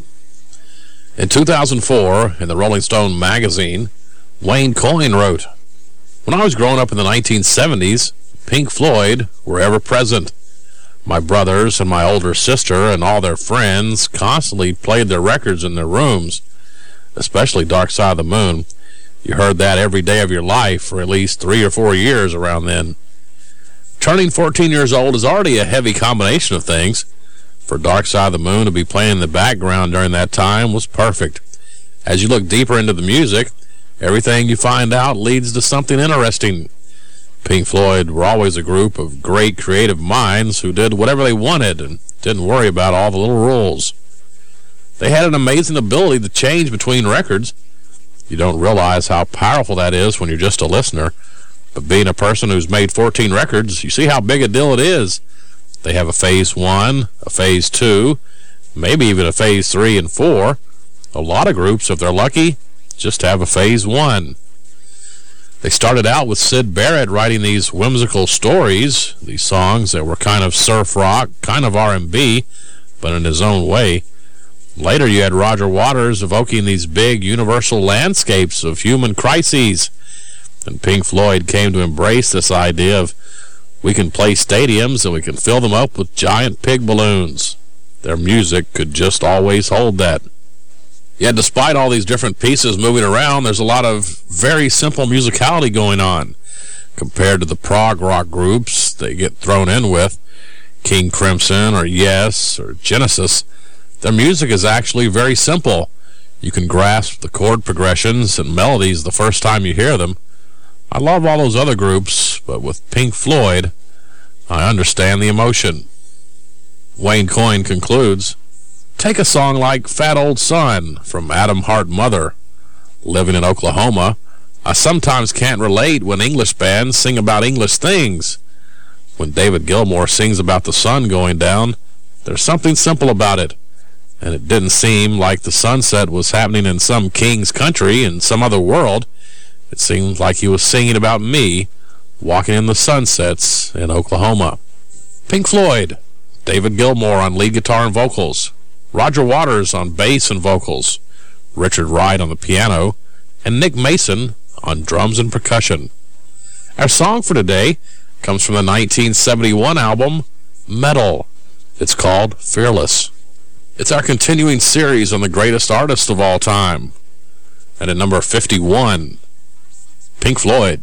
Speaker 3: In 2004, in the Rolling Stone magazine, Wayne Coyne wrote, "When I was growing up in the 1970s, Pink Floyd were ever present. My brothers and my older sister and all their friends constantly played their records in their rooms, especially Dark Side of the Moon. You heard that every day of your life for at least 3 or 4 years around then. Turning 14 years old is already a heavy combination of things. For Dark Side of the Moon to be playing in the background during that time was perfect. As you look deeper into the music, everything you find out leads to something interesting. Pink Floyd were always a group of great creative minds who did whatever they wanted and didn't worry about all the little rules. They had an amazing ability to change between records. You don't realize how powerful that is when you're just a listener, but being a person who's made 14 records, you see how big a deal it is. They have a phase 1, a phase 2, maybe even a phase 3 and 4. A lot of groups, if they're lucky, just have a phase 1. They started out with Syd Barrett writing these whimsical stories, these songs that were kind of surf rock, kind of R&B, but in his own way. Later you had Roger Waters evoking these big universal landscapes of human crises. And Pink Floyd came to embrace this idea of we can play stadiums and we can fill them up with giant pig balloons. Their music could just always hold that. Yet despite all these different pieces moving around, there's a lot of very simple musicality going on compared to the prog rock groups they get thrown in with, King Crimson or Yes or Genesis. Their music is actually very simple. You can grasp the chord progressions and melodies the first time you hear them. I love all those other groups, but with Pink Floyd, I understand the emotion. Wayne Coyne concludes, take a song like Fat Old Son from Adam Hart Mother. Living in Oklahoma, I sometimes can't relate when English bands sing about English things. When David Gilmour sings about the sun going down, there's something simple about it. And it didn't seem like the sunset was happening in some king's country in some other world. It seemed like he was singing about me walking in the sunsets in Oklahoma. Pink Floyd, David Gilmour on lead guitar and vocals, Roger Waters on bass and vocals, Richard Wright on the piano, and Nick Mason on drums and percussion. Our song for today comes from the 1971 album, Metal. It's called Fearless. It's our continuing series on the greatest artists of all time. And at number 51, Pink Floyd.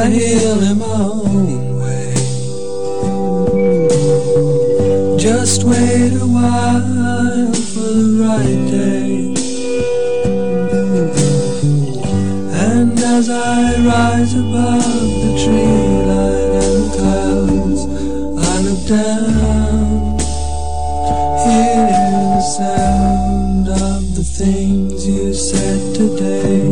Speaker 21: I heal in my own way. Just wait a while for the right day. And as I rise above the tree line and the clouds, I look down, hear the sound of the things you said today.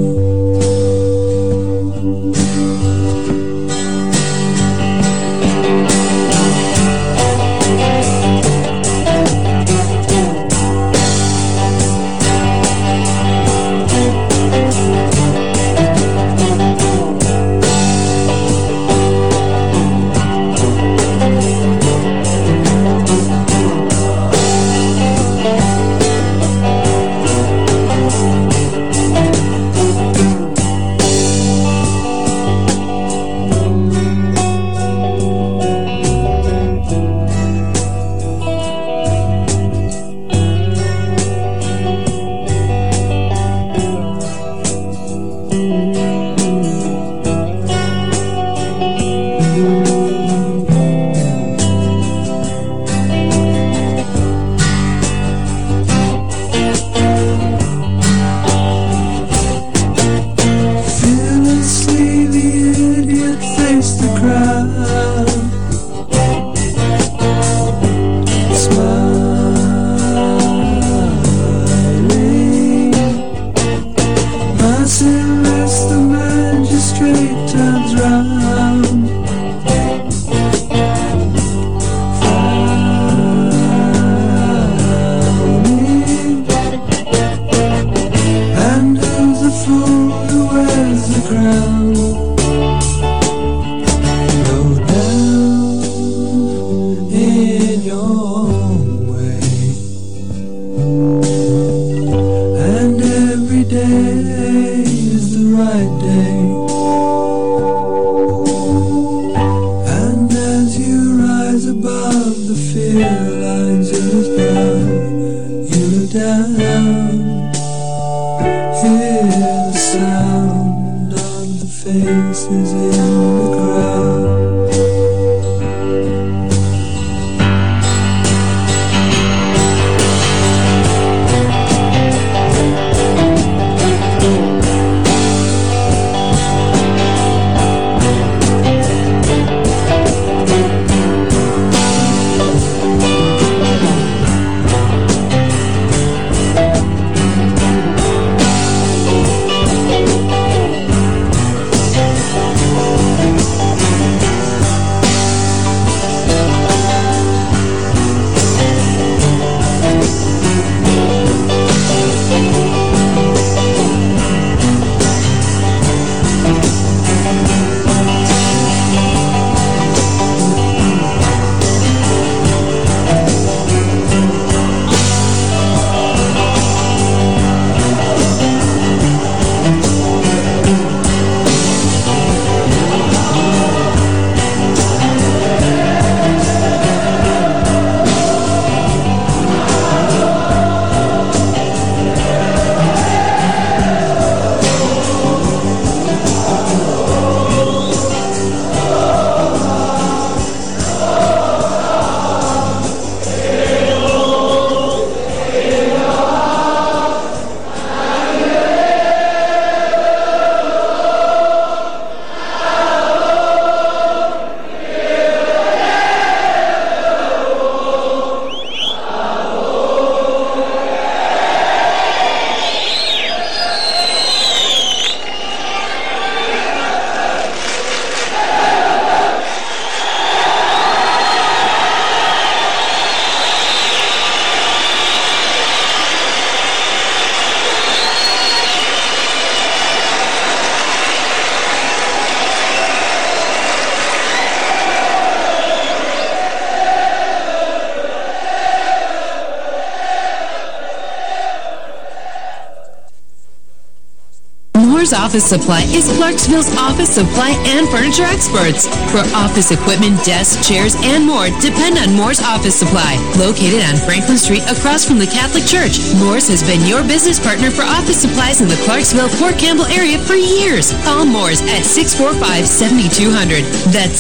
Speaker 27: Moore's Office Supply is Clarksville's office supply and furniture experts. For office equipment, desks, chairs, and more, depend on Moore's Office Supply. Located on Franklin Street across from the Catholic Church, Moore's has been your business partner for office supplies in the Clarksville-Fort Campbell area for years. Call Moore's at 645-7200. That's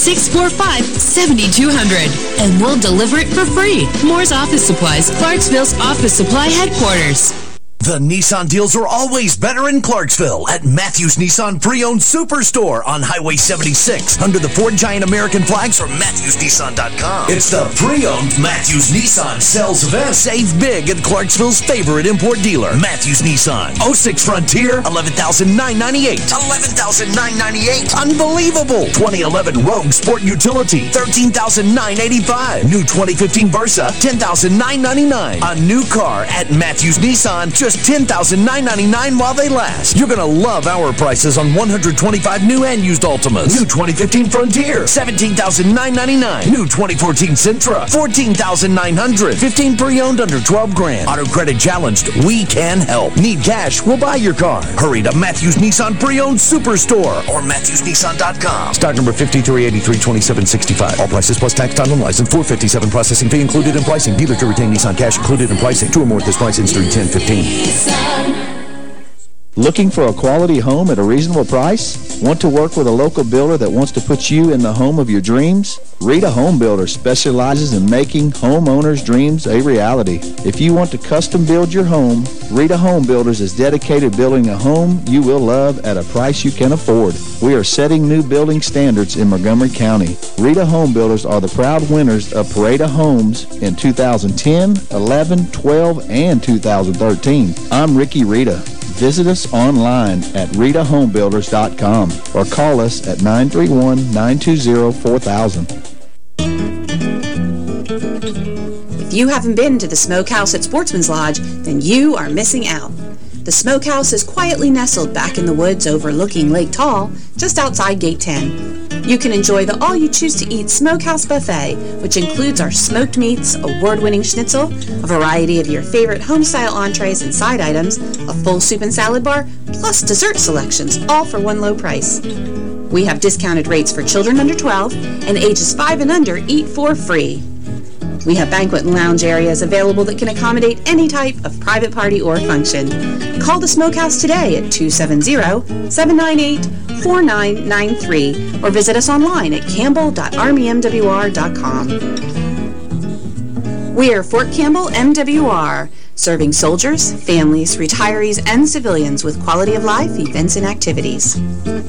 Speaker 27: 645-7200. And we'll deliver it for free. Moore's Office Supplies, Clarksville's office supply headquarters.
Speaker 2: The Nissan deals are always better in Clarksville at Matthews Nissan Pre-Owned Superstore on Highway 76 under the Ford Giant American flags or MatthewsNissan.com. It's the Pre-Owned Matthews Nissan sales event. Save big at Clarksville's favorite import dealer, Matthews Nissan. 06 Frontier, $11,998. $11,998. Unbelievable. 2011 Rogue Sport Utility, $13,985. New 2015 Versa, $10,999. A new car at Matthews Nissan, just $10,999 while they last. You're going to love our prices on 125 new and used Altimas. New 2015 Frontier, $17,999. New 2014 Sentra, $14,900. 15 pre-owned under 12 grand. Auto credit challenged, we can help. Need cash, we'll buy your car. Hurry to Matthews Nissan Pre-Owned Superstore or MatthewsNissan.com. Stock number 53832765. All prices plus tax, title, and license. $457 processing fee included in pricing. Dealer to retain Nissan cash included in pricing. 2 or more at this price, Instead 10-15.
Speaker 15: Looking for a quality home at a reasonable price? Want to work with a local builder that wants to put you in the home of your dreams? Rita Home Builder specializes in making homeowners' dreams a reality. If you want to custom build your home, Rita Home Builders is dedicated to building a home you will love at a price you can afford. We are setting new building standards in Montgomery County. Rita Home Builders are the proud winners of Parade of Homes in 2010, 11, 12, and 2013. I'm Ricky Rita. Visit us online at ritahomebuilders.com or call us at 931-920-4000.
Speaker 16: If you haven't been to the Smokehouse at Sportsman's Lodge, then you are missing out. The Smokehouse is quietly nestled back in the woods overlooking Lake Tall, just outside Gate 10. You can enjoy the all-you-choose-to-eat Smokehouse Buffet, which includes our smoked meats, award-winning schnitzel, a variety of your favorite home-style entrees and side items, a full soup and salad bar, plus dessert selections, all for one low price. We have discounted rates for children under 12, and ages 5 and under eat for free. We have banquet and lounge areas available that can accommodate any type of private party or function. Call the Smokehouse today at 270-798-4993 or visit us online at campbell.armymwr.com. We are Fort Campbell MWR, serving soldiers, families, retirees, and civilians with quality of life events and activities.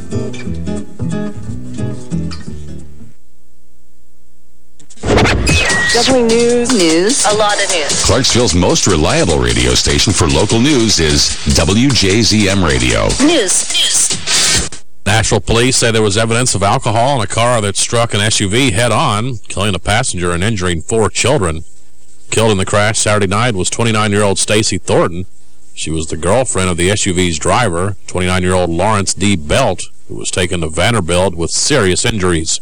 Speaker 17: Definitely news. A lot of news.
Speaker 4: Clarksville's most reliable radio station for local news is WJZM Radio.
Speaker 17: News.
Speaker 3: Nashville police say there was evidence of alcohol in a car that struck an SUV head-on, killing a passenger and injuring 4 children. Killed in the crash Saturday night was 29-year-old Stacy Thornton. She was the girlfriend of the SUV's driver, 29-year-old Lawrence D. Belt, who was taken to Vanderbilt with serious injuries.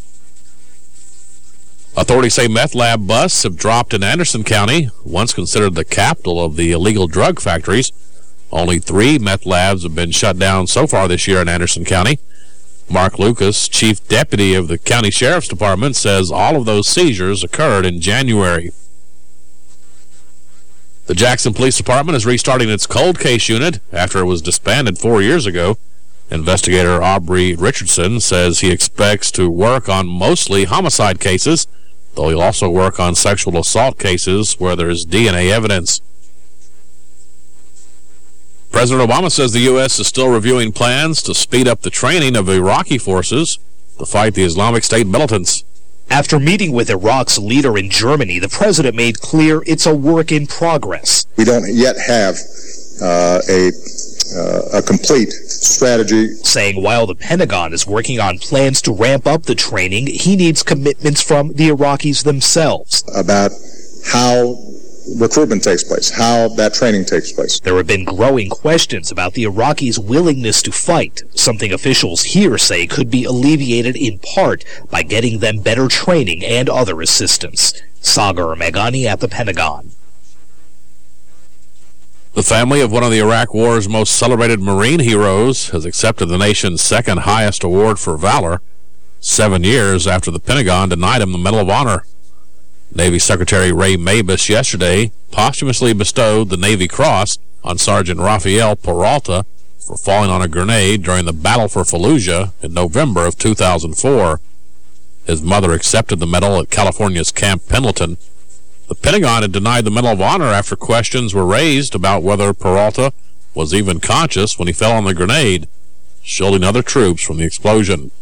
Speaker 3: Authorities say meth lab busts have dropped in Anderson County, once considered the capital of the illegal drug factories. Only 3 meth labs have been shut down so far this year in Anderson County. Mark Lucas, chief deputy of the county sheriff's department, says all of those seizures occurred in January. The Jackson Police Department is restarting its cold case unit after it was disbanded 4 years ago. Investigator Aubrey Richardson says he expects to work on mostly homicide cases, though he'll also work on sexual assault cases where there's DNA evidence. President Obama says the U.S. is still reviewing plans to speed up the training of Iraqi forces to fight the Islamic State militants.
Speaker 18: After meeting with Iraq's leader in Germany, the president made clear it's a work in progress.
Speaker 19: We don't yet have a complete strategy.
Speaker 18: Saying while the Pentagon is working on plans to ramp up the training, he needs commitments from the Iraqis themselves.
Speaker 19: About how recruitment takes place, how that training takes place.
Speaker 18: There have been growing questions about the Iraqis' willingness to fight, something officials here say could be alleviated in part by getting them better training and other assistance. Sagar Meghani at the Pentagon.
Speaker 3: The family of one of the Iraq War's most celebrated Marine heroes has accepted the nation's second highest award for valor, 7 years after the Pentagon denied him the Medal of Honor. Navy Secretary Ray Mabus yesterday posthumously bestowed the Navy Cross on Sergeant Rafael Peralta for falling on a grenade during the Battle for Fallujah in November of 2004. His mother accepted the medal at California's Camp Pendleton. The Pentagon had denied the Medal of Honor after questions were raised about whether Peralta was even conscious when he fell on the grenade, shielding other troops from the explosion.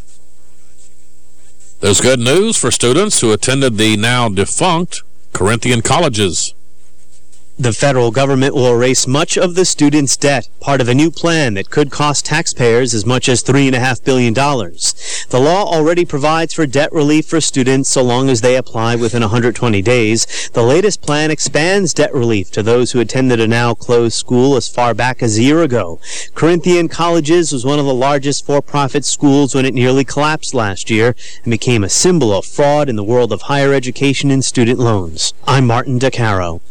Speaker 3: There's good news for students who attended the now defunct Corinthian colleges.
Speaker 6: The federal government will erase much of the students' debt, part of a new plan that could cost taxpayers as much as $3.5 billion. The law already provides for debt relief for students so long as they apply within 120 days. The latest plan expands debt relief to those who attended a now-closed school as far back as a year ago. Corinthian Colleges was one of the largest for-profit schools when it nearly collapsed last year and became a symbol of fraud in the world of higher education and student loans. I'm Martin DeCaro.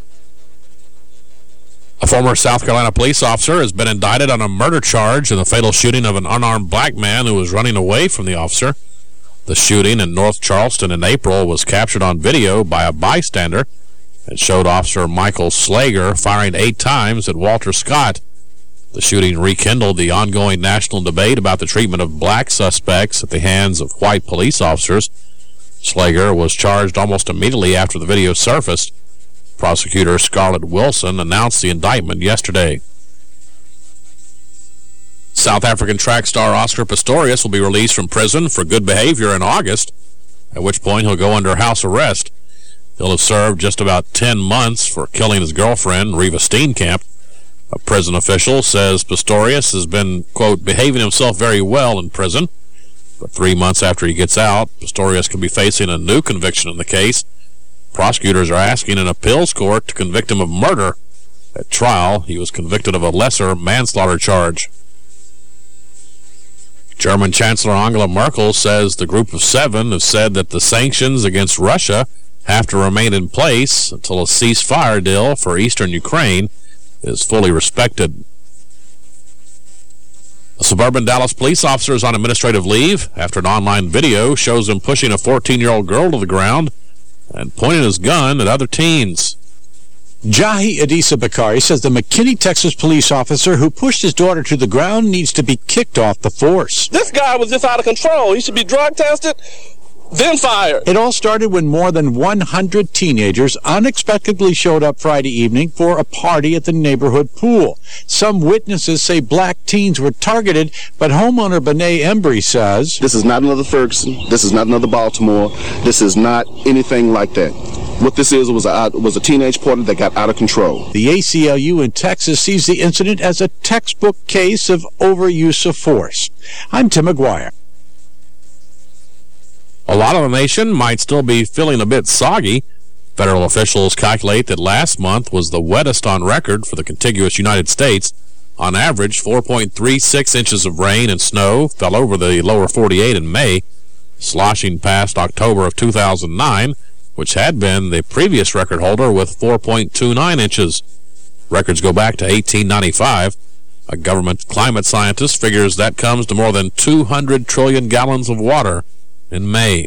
Speaker 3: A former South Carolina police officer has been indicted on a murder charge in the fatal shooting of an unarmed black man who was running away from the officer. The shooting in North Charleston in April was captured on video by a bystander and showed Officer Michael Slager firing 8 times at Walter Scott. The shooting rekindled the ongoing national debate about the treatment of black suspects at the hands of white police officers. Slager was charged almost immediately after the video surfaced. Prosecutor Scarlett Wilson announced the indictment yesterday. South African track star Oscar Pistorius will be released from prison for good behavior in August, at which point he'll go under house arrest. He'll have served just about 10 months for killing his girlfriend, Reva Steenkamp. A prison official says Pistorius has been, quote, behaving himself very well in prison. But 3 months after he gets out, Pistorius could be facing a new conviction in the case. Prosecutors are asking an appeals court to convict him of murder. At trial, he was convicted of a lesser manslaughter charge. German Chancellor Angela Merkel says the Group of Seven have said that the sanctions against Russia have to remain in place until a ceasefire deal for eastern Ukraine is fully respected. A suburban Dallas police officer is on administrative leave after an online video shows him pushing a 14-year-old girl to the ground and pointing his gun at other teens.
Speaker 9: Jahi Adisa Bakari says the McKinney, Texas police officer who pushed his daughter to the ground needs to be kicked off the force.
Speaker 20: This guy was just out of control. He should be drug tested, then fired.
Speaker 9: It all started when more than 100 teenagers unexpectedly showed up Friday evening for a party at the neighborhood pool. Some witnesses say black teens were targeted, but homeowner Benet Embry says,
Speaker 22: "This is not another Ferguson. This is not another Baltimore. This is not anything like that. What this is was a teenage party that got out of control."
Speaker 9: The ACLU in Texas sees the incident as a textbook case of overuse of force. I'm Tim McGuire.
Speaker 3: A lot of the nation might still be feeling a bit soggy. Federal officials calculate that last month was the wettest on record for the contiguous United States. On average, 4.36 inches of rain and snow fell over the lower 48 in May, sloshing past October of 2009, which had been the previous record holder with 4.29 inches. Records go back to 1895. A government climate scientist figures that comes to more than 200 trillion gallons of water in May.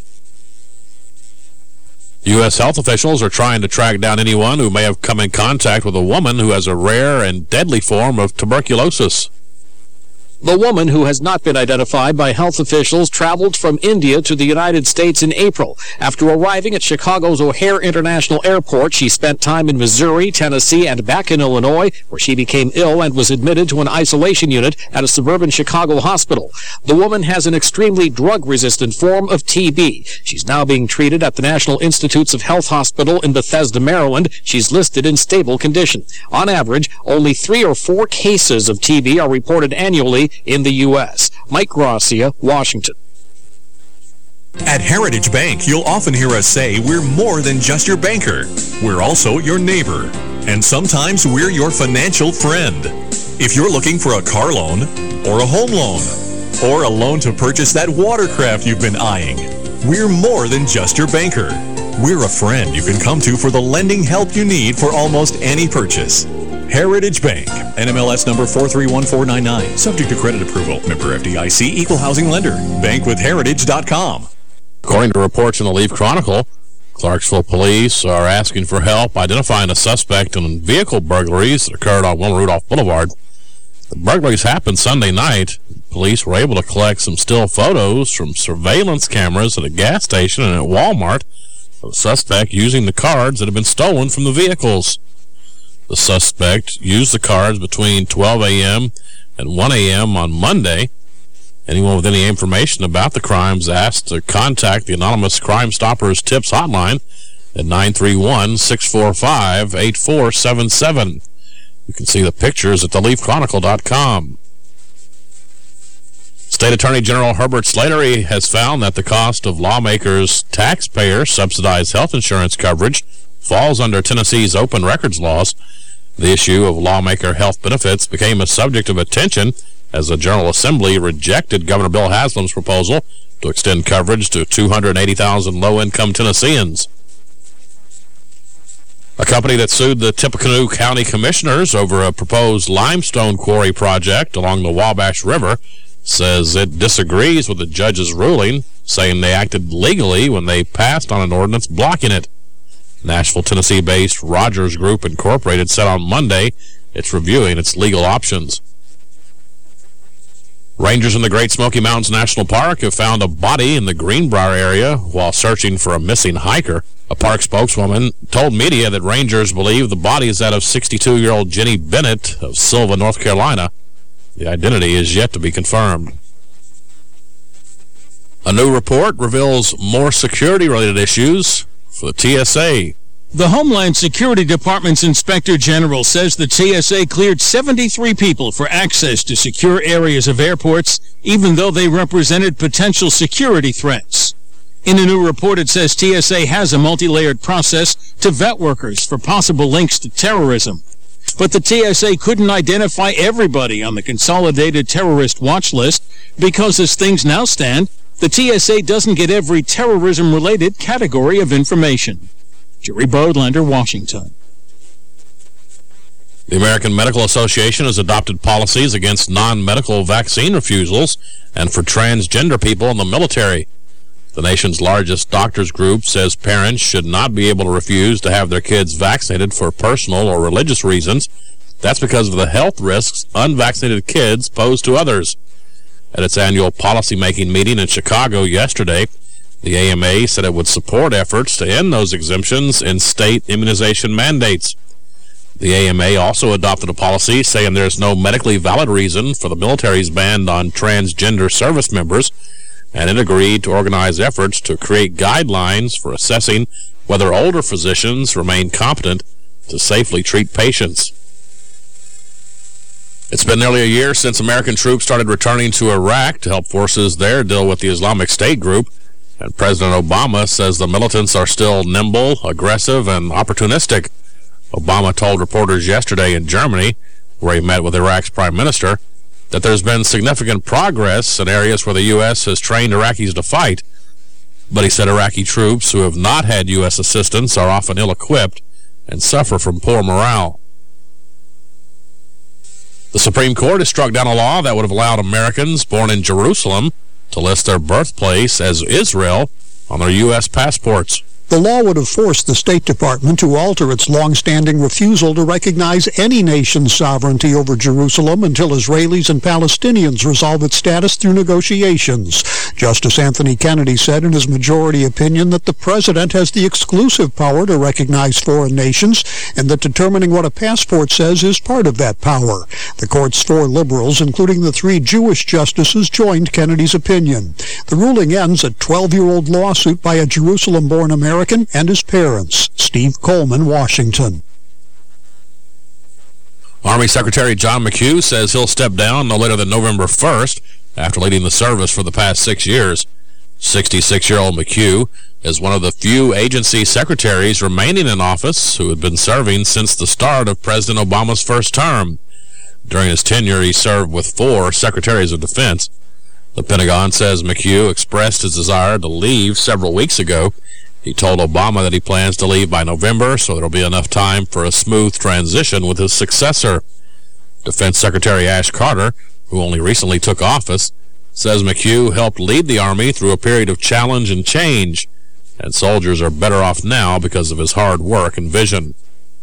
Speaker 3: U.S. health officials are trying to track down anyone who may have come in contact with a woman who has a rare and deadly form of tuberculosis.
Speaker 23: The woman, who has not been identified by health officials, traveled from India to the United States in April. After arriving at Chicago's O'Hare International Airport, she spent time in Missouri, Tennessee, and back in Illinois, where she became ill and was admitted to an isolation unit at a suburban Chicago hospital. The woman has an extremely drug-resistant form of TB. She's now being treated at the National Institutes of Health Hospital in Bethesda, Maryland. She's listed in stable condition. On average, only 3 or 4 cases of TB are reported annually in the U.S. Mike Gracia, Washington.
Speaker 24: At Heritage Bank, you'll often hear us say we're more than just your banker. We're also your neighbor. And sometimes we're your financial friend. If you're looking for a car loan, or a home loan, or a loan to purchase that watercraft you've been eyeing, we're more than just your banker. We're a friend you can come to for the lending help you need for almost any purchase. Heritage Bank. NMLS number 431499. Subject to credit approval. Member FDIC, Equal Housing Lender. Bankwithheritage.com.
Speaker 3: According to reports in the Leaf Chronicle, Clarksville police are asking for help identifying a suspect in vehicle burglaries that occurred on Wilma Rudolph Boulevard. The burglaries happened Sunday night. Police were able to collect some still photos from surveillance cameras at a gas station and at Walmart of the suspect using the cards that had been stolen from the vehicles. The suspect used the cards between 12 a.m. and 1 a.m. on Monday. Anyone with any information about the crimes asked to contact the anonymous Crime Stoppers Tips hotline at 931-645-8477. You can see the pictures at theleafchronicle.com. State Attorney General Herbert Slattery has found that the cost of lawmakers' taxpayer-subsidized health insurance coverage falls under Tennessee's open records laws. The issue of lawmaker health benefits became a subject of attention as the General Assembly rejected Governor Bill Haslam's proposal to extend coverage to 280,000 low-income Tennesseans. A company that sued the Tippecanoe County Commissioners over a proposed limestone quarry project along the Wabash River says it disagrees with the judge's ruling, saying they acted legally when they passed on an ordinance blocking it. Nashville, Tennessee-based Rogers Group Incorporated said on Monday it's reviewing its legal options. Rangers in the Great Smoky Mountains National Park have found a body in the Greenbrier area while searching for a missing hiker. A park spokeswoman told media that Rangers believe the body is that of 62-year-old Jenny Bennett of Sylva, North Carolina. The identity is yet to be confirmed. A new report reveals more security-related issues for the TSA.
Speaker 7: The Homeland Security Department's Inspector General says the TSA cleared 73 people for access to secure areas of airports, even though they represented potential security threats. In a new report, it says TSA has a multi-layered process to vet workers for possible links to terrorism. But the TSA couldn't identify everybody on the Consolidated Terrorist Watch List because, as things now stand, the TSA doesn't get every terrorism-related category of information. Jerry Bodlander, Washington.
Speaker 3: The American Medical Association has adopted policies against non-medical vaccine refusals and for transgender people in the military. The nation's largest doctors group says parents should not be able to refuse to have their kids vaccinated for personal or religious reasons. That's because of the health risks unvaccinated kids pose to others. At its annual policymaking meeting in Chicago yesterday, the AMA said it would support efforts to end those exemptions in state immunization mandates. The AMA also adopted a policy saying there's no medically valid reason for the military's ban on transgender service members, and it agreed to organize efforts to create guidelines for assessing whether older physicians remain competent to safely treat patients. It's been nearly a year since American troops started returning to Iraq to help forces there deal with the Islamic State group, and President Obama says the militants are still nimble, aggressive, and opportunistic. Obama told reporters yesterday in Germany, where he met with Iraq's prime minister, that there's been significant progress in areas where the U.S. has trained Iraqis to fight. But he said Iraqi troops who have not had U.S. assistance are often ill-equipped and suffer from poor morale. The Supreme Court has struck down a law that would have allowed Americans born in Jerusalem to list their birthplace as Israel on their U.S. passports.
Speaker 8: The law would have forced the State Department to alter its long-standing refusal to recognize any nation's sovereignty over Jerusalem until Israelis and Palestinians resolve its status through negotiations. Justice Anthony Kennedy said in his majority opinion that the President has the exclusive power to recognize foreign nations, and that determining what a passport says is part of that power. The court's 4 liberals, including the 3 Jewish justices, joined Kennedy's opinion. The ruling ends a 12-year-old lawsuit by a Jerusalem-born American and his parents. Steve Coleman, Washington.
Speaker 3: Army Secretary John McHugh says he'll step down no later than November 1st after leading the service for the past 6 years. 66-year-old McHugh is one of the few agency secretaries remaining in office who had been serving since the start of President Obama's first term. During his tenure, he served with 4 secretaries of defense. The Pentagon says McHugh expressed his desire to leave several weeks ago. He told Obama that he plans to leave by November, so there will be enough time for a smooth transition with his successor. Defense Secretary Ash Carter, who only recently took office, says McHugh helped lead the Army through a period of challenge and change, and soldiers are better off now because of his hard work and vision.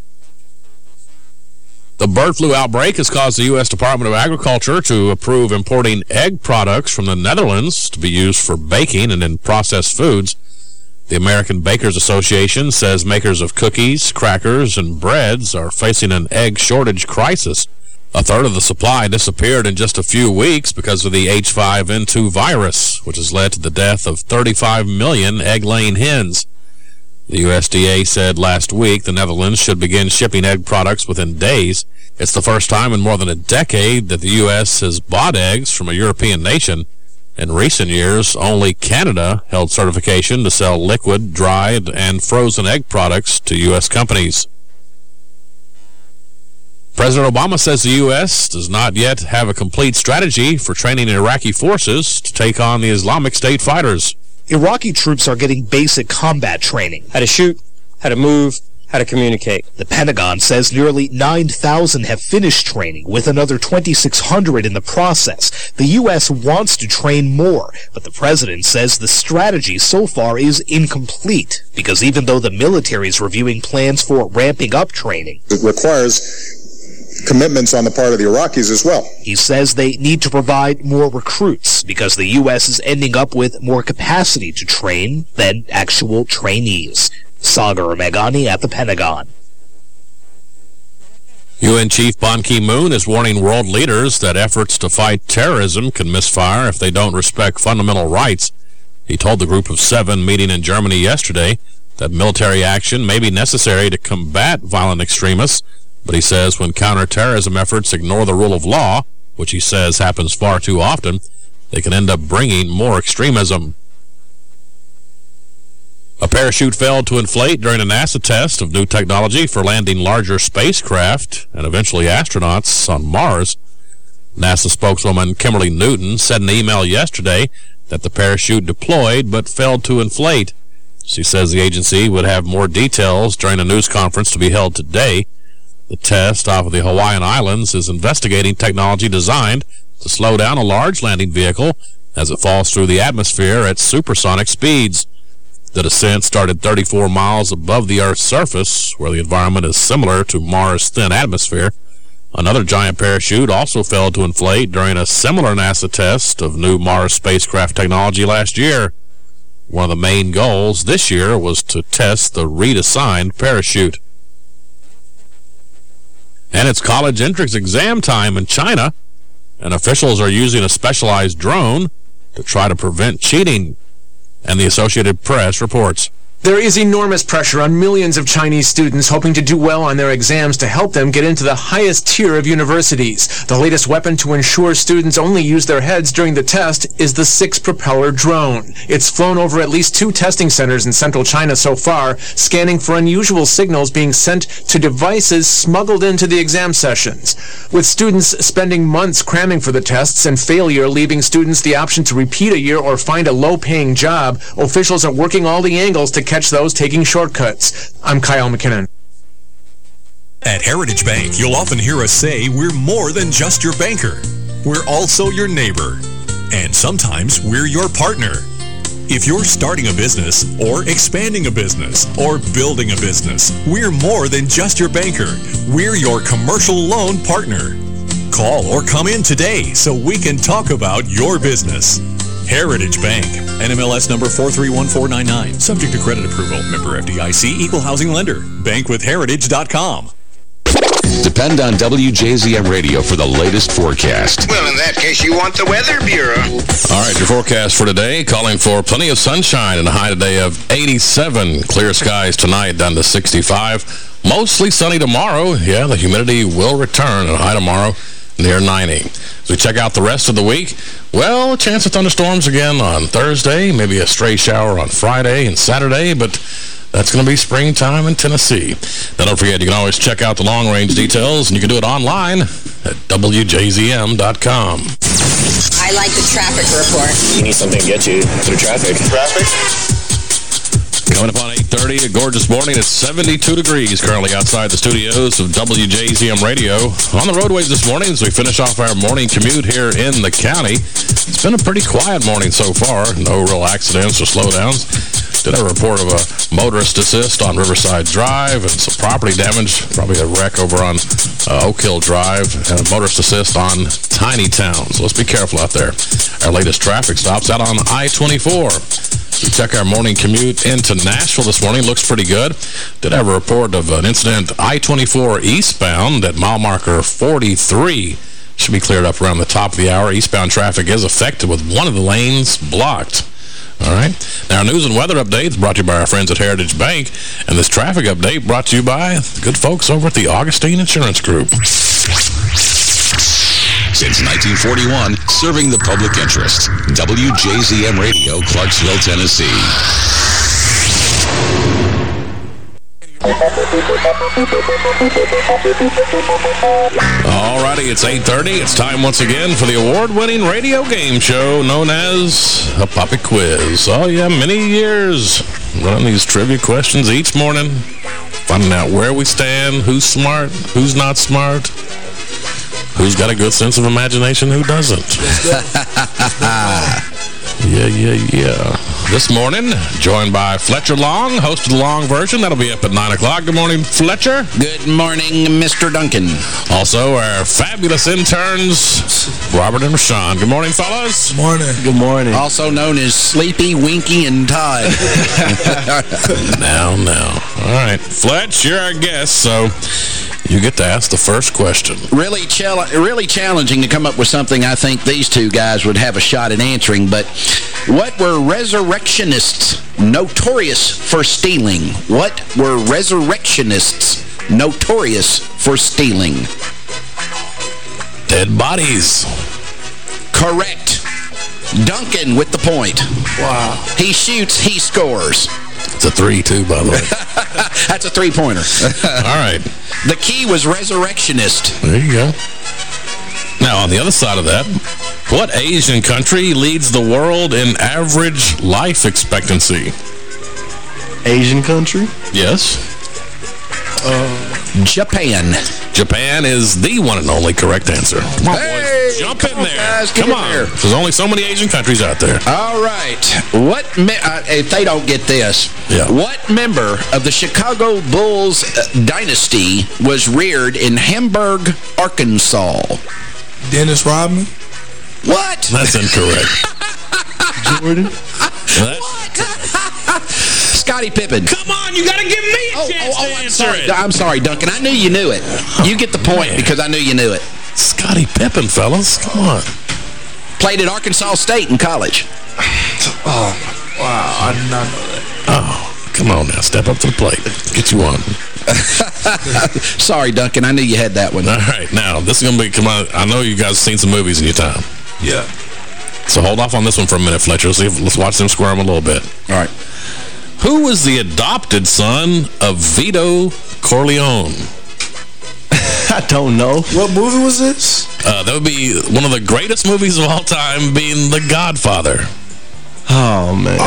Speaker 3: The bird flu outbreak has caused the U.S. Department of Agriculture to approve importing egg products from the Netherlands to be used for baking and in processed foods. The American Bakers Association says makers of cookies, crackers, and breads are facing an egg shortage crisis. A third of the supply disappeared in just a few weeks because of the H5N2 virus, which has led to the death of 35 million egg-laying hens. The USDA said last week the Netherlands should begin shipping egg products within days. It's the first time in more than a decade that the U.S. has bought eggs from a European nation. In recent years, only Canada held certification to sell liquid, dried, and frozen egg products to U.S. companies. President Obama says the U.S. does not yet have a complete strategy for training Iraqi forces to take on the Islamic State fighters.
Speaker 18: Iraqi troops are getting basic combat training.
Speaker 5: How to shoot, how to move, how to communicate.
Speaker 18: The Pentagon says nearly 9,000 have finished training, with another 2,600 in the process. The U.S. wants to train more, but the president says the strategy so far is incomplete, because even though the military is reviewing plans for ramping up training,
Speaker 19: it requires commitments on the part of the Iraqis as well.
Speaker 18: He says they need to provide more recruits because the U.S. is ending up with more capacity to train than actual trainees. Sagar Meghani at the Pentagon.
Speaker 3: UN Chief Ban Ki-moon is warning world leaders that efforts to fight terrorism can misfire if they don't respect fundamental rights. He told the Group of 7 meeting in Germany yesterday that military action may be necessary to combat violent extremists, but he says when counterterrorism efforts ignore the rule of law, which he says happens far too often, they can end up bringing more extremism. A parachute failed to inflate during a NASA test of new technology for landing larger spacecraft and eventually astronauts on Mars. NASA spokeswoman Kimberly Newton said in an email yesterday that the parachute deployed but failed to inflate. She says the agency would have more details during a news conference to be held today. The test off of the Hawaiian Islands is investigating technology designed to slow down a large landing vehicle as it falls through the atmosphere at supersonic speeds. The descent started 34 miles above the Earth's surface, where the environment is similar to Mars' thin atmosphere. Another giant parachute also failed to inflate during a similar NASA test of new Mars spacecraft technology last year. One of the main goals this year was to test the redesigned parachute. And it's college entrance exam time in China, and officials are using a specialized drone to try to prevent cheating. And the Associated Press reports.
Speaker 10: There is enormous pressure on millions of Chinese students hoping to do well on their exams to help them get into the highest tier of universities. The latest weapon to ensure students only use their heads during the test is the 6-propeller drone. It's flown over at least 2 testing centers in central China so far, scanning for unusual signals being sent to devices smuggled into the exam sessions. With students spending months cramming for the tests and failure leaving students the option to repeat a year or find a low-paying job, officials are working all the angles to catch those taking shortcuts. I'm Kyle McKinnon.
Speaker 24: At Heritage Bank, you'll often hear us say we're more than just your banker. We're also your neighbor. And sometimes we're your partner. If you're starting a business, or expanding a business, or building a business, we're more than just your banker. We're your commercial loan partner. Call or come in today so we can talk about your business. Heritage Bank, NMLS number 431499, subject to credit approval, member FDIC, equal housing lender, bankwithheritage.com.
Speaker 4: Depend on WJZM Radio for the latest forecast.
Speaker 12: Well, in that case, you want the Weather Bureau.
Speaker 3: All right, your forecast for today, calling for plenty of sunshine and a high today of 87. Clear skies tonight down to 65. Mostly sunny tomorrow. Yeah, the humidity will return and a high tomorrow near 90. As we check out the rest of the week, well, a chance of thunderstorms again on Thursday, maybe a stray shower on Friday and Saturday, but that's going to be springtime in Tennessee. Now, don't forget, you can always check out the long-range details, and you can do it online at WJZM.com.
Speaker 17: I like the traffic report.
Speaker 13: You need something to get you through traffic.
Speaker 12: Traffic?
Speaker 3: Coming up on 8:30, a gorgeous morning. It's 72 degrees currently outside the studios of WJZM Radio. On the roadways this morning as we finish off our morning commute here in the county. It's been a pretty quiet morning so far. No real accidents or slowdowns. Did have a report of a motorist assist on Riverside Drive and some property damage, probably a wreck over on Oak Hill Drive, and a motorist assist on Tiny Town. So let's be careful out there. Our latest traffic stops out on I-24. We check our morning commute into Nashville this morning. Looks pretty good. Did have a report of an incident I-24 eastbound at mile marker 43. Should be cleared up around the top of the hour. Eastbound traffic is affected with one of the lanes blocked. All right. Now, our news and weather update is brought to you by our friends at Heritage Bank. And this traffic update brought to you by the good folks over at the Augustine Insurance Group.
Speaker 4: Since 1941, serving the public interest. WJZM Radio, Clarksville, Tennessee.
Speaker 3: Alrighty, it's 8:30. It's time once again for the award-winning radio game show known as a Puppy Quiz. Oh yeah, many years running these trivia questions each morning, finding out where we stand, who's smart, who's not smart, who's got a good sense of imagination, who doesn't. Yeah. This morning, joined by Fletcher Long, host of the Long version. That'll be up at 9 o'clock. Good morning, Fletcher.
Speaker 1: Good morning, Mr. Duncan.
Speaker 3: Also, our fabulous interns, Robert and Rashawn. Good morning, fellas.
Speaker 11: Good morning.
Speaker 1: Good morning. Also known as Sleepy, Winky, and Todd.
Speaker 3: Now. All right. Fletch, you're our guest, so you get to ask the first question.
Speaker 1: Really challenging to come up with something I think these two guys would have a shot at answering, but what were resurrectionists notorious for stealing? What were resurrectionists notorious for stealing?
Speaker 3: Dead bodies.
Speaker 1: Correct. Duncan with the point.
Speaker 11: Wow.
Speaker 1: He shoots, he scores.
Speaker 3: It's a 3-2, by the way.
Speaker 1: That's a three-pointer.
Speaker 3: All right.
Speaker 1: The key was resurrectionist.
Speaker 3: There you go. Now, on the other side of that, what Asian country leads the world in average life expectancy?
Speaker 11: Asian country?
Speaker 3: Yes.
Speaker 1: Japan.
Speaker 3: Japan is the one and only correct answer. Come on, boys. Jump in there.
Speaker 1: Guys,
Speaker 3: come on. There's only so many Asian countries out there.
Speaker 1: All right. If they don't get this, what member of the Chicago Bulls dynasty was reared in Hamburg, Arkansas?
Speaker 11: Dennis Rodman?
Speaker 1: What?
Speaker 3: That's incorrect.
Speaker 11: Jordan?
Speaker 1: Scottie Pippen.
Speaker 3: Come on, you got to give me a chance to answer it.
Speaker 1: I'm sorry, Duncan. I knew you knew it. You get the point because I knew you knew it.
Speaker 3: Scottie Pippen, fellas. Come on.
Speaker 1: Played at Arkansas State in college.
Speaker 11: Oh, wow. I did not know that.
Speaker 3: Oh, come on now. Step up to the plate. Get you on.
Speaker 1: Sorry, Duncan. I knew you had that one.
Speaker 3: All right. Now, this is going to be, come on. I know you guys have seen some movies in your time.
Speaker 11: Yeah.
Speaker 3: So hold off on this one for a minute, Fletcher. Let's watch them squirm a little bit.
Speaker 1: All right.
Speaker 3: Who was the adopted son of Vito Corleone?
Speaker 11: I don't know. What movie was this?
Speaker 3: That would be one of the greatest movies of all time, being The Godfather.
Speaker 11: Oh, man.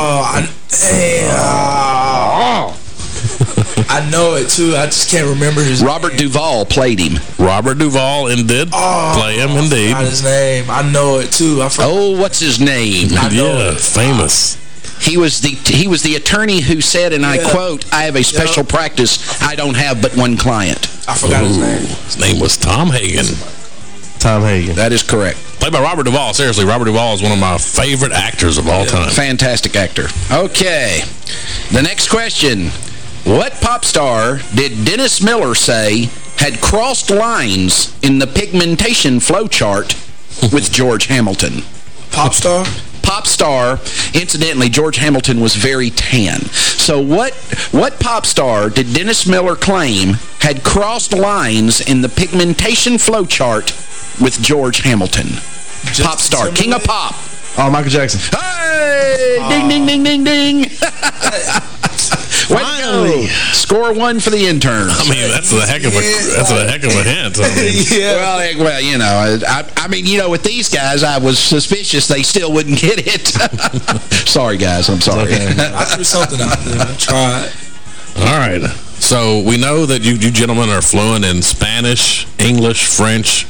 Speaker 11: I know it, too. I just can't remember his
Speaker 1: Robert Duvall played him.
Speaker 3: Robert Duvall did play him, indeed.
Speaker 11: I forgot his name. I know it, too.
Speaker 1: What's his name?
Speaker 3: Famous.
Speaker 1: He was the attorney who said, and I quote, "I have a special practice. I don't have but one client."
Speaker 11: I forgot his name.
Speaker 3: His name was Tom Hagen.
Speaker 11: Tom Hagen.
Speaker 1: That is correct.
Speaker 3: Played by Robert Duvall. Seriously, Robert Duvall is one of my favorite actors of all time.
Speaker 1: Fantastic actor. Okay. The next question. What pop star did Dennis Miller say had crossed lines in the pigmentation flowchart with George Hamilton?
Speaker 11: Pop star?
Speaker 1: Pop star. Incidentally, George Hamilton was very tan. So what pop star did Dennis Miller claim had crossed lines in the pigmentation flowchart with George Hamilton? Pop star. King of pop.
Speaker 11: Oh, Michael Jackson.
Speaker 1: Hey! Ding, ding, ding, ding, ding. Way to go. Score one for the intern.
Speaker 3: I mean, that's a heck of a hint. I mean.
Speaker 1: Yeah. Well, you know, I mean, you know, with these guys, I was suspicious they still wouldn't get it. Sorry, guys. I'm sorry.
Speaker 11: Okay. I threw something out there. I tried.
Speaker 3: All right. So we know that you gentlemen are fluent in Spanish, English, French,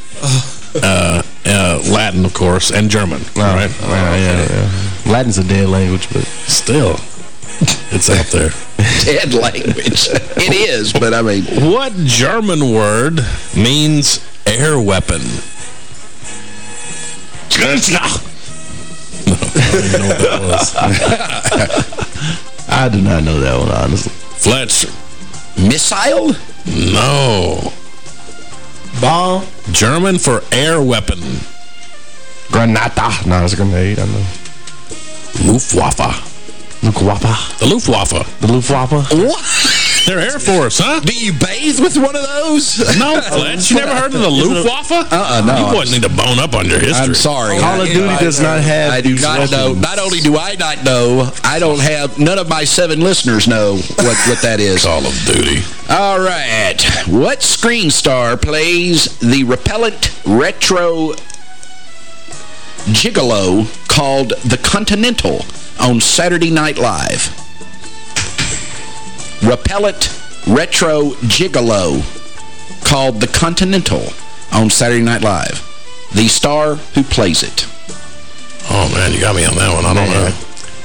Speaker 3: Latin, of course, and German, right?
Speaker 11: Yeah. Latin's a dead language, but
Speaker 3: still, it's out there.
Speaker 1: Dead language. It is, but I mean...
Speaker 3: What German word means air weapon?
Speaker 11: No, I don't even know what that was. I do not know that one, honestly.
Speaker 3: Fletcher.
Speaker 1: Missile?
Speaker 3: No.
Speaker 11: Bomb?
Speaker 3: German for air weapon.
Speaker 11: Granata. No, it's a grenade, I know.
Speaker 3: Luftwaffe.
Speaker 11: Luftwaffe.
Speaker 3: The Luftwaffe.
Speaker 11: The Luftwaffe?
Speaker 1: What?
Speaker 3: They're Air Force, huh?
Speaker 1: Do you bathe with one of those?
Speaker 3: No, Fletch. You never heard of the Luftwaffe?
Speaker 1: No.
Speaker 3: You wouldn't need to bone up on your history.
Speaker 1: I'm sorry.
Speaker 11: Call of Duty does not have
Speaker 1: I do not know. Not only do I not know, I don't have... None of my 7 listeners know what that is.
Speaker 3: Call of Duty.
Speaker 1: All right. What screen star plays the repellent retro gigolo called The Continental on Saturday Night Live? Repellent retro gigolo called The Continental on Saturday Night Live. The star who plays it.
Speaker 3: Oh, man, you got me on that one. I don't know.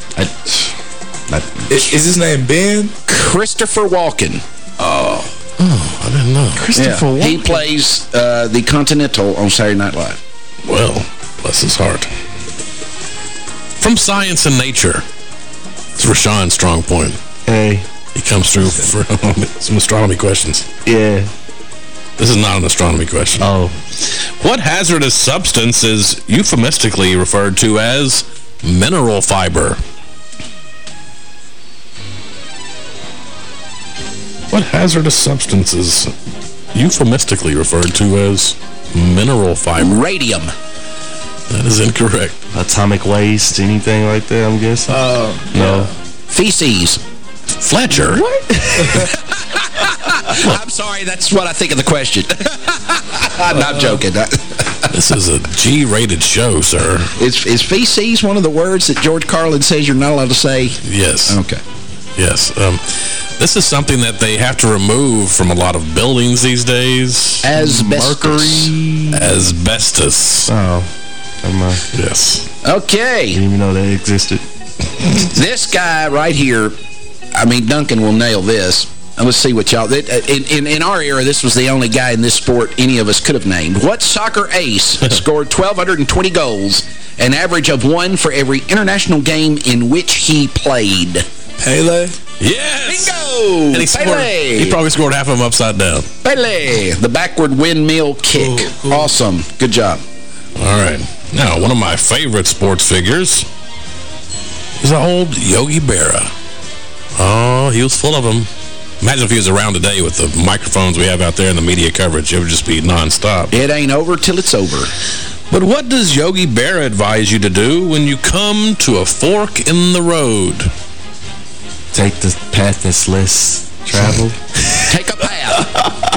Speaker 11: Is his name Ben?
Speaker 1: Christopher Walken.
Speaker 3: Oh, I didn't know.
Speaker 11: Christopher Walken?
Speaker 1: He plays The Continental on Saturday Night Live.
Speaker 3: Well, bless his heart. From Science and Nature. It's Rashawn's strong point.
Speaker 11: Hey.
Speaker 3: He comes through for some astronomy questions.
Speaker 11: Yeah.
Speaker 3: This is not an astronomy question.
Speaker 11: Oh.
Speaker 3: What hazardous substance is euphemistically referred to as mineral fiber? What hazardous substance is euphemistically referred to as mineral fiber?
Speaker 1: Radium.
Speaker 3: That is incorrect.
Speaker 11: Atomic waste, anything like that, I'm guessing? No.
Speaker 1: Feces.
Speaker 3: Fletcher?
Speaker 1: What? I'm sorry, that's what I think of the question. I'm not joking.
Speaker 3: This is a G-rated show, sir.
Speaker 1: Is feces one of the words that George Carlin says you're not allowed to say?
Speaker 3: Yes.
Speaker 1: Okay.
Speaker 3: Yes. This is something that they have to remove from a lot of buildings these days.
Speaker 1: Asbestos.
Speaker 11: Mercury.
Speaker 3: Asbestos.
Speaker 11: Oh. Never mind.
Speaker 3: Yes.
Speaker 1: Okay.
Speaker 11: Didn't even know that existed.
Speaker 1: This guy right here, I mean, Duncan will nail this. And let's see what y'all... In our era, this was the only guy in this sport any of us could have named. What soccer ace scored 1,220 goals, an average of 1 for every international game in which he played?
Speaker 11: Pele?
Speaker 3: Yes!
Speaker 1: Bingo!
Speaker 3: And he probably scored half of them upside down.
Speaker 1: Pele! The backward windmill kick. Ooh. Awesome. Good job.
Speaker 3: All right. Now, one of my favorite sports figures is old Yogi Berra. Oh, he was full of them. Imagine if he was around today with the microphones we have out there and the media coverage. It would just be nonstop.
Speaker 1: It ain't over till it's over.
Speaker 3: But what does Yogi Berra advise you to do when you come to a fork in the road?
Speaker 11: Take the path that's less traveled.
Speaker 1: Take a path.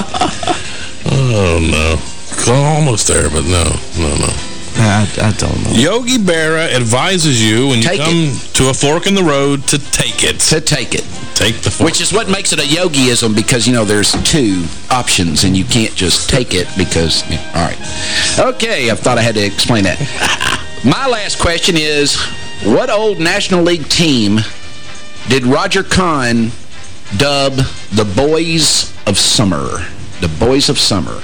Speaker 3: Oh, no. Almost there, but no.
Speaker 11: I don't know.
Speaker 3: Yogi Berra advises you when you come to a fork in the road to take it.
Speaker 1: To take it.
Speaker 3: Take the fork.
Speaker 1: Which is what makes it a yogiism because, you know, there's 2 options and you can't just take it because... Yeah, all right. Okay, I thought I had to explain that. My last question is, what old National League team did Roger Kahn dub the Boys of Summer? The Boys of Summer.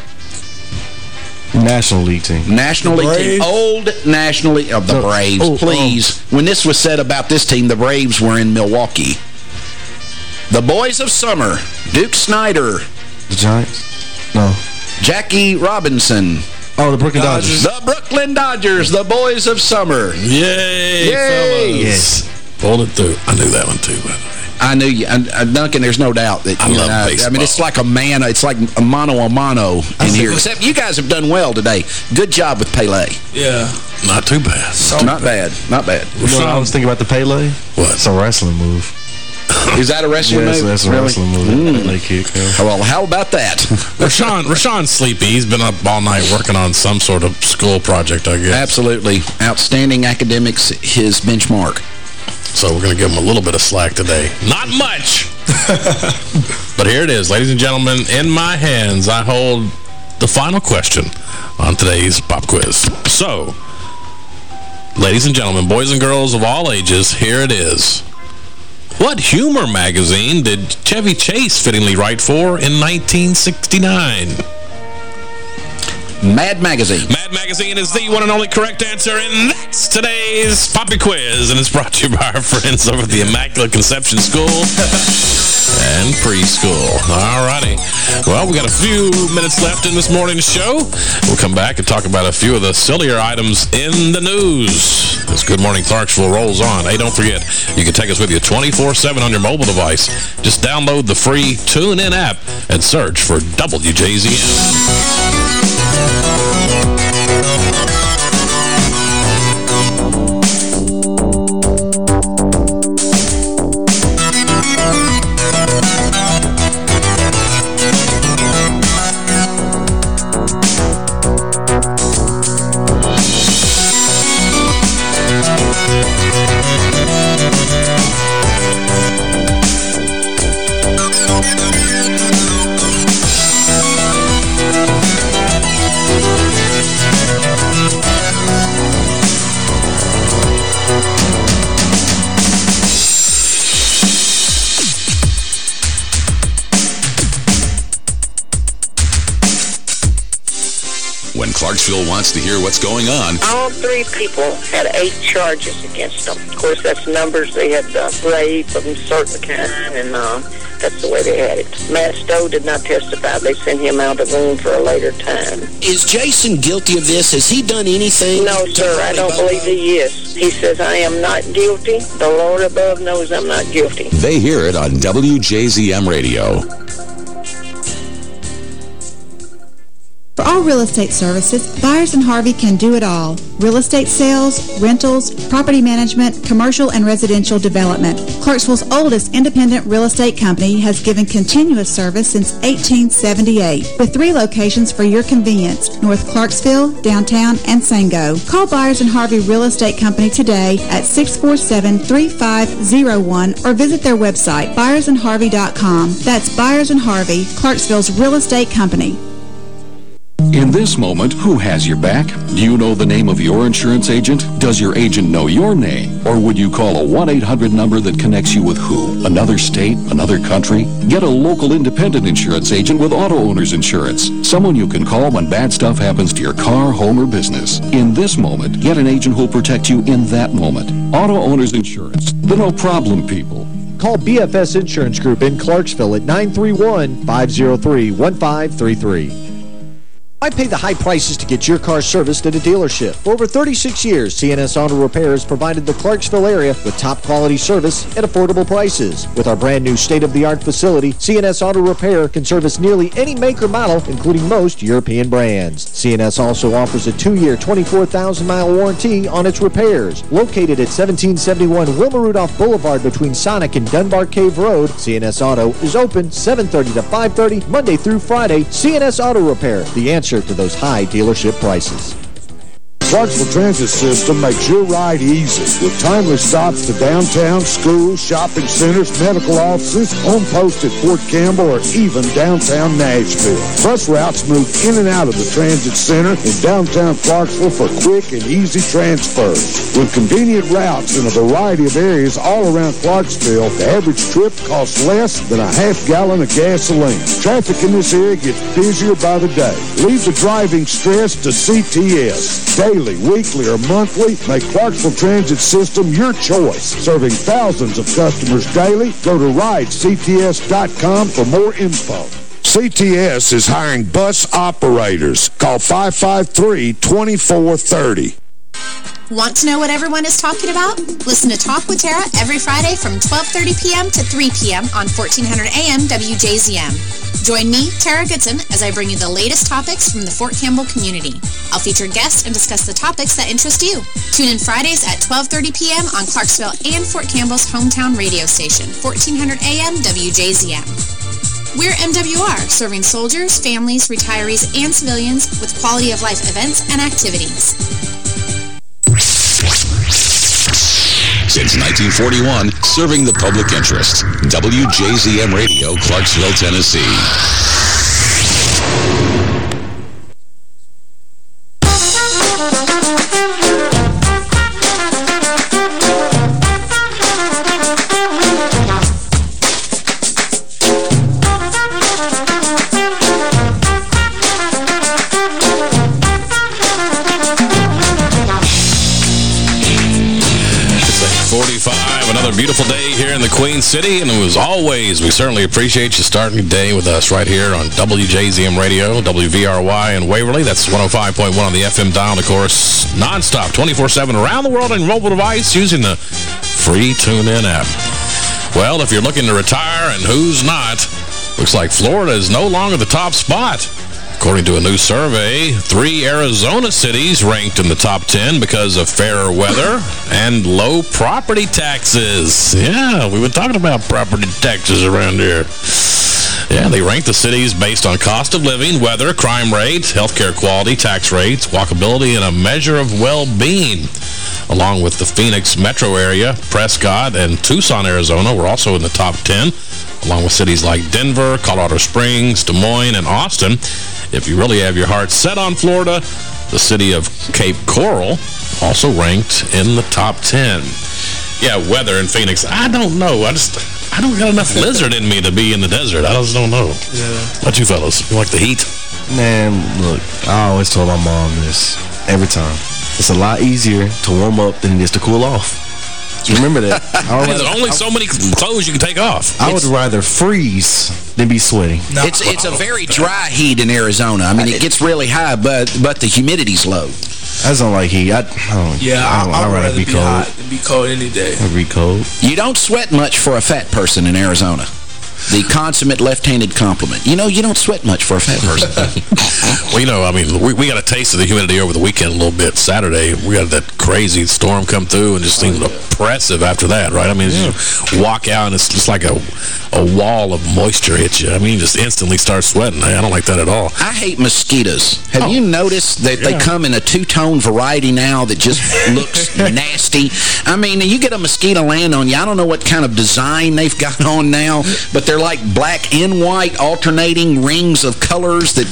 Speaker 11: National League team.
Speaker 1: National League team. Old National League. Oh, the Braves, please. When this was said about this team, the Braves were in Milwaukee. The Boys of Summer. Duke Snyder.
Speaker 11: The Giants? No.
Speaker 1: Jackie Robinson.
Speaker 11: Oh, the Brooklyn Dodgers.
Speaker 1: The Brooklyn Dodgers. The Boys of Summer.
Speaker 3: Yay, fellas. Yes. Pulled it through. I knew that one, too, by the way.
Speaker 1: I knew you. Duncan, there's no doubt that
Speaker 3: I love baseball.
Speaker 1: I mean, it's like a mano a mano in here. Except you guys have done well today. Good job with Pele.
Speaker 11: Yeah.
Speaker 3: Not too bad.
Speaker 1: Not bad. Not bad.
Speaker 11: You know what I was thinking about the Pele?
Speaker 3: What?
Speaker 11: It's a wrestling move.
Speaker 1: Is that a wrestling movie?
Speaker 3: Yes, that's a wrestling movie. Leg kick.
Speaker 1: Well, how about that?
Speaker 3: Rashawn's sleepy. He's been up all night working on some sort of school project, I guess.
Speaker 1: Absolutely. Outstanding academics, his benchmark.
Speaker 3: So we're going to give him a little bit of slack today. Not much. But here it is, ladies and gentlemen. In my hands, I hold the final question on today's pop quiz. So, ladies and gentlemen, boys and girls of all ages, here it is. What humor magazine did Chevy Chase fittingly write for in 1969?
Speaker 1: Mad Magazine.
Speaker 3: Mad Magazine is the one and only correct answer, and that's today's Poppy Quiz, and it's brought to you by our friends over at the Immaculate Conception School and Preschool. Alrighty. Well, we got a few minutes left in this morning's show. We'll come back and talk about a few of the sillier items in the news as Good Morning Clarksville rolls on. Hey, don't forget, you can take us with you 24/7 on your mobile device. Just download the free TuneIn app and search for WJZM.
Speaker 4: Clarksville wants to hear what's going on.
Speaker 2: All three people had 8 charges against them. Of course, that's numbers. They had rape of a certain kind, and that's the way they had it. Matt Stowe did not testify. They sent him out of the room for a later time.
Speaker 1: Is Jason guilty of this? Has he done anything?
Speaker 2: No, sir. I don't believe he is. He says, I am not guilty. The Lord above knows I'm not guilty.
Speaker 4: They hear it on WJZM Radio.
Speaker 13: For all real estate services, Byers & Harvey can do it all. Real estate sales, rentals, property management, commercial and residential development. Clarksville's oldest independent real estate company has given continuous service since 1878, with 3 locations for your convenience: North Clarksville, downtown, and Sango. Call Byers & Harvey Real Estate Company today at 647-3501 or visit their website, byersandharvey.com. That's Byers & Harvey, Clarksville's real estate company.
Speaker 14: In this moment, who has your back? Do you know the name of your insurance agent? Does your agent know your name? Or would you call a 1-800 number that connects you with who? Another state? Another country? Get a local independent insurance agent with Auto Owners Insurance. Someone you can call when bad stuff happens to your car, home, or business. In this moment, get an agent who'll protect you in that moment. Auto Owners Insurance. The no-problem people.
Speaker 21: Call BFS Insurance Group in Clarksville at 931-503-1533. Why pay the high prices to get your car serviced at a dealership? For over 36 years, CNS Auto Repair has provided the Clarksville area with top-quality service at affordable prices. With our brand-new state-of-the-art facility, CNS Auto Repair can service nearly any make or model, including most European brands. CNS also offers a 2-year, 24,000-mile warranty on its repairs. Located at 1771 Wilma Rudolph Boulevard between Sonic and Dunbar Cave Road, CNS Auto is open 7:30 to 5:30, Monday through Friday. CNS Auto Repair, the answer to those high dealership prices.
Speaker 25: Clarksville Transit System makes your ride easy with timely stops to downtown, schools, shopping centers, medical offices, home post at Fort Campbell, or even downtown Nashville. Bus routes move in and out of the transit center in downtown Clarksville for quick and easy transfers. With convenient routes in a variety of areas all around Clarksville, the average trip costs less than a half-gallon of gasoline. Traffic in this area gets busier by the day. Leave the driving stress to CTS. Daily, weekly, or monthly, make Clarksville Transit System your choice. Serving thousands of customers daily, go to ridects.com for more info. CTS is hiring bus operators. Call 553-2430.
Speaker 6: Want to know what everyone is talking about? Listen to Talk with Tara every Friday from 12:30 p.m. to 3 p.m. on 1400 AM WJZM. Join me, Tara Goodson, as I bring you the latest topics from the Fort Campbell community. I'll feature guests and discuss the topics that interest you. Tune in Fridays at 12:30 p.m. on Clarksville and Fort Campbell's hometown radio station, 1400 AM WJZM. We're MWR, serving soldiers, families, retirees, and civilians with quality of life events and activities.
Speaker 4: Since 1941, serving the public interest. WJZM Radio, Clarksville, Tennessee.
Speaker 3: Beautiful day here in the Queen City, and as always, we certainly appreciate you starting your day with us right here on WJZM Radio, WVRY in Waverly. That's 105.1 on the FM dial, and of course, nonstop, 24/7 around the world on your mobile device using the free TuneIn app. Well, if you're looking to retire, and who's not, looks like Florida is no longer the top spot. According to a new survey, 3 Arizona cities ranked in the top 10 because of fairer weather and low property taxes. Yeah, we've been talking about property taxes around here. Yeah, they ranked the cities based on cost of living, weather, crime rate, healthcare quality, tax rates, walkability, and a measure of well-being. Along with the Phoenix metro area, Prescott and Tucson, Arizona were also in the top 10, along with cities like Denver, Colorado Springs, Des Moines, and Austin. If you really have your heart set on Florida, the city of Cape Coral also ranked in the top 10. Yeah, weather in Phoenix, I don't know. I don't got enough lizard in me to be in the desert. I just don't know. Yeah. What you fellas? You like the heat?
Speaker 11: Man, look, I always told my mom this every time. It's a lot easier to warm up than it is to cool off. Remember that.
Speaker 3: There's only so many clothes you can take off.
Speaker 11: I would rather freeze than be sweating.
Speaker 1: No. It's a very dry heat in Arizona. I mean, it gets really high, but the humidity's low.
Speaker 11: I just don't like heat. I'd
Speaker 15: rather be cold. Hot than be cold any day.
Speaker 11: I'd be cold.
Speaker 1: You don't sweat much for a fat person in Arizona. The consummate left-handed compliment. You know, you don't sweat much for a fat person.
Speaker 3: Well, you know, I mean, we got a taste of the humidity over the weekend a little bit. Saturday, we got that crazy storm come through and just seemed oppressive after that, right? I mean, you walk out and it's just like a wall of moisture hits you. I mean, you just instantly start sweating. I don't like that at all.
Speaker 1: I hate mosquitoes. Have you noticed that they come in a two-tone variety now that just looks nasty? I mean, you get a mosquito land on you. I don't know what kind of design they've got on now, but they're like black and white alternating rings of colors that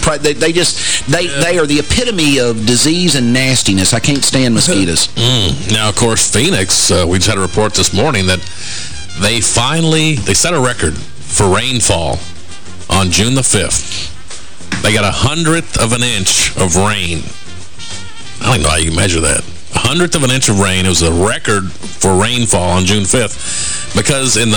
Speaker 1: they are the epitome of disease and nastiness. I can't stand mosquitoes.
Speaker 3: Now, of course, Phoenix, we just had a report this morning that they set a record for rainfall on June the 5th. They got 100th of an inch of rain. I don't know how you measure that. 100th of an inch of rain. It was a record for rainfall on June 5th because in the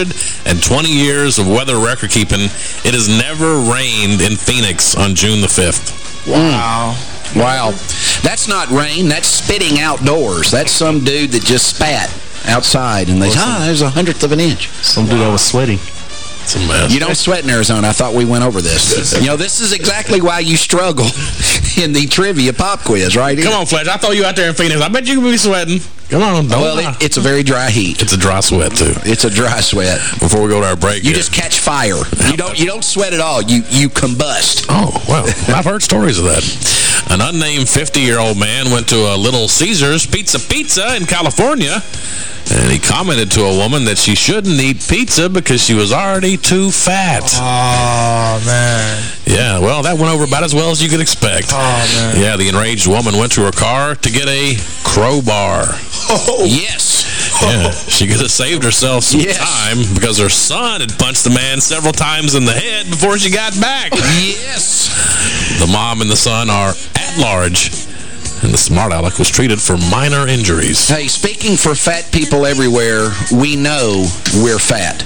Speaker 3: 120 years of weather record keeping, it has never rained in Phoenix on June the 5th.
Speaker 1: Wow. Wow. That's not rain. That's spitting outdoors. That's some dude that just spat outside and there's 100th of an inch.
Speaker 11: Some dude that was sweating.
Speaker 3: It's a mess.
Speaker 1: You don't sweat in Arizona. I thought we went over this. You know, this is exactly why you struggle in the trivia pop quiz, right?
Speaker 3: Come on, Fletch. I throw you out there in Phoenix. I bet you can be sweating. Come on.
Speaker 1: Well, it's a very dry heat.
Speaker 3: It's a dry sweat, too.
Speaker 1: It's a dry sweat.
Speaker 3: Before we go to our break.
Speaker 1: You just catch fire. You don't sweat at all. You combust.
Speaker 3: Oh, well, I've heard stories of that. An unnamed 50-year-old man went to a Little Caesars Pizza in California, and he commented to a woman that she shouldn't eat pizza because she was already too fat.
Speaker 15: Oh, man.
Speaker 3: Yeah, well, that went over about as well as you could expect.
Speaker 15: Oh, man.
Speaker 3: Yeah, the enraged woman went to her car to get a crowbar.
Speaker 1: Oh, yes.
Speaker 3: Yeah, she could have saved herself some time because her son had punched the man several times in the head before she got back.
Speaker 1: Yes.
Speaker 3: The mom and the son are at large, and the smart aleck was treated for minor injuries.
Speaker 1: Hey, speaking for fat people everywhere, we know we're fat.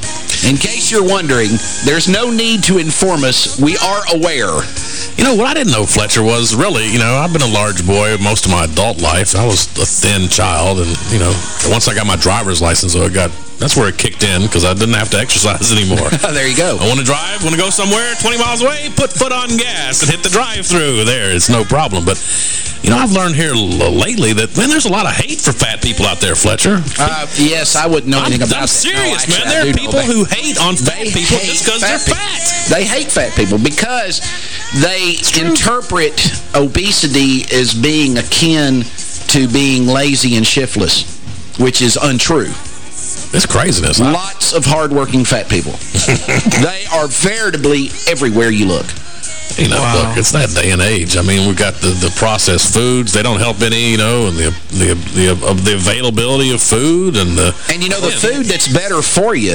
Speaker 1: In case you're wondering, there's no need to inform us. We are aware.
Speaker 3: You know, what I didn't know, Fletcher, was really, I've been a large boy most of my adult life. I was a thin child, and, once I got my driver's license, that's where it kicked in, because I didn't have to exercise anymore.
Speaker 1: There you go.
Speaker 3: I want to drive, want to go somewhere 20 miles away, put foot on gas and hit the drive-through. There, it's no problem. But, I've learned here lately that, man, there's a lot of hate for fat people out there, Fletcher.
Speaker 1: Yes, I wouldn't know anything about that.
Speaker 3: I'm serious, man. There are people who hate on fat people just because they're fat.
Speaker 1: They hate fat people because they interpret obesity as being akin to being lazy and shiftless, which is untrue.
Speaker 3: It's craziness.
Speaker 1: Lots of hardworking fat people. They are veritably everywhere you look.
Speaker 3: Look, it's that day and age. I mean, we've got the processed foods. They don't help any, and the availability of food. And the
Speaker 1: food that's better for you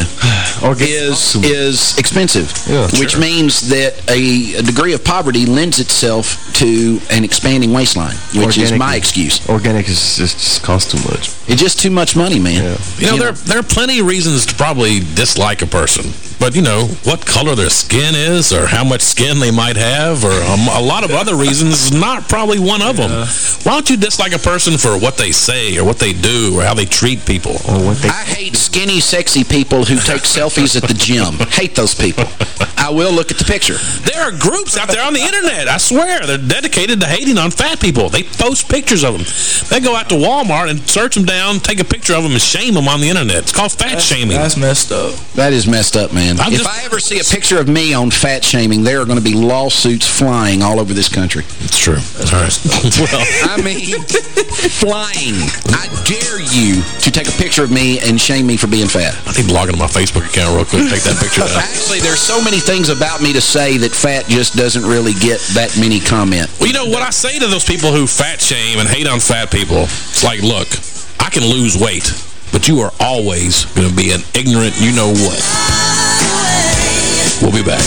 Speaker 1: is expensive, which means that a degree of poverty lends itself to an expanding waistline, which is my excuse.
Speaker 11: Organic is just costs too much.
Speaker 1: It's just too much money, man.
Speaker 3: Yeah. There are plenty of reasons to probably dislike a person. But, what color their skin is or how much skin they might have or a lot of other reasons is not probably one of them. Why don't you dislike a person for what they say or what they do or how they treat people?
Speaker 1: I hate skinny, sexy people who take selfies at the gym. Hate those people. I will look at the picture.
Speaker 3: There are groups out there on the internet, I swear, they're dedicated to hating on fat people. They post pictures of them. They go out to Walmart and search them down, take a picture of them, and shame them on the internet. It's called fat shaming.
Speaker 15: That's messed up.
Speaker 1: That is messed up, man. If I ever see a picture of me on fat shaming, there are going to be lawsuits flying all over this country.
Speaker 3: It's true. All right.
Speaker 1: Well, I mean, flying. I dare you to take a picture of me and shame me for being fat.
Speaker 3: I need to log into my Facebook account real quick, take that picture down.
Speaker 1: Actually, there's so many things about me to say that fat just doesn't really get that many comment.
Speaker 3: Well, what I say to those people who fat shame and hate on fat people, it's like, look, I can lose weight, but you are always going to be an ignorant you-know-what. We'll be back.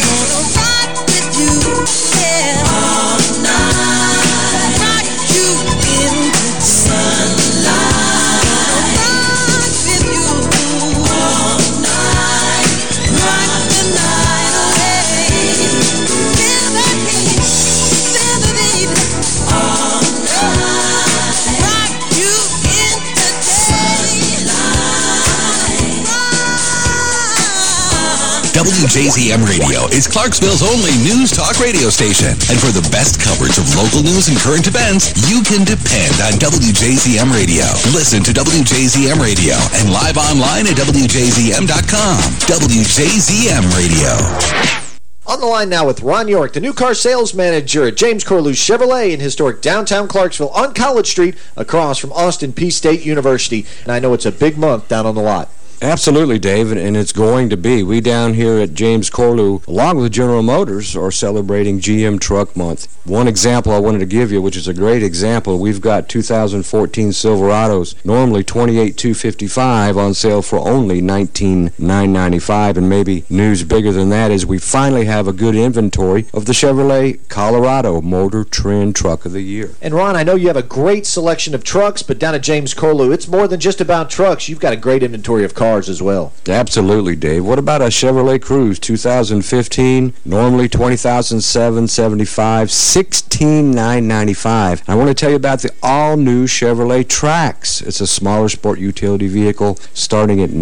Speaker 4: WJZM Radio is Clarksville's only news talk radio station. And for the best coverage of local news and current events, you can depend on WJZM Radio. Listen to WJZM Radio and live online at WJZM.com. WJZM Radio.
Speaker 21: On the line now with Ron York, the new car sales manager at James Corlew Chevrolet in historic downtown Clarksville on College Street across from Austin Peay State University. And I know it's a big month down on the lot.
Speaker 9: Absolutely, Dave, and it's going to be. We down here at James Corlew, along with General Motors, are celebrating GM Truck Month. One example I wanted to give you, which is a great example, we've got 2014 Silverados, normally $28,255 on sale for only $19,995, and maybe news bigger than that is we finally have a good inventory of the Chevrolet Colorado Motor Trend Truck of the Year.
Speaker 21: And Ron, I know you have a great selection of trucks, but down at James Corlew, it's more than just about trucks. You've got a great inventory of cars as well.
Speaker 9: Absolutely, Dave. What about a Chevrolet Cruze 2015? Normally $20,775, $16,995. I want to tell you about the all-new Chevrolet Trax. It's a smaller sport utility vehicle starting at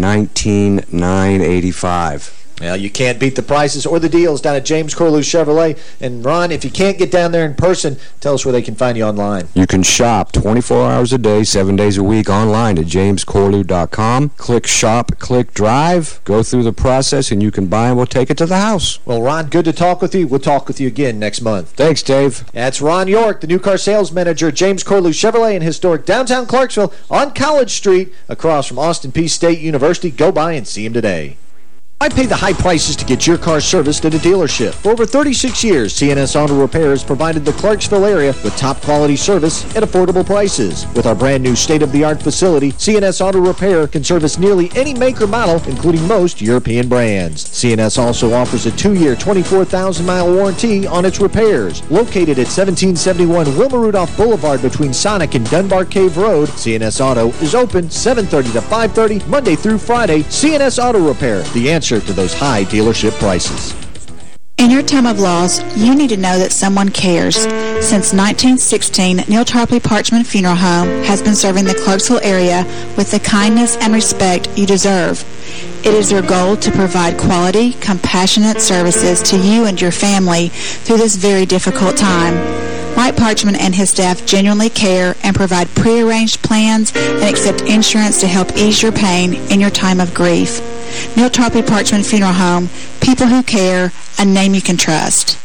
Speaker 9: $19,985.
Speaker 21: Well, you can't beat the prices or the deals down at James Corlew Chevrolet. And, Ron, if you can't get down there in person, tell us where they can find you online.
Speaker 9: You can shop 24 hours a day, 7 days a week online at jamescorlew.com. Click Shop, click Drive, go through the process, and you can buy and we'll take it to the house.
Speaker 21: Well, Ron, good to talk with you. We'll talk with you again next month.
Speaker 9: Thanks, Dave.
Speaker 21: That's Ron York, the new car sales manager at James Corlew Chevrolet in historic downtown Clarksville on College Street across from Austin Peay State University. Go by and see him today. I pay the high prices to get your car serviced at a dealership. For over 36 years, CNS Auto Repair has provided the Clarksville area with top-quality service at affordable prices. With our brand-new state-of-the-art facility, CNS Auto Repair can service nearly any make or model, including most European brands. CNS also offers a 2-year, 24,000-mile warranty on its repairs. Located at 1771 Wilma Rudolph Boulevard between Sonic and Dunbar Cave Road, CNS Auto is open 7:30 to 5:30, Monday through Friday. CNS Auto Repair, the answer commensurate to those high dealership prices.
Speaker 13: In your time of loss, you need to know that someone cares. Since 1916, Neil Tarpley Parchman Funeral Home has been serving the Clarksville area with the kindness and respect you deserve. It is their goal to provide quality, compassionate services to you and your family through this very difficult time. Mike Parchman and his staff genuinely care and provide prearranged plans and accept insurance to help ease your pain in your time of grief. Neil Tarpley Parchman Funeral Home, people who care, a name you can trust.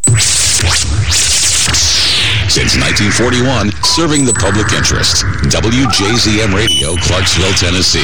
Speaker 4: Since 1941, serving the public interest. WJZM Radio, Clarksville, Tennessee.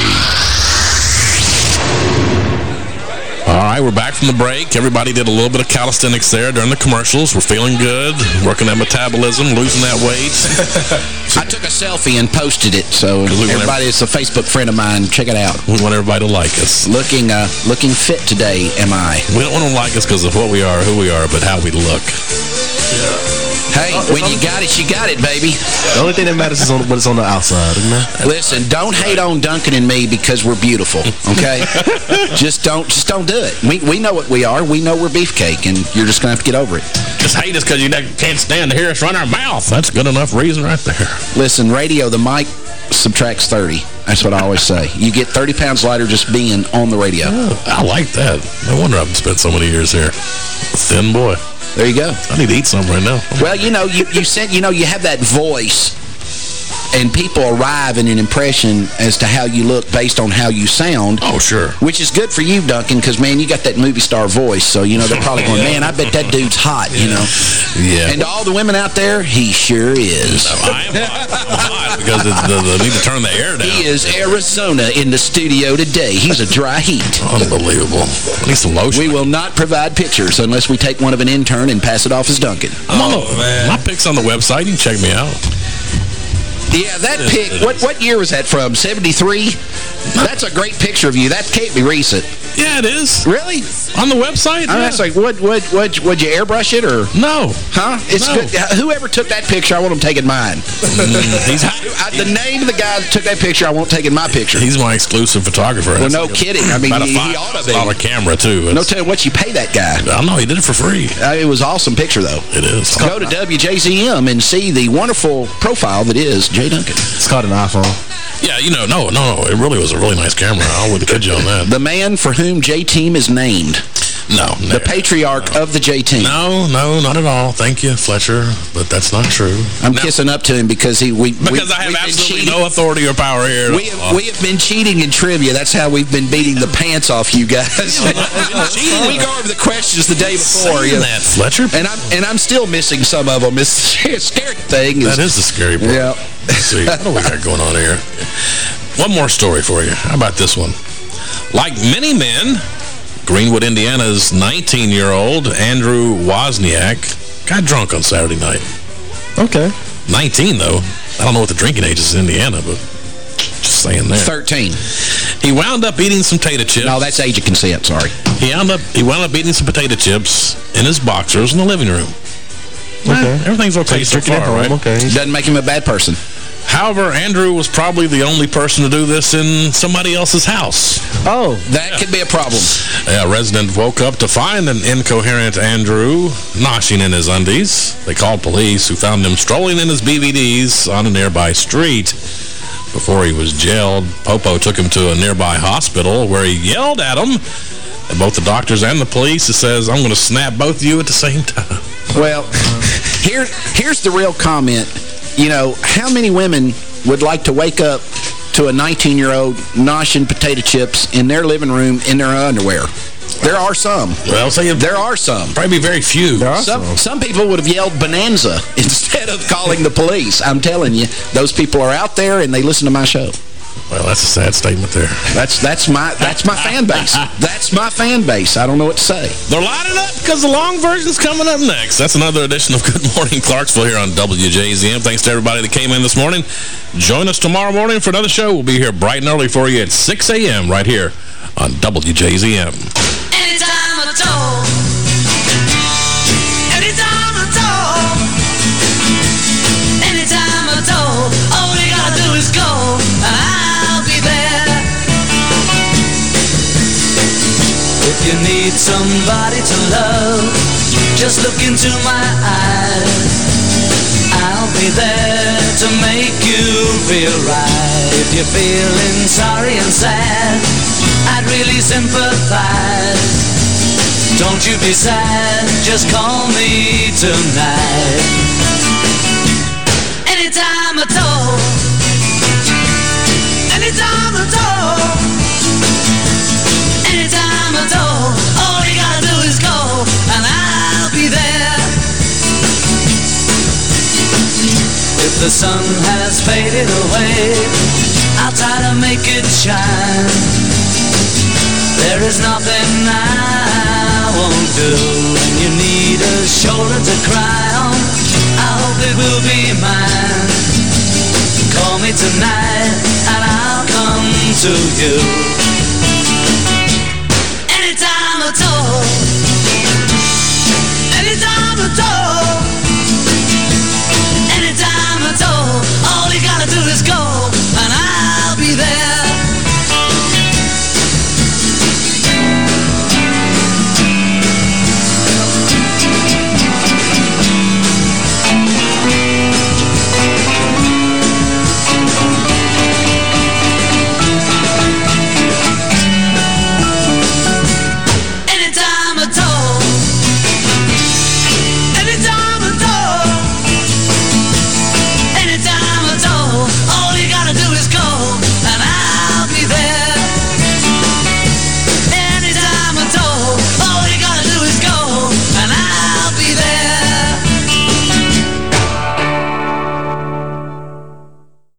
Speaker 3: All right, we're back from the break. Everybody did a little bit of calisthenics there during the commercials. We're feeling good, working that metabolism, losing that weight.
Speaker 1: I took a selfie and posted it, so everybody, it's a Facebook friend of mine. Check it out.
Speaker 3: We want everybody to like us.
Speaker 1: Looking fit today, am I?
Speaker 3: We don't want to like us because of what we are, who we are, but how we look.
Speaker 1: Yeah. Hey, when you got it, baby.
Speaker 11: The only thing that matters is what's on the outside, isn't it?
Speaker 1: Listen, don't hate on Duncan and me because we're beautiful, okay? just don't do it. We know what we are. We know we're beefcake, and you're just going to have to get over it.
Speaker 3: Just hate us because you can't stand to hear us run our mouth. That's good enough reason right there.
Speaker 1: Listen, radio, the mic subtracts 30. That's what I always say. You get 30 pounds lighter just being on the radio.
Speaker 3: Oh, I like that. No wonder I've spent so many years here. Thin boy.
Speaker 1: There you go.
Speaker 3: I need to eat something right now.
Speaker 1: Well, you know, you have that voice, and people arrive in an impression as to how you look based on how you sound.
Speaker 3: Oh, sure.
Speaker 1: Which is good for you, Duncan, because, man, you got that movie star voice. So, you know, they're probably going, man, I bet that dude's hot, you know.
Speaker 3: Yeah.
Speaker 1: And to all the women out there, he sure is.
Speaker 3: No, I am hot because they need to turn the air down.
Speaker 1: He is Arizona in the studio today. He's a dry heat.
Speaker 3: Unbelievable. I need some lotion.
Speaker 1: We will not provide pictures unless we take one of an intern and pass it off as Duncan.
Speaker 3: Oh, man. My pic's on the website. You can check me out.
Speaker 1: Yeah, that pic, what year was that from? 73? That's a great picture of you. That can't be recent.
Speaker 3: Yeah, it is.
Speaker 1: Really?
Speaker 3: On the website?
Speaker 1: I was like, would you airbrush it or?
Speaker 3: No.
Speaker 1: Huh? It's
Speaker 3: no.
Speaker 1: good. Whoever took that picture, I want him taking mine. The name of the guy that took that picture, I want taking my picture.
Speaker 3: He's my exclusive photographer.
Speaker 1: Well, no kidding. I mean, he ought to be.
Speaker 3: $5 camera, too.
Speaker 1: No telling what you pay that guy.
Speaker 3: I don't know. He did it for free.
Speaker 1: It was an awesome picture, though.
Speaker 3: It is.
Speaker 1: Go to WJZM and see the wonderful profile that is Jay Duncan.
Speaker 11: It's called an iPhone.
Speaker 3: Yeah, you know, no. It really was a really nice camera. I wouldn't kid you on that.
Speaker 1: The man for whom J-Team is named.
Speaker 3: No.
Speaker 1: The patriarch of the J-Team.
Speaker 3: No, not at all. Thank you, Fletcher. But that's not true.
Speaker 1: I'm kissing up to him because I
Speaker 3: have absolutely no authority or power here.
Speaker 1: We have been cheating in trivia. That's how we've been beating the pants off you guys. We go over the questions the day before.
Speaker 3: That, Fletcher.
Speaker 1: And I'm still missing some of them. It's a scary thing.
Speaker 3: That is the scary part.
Speaker 1: Yeah.
Speaker 3: Let's see. What do we got going on here? One more story for you. How about this one? Like many men, Greenwood, Indiana's 19-year-old Andrew Wozniak got drunk on Saturday night.
Speaker 11: Okay.
Speaker 3: 19, though. I don't know what the drinking age is in Indiana, but just saying there.
Speaker 1: 13.
Speaker 3: He wound up eating some potato chips.
Speaker 1: No, that's age of consent, sorry.
Speaker 3: He wound up eating some potato chips in his boxers in the living room.
Speaker 11: Okay.
Speaker 3: Everything's okay so far, right?
Speaker 11: Okay.
Speaker 1: Doesn't make him a bad person.
Speaker 3: However, Andrew was probably the only person to do this in somebody else's house.
Speaker 1: Oh, that could be a problem.
Speaker 3: A resident woke up to find an incoherent Andrew noshing in his undies. They called police, who found him strolling in his BVDs on a nearby street. Before he was jailed, Popo took him to a nearby hospital where he yelled at him. And both the doctors and the police, he says, "I'm going to snap both of you at the same time."
Speaker 1: Well, here's the real comment. You know, how many women would like to wake up to a 19-year-old noshing potato chips in their living room in their underwear? There are some.
Speaker 3: Well,
Speaker 1: there are some.
Speaker 3: Probably very few.
Speaker 11: There are
Speaker 1: some people would have yelled bonanza instead of calling the police. I'm telling you, those people are out there and they listen to my show.
Speaker 3: Well, that's a sad statement there.
Speaker 1: That's my fan base. That's my fan base. I don't know what to say.
Speaker 3: They're lining up because the long version's coming up next. That's another edition of Good Morning Clarksville here on WJZM. Thanks to everybody that came in this morning. Join us tomorrow morning for another show. We'll be here bright and early for you at 6 a.m. right here on WJZM.
Speaker 7: Anytime at all. Anytime at all. Anytime at all. All you gotta do is go. I'll be there. you need somebody to love, just look into my eyes. I'll be there to make you feel right. If you're feeling sorry and sad, I'd really sympathize. Don't you be sad, just call me tonight. Anytime at all, anytime at all, anytime at all. All you gotta do is call, and I'll be there. If the sun has faded away, I'll try to make it shine. There is nothing I won't do. When you need a shoulder to cry on, I hope it will be mine. Call me tonight and I'll come to you.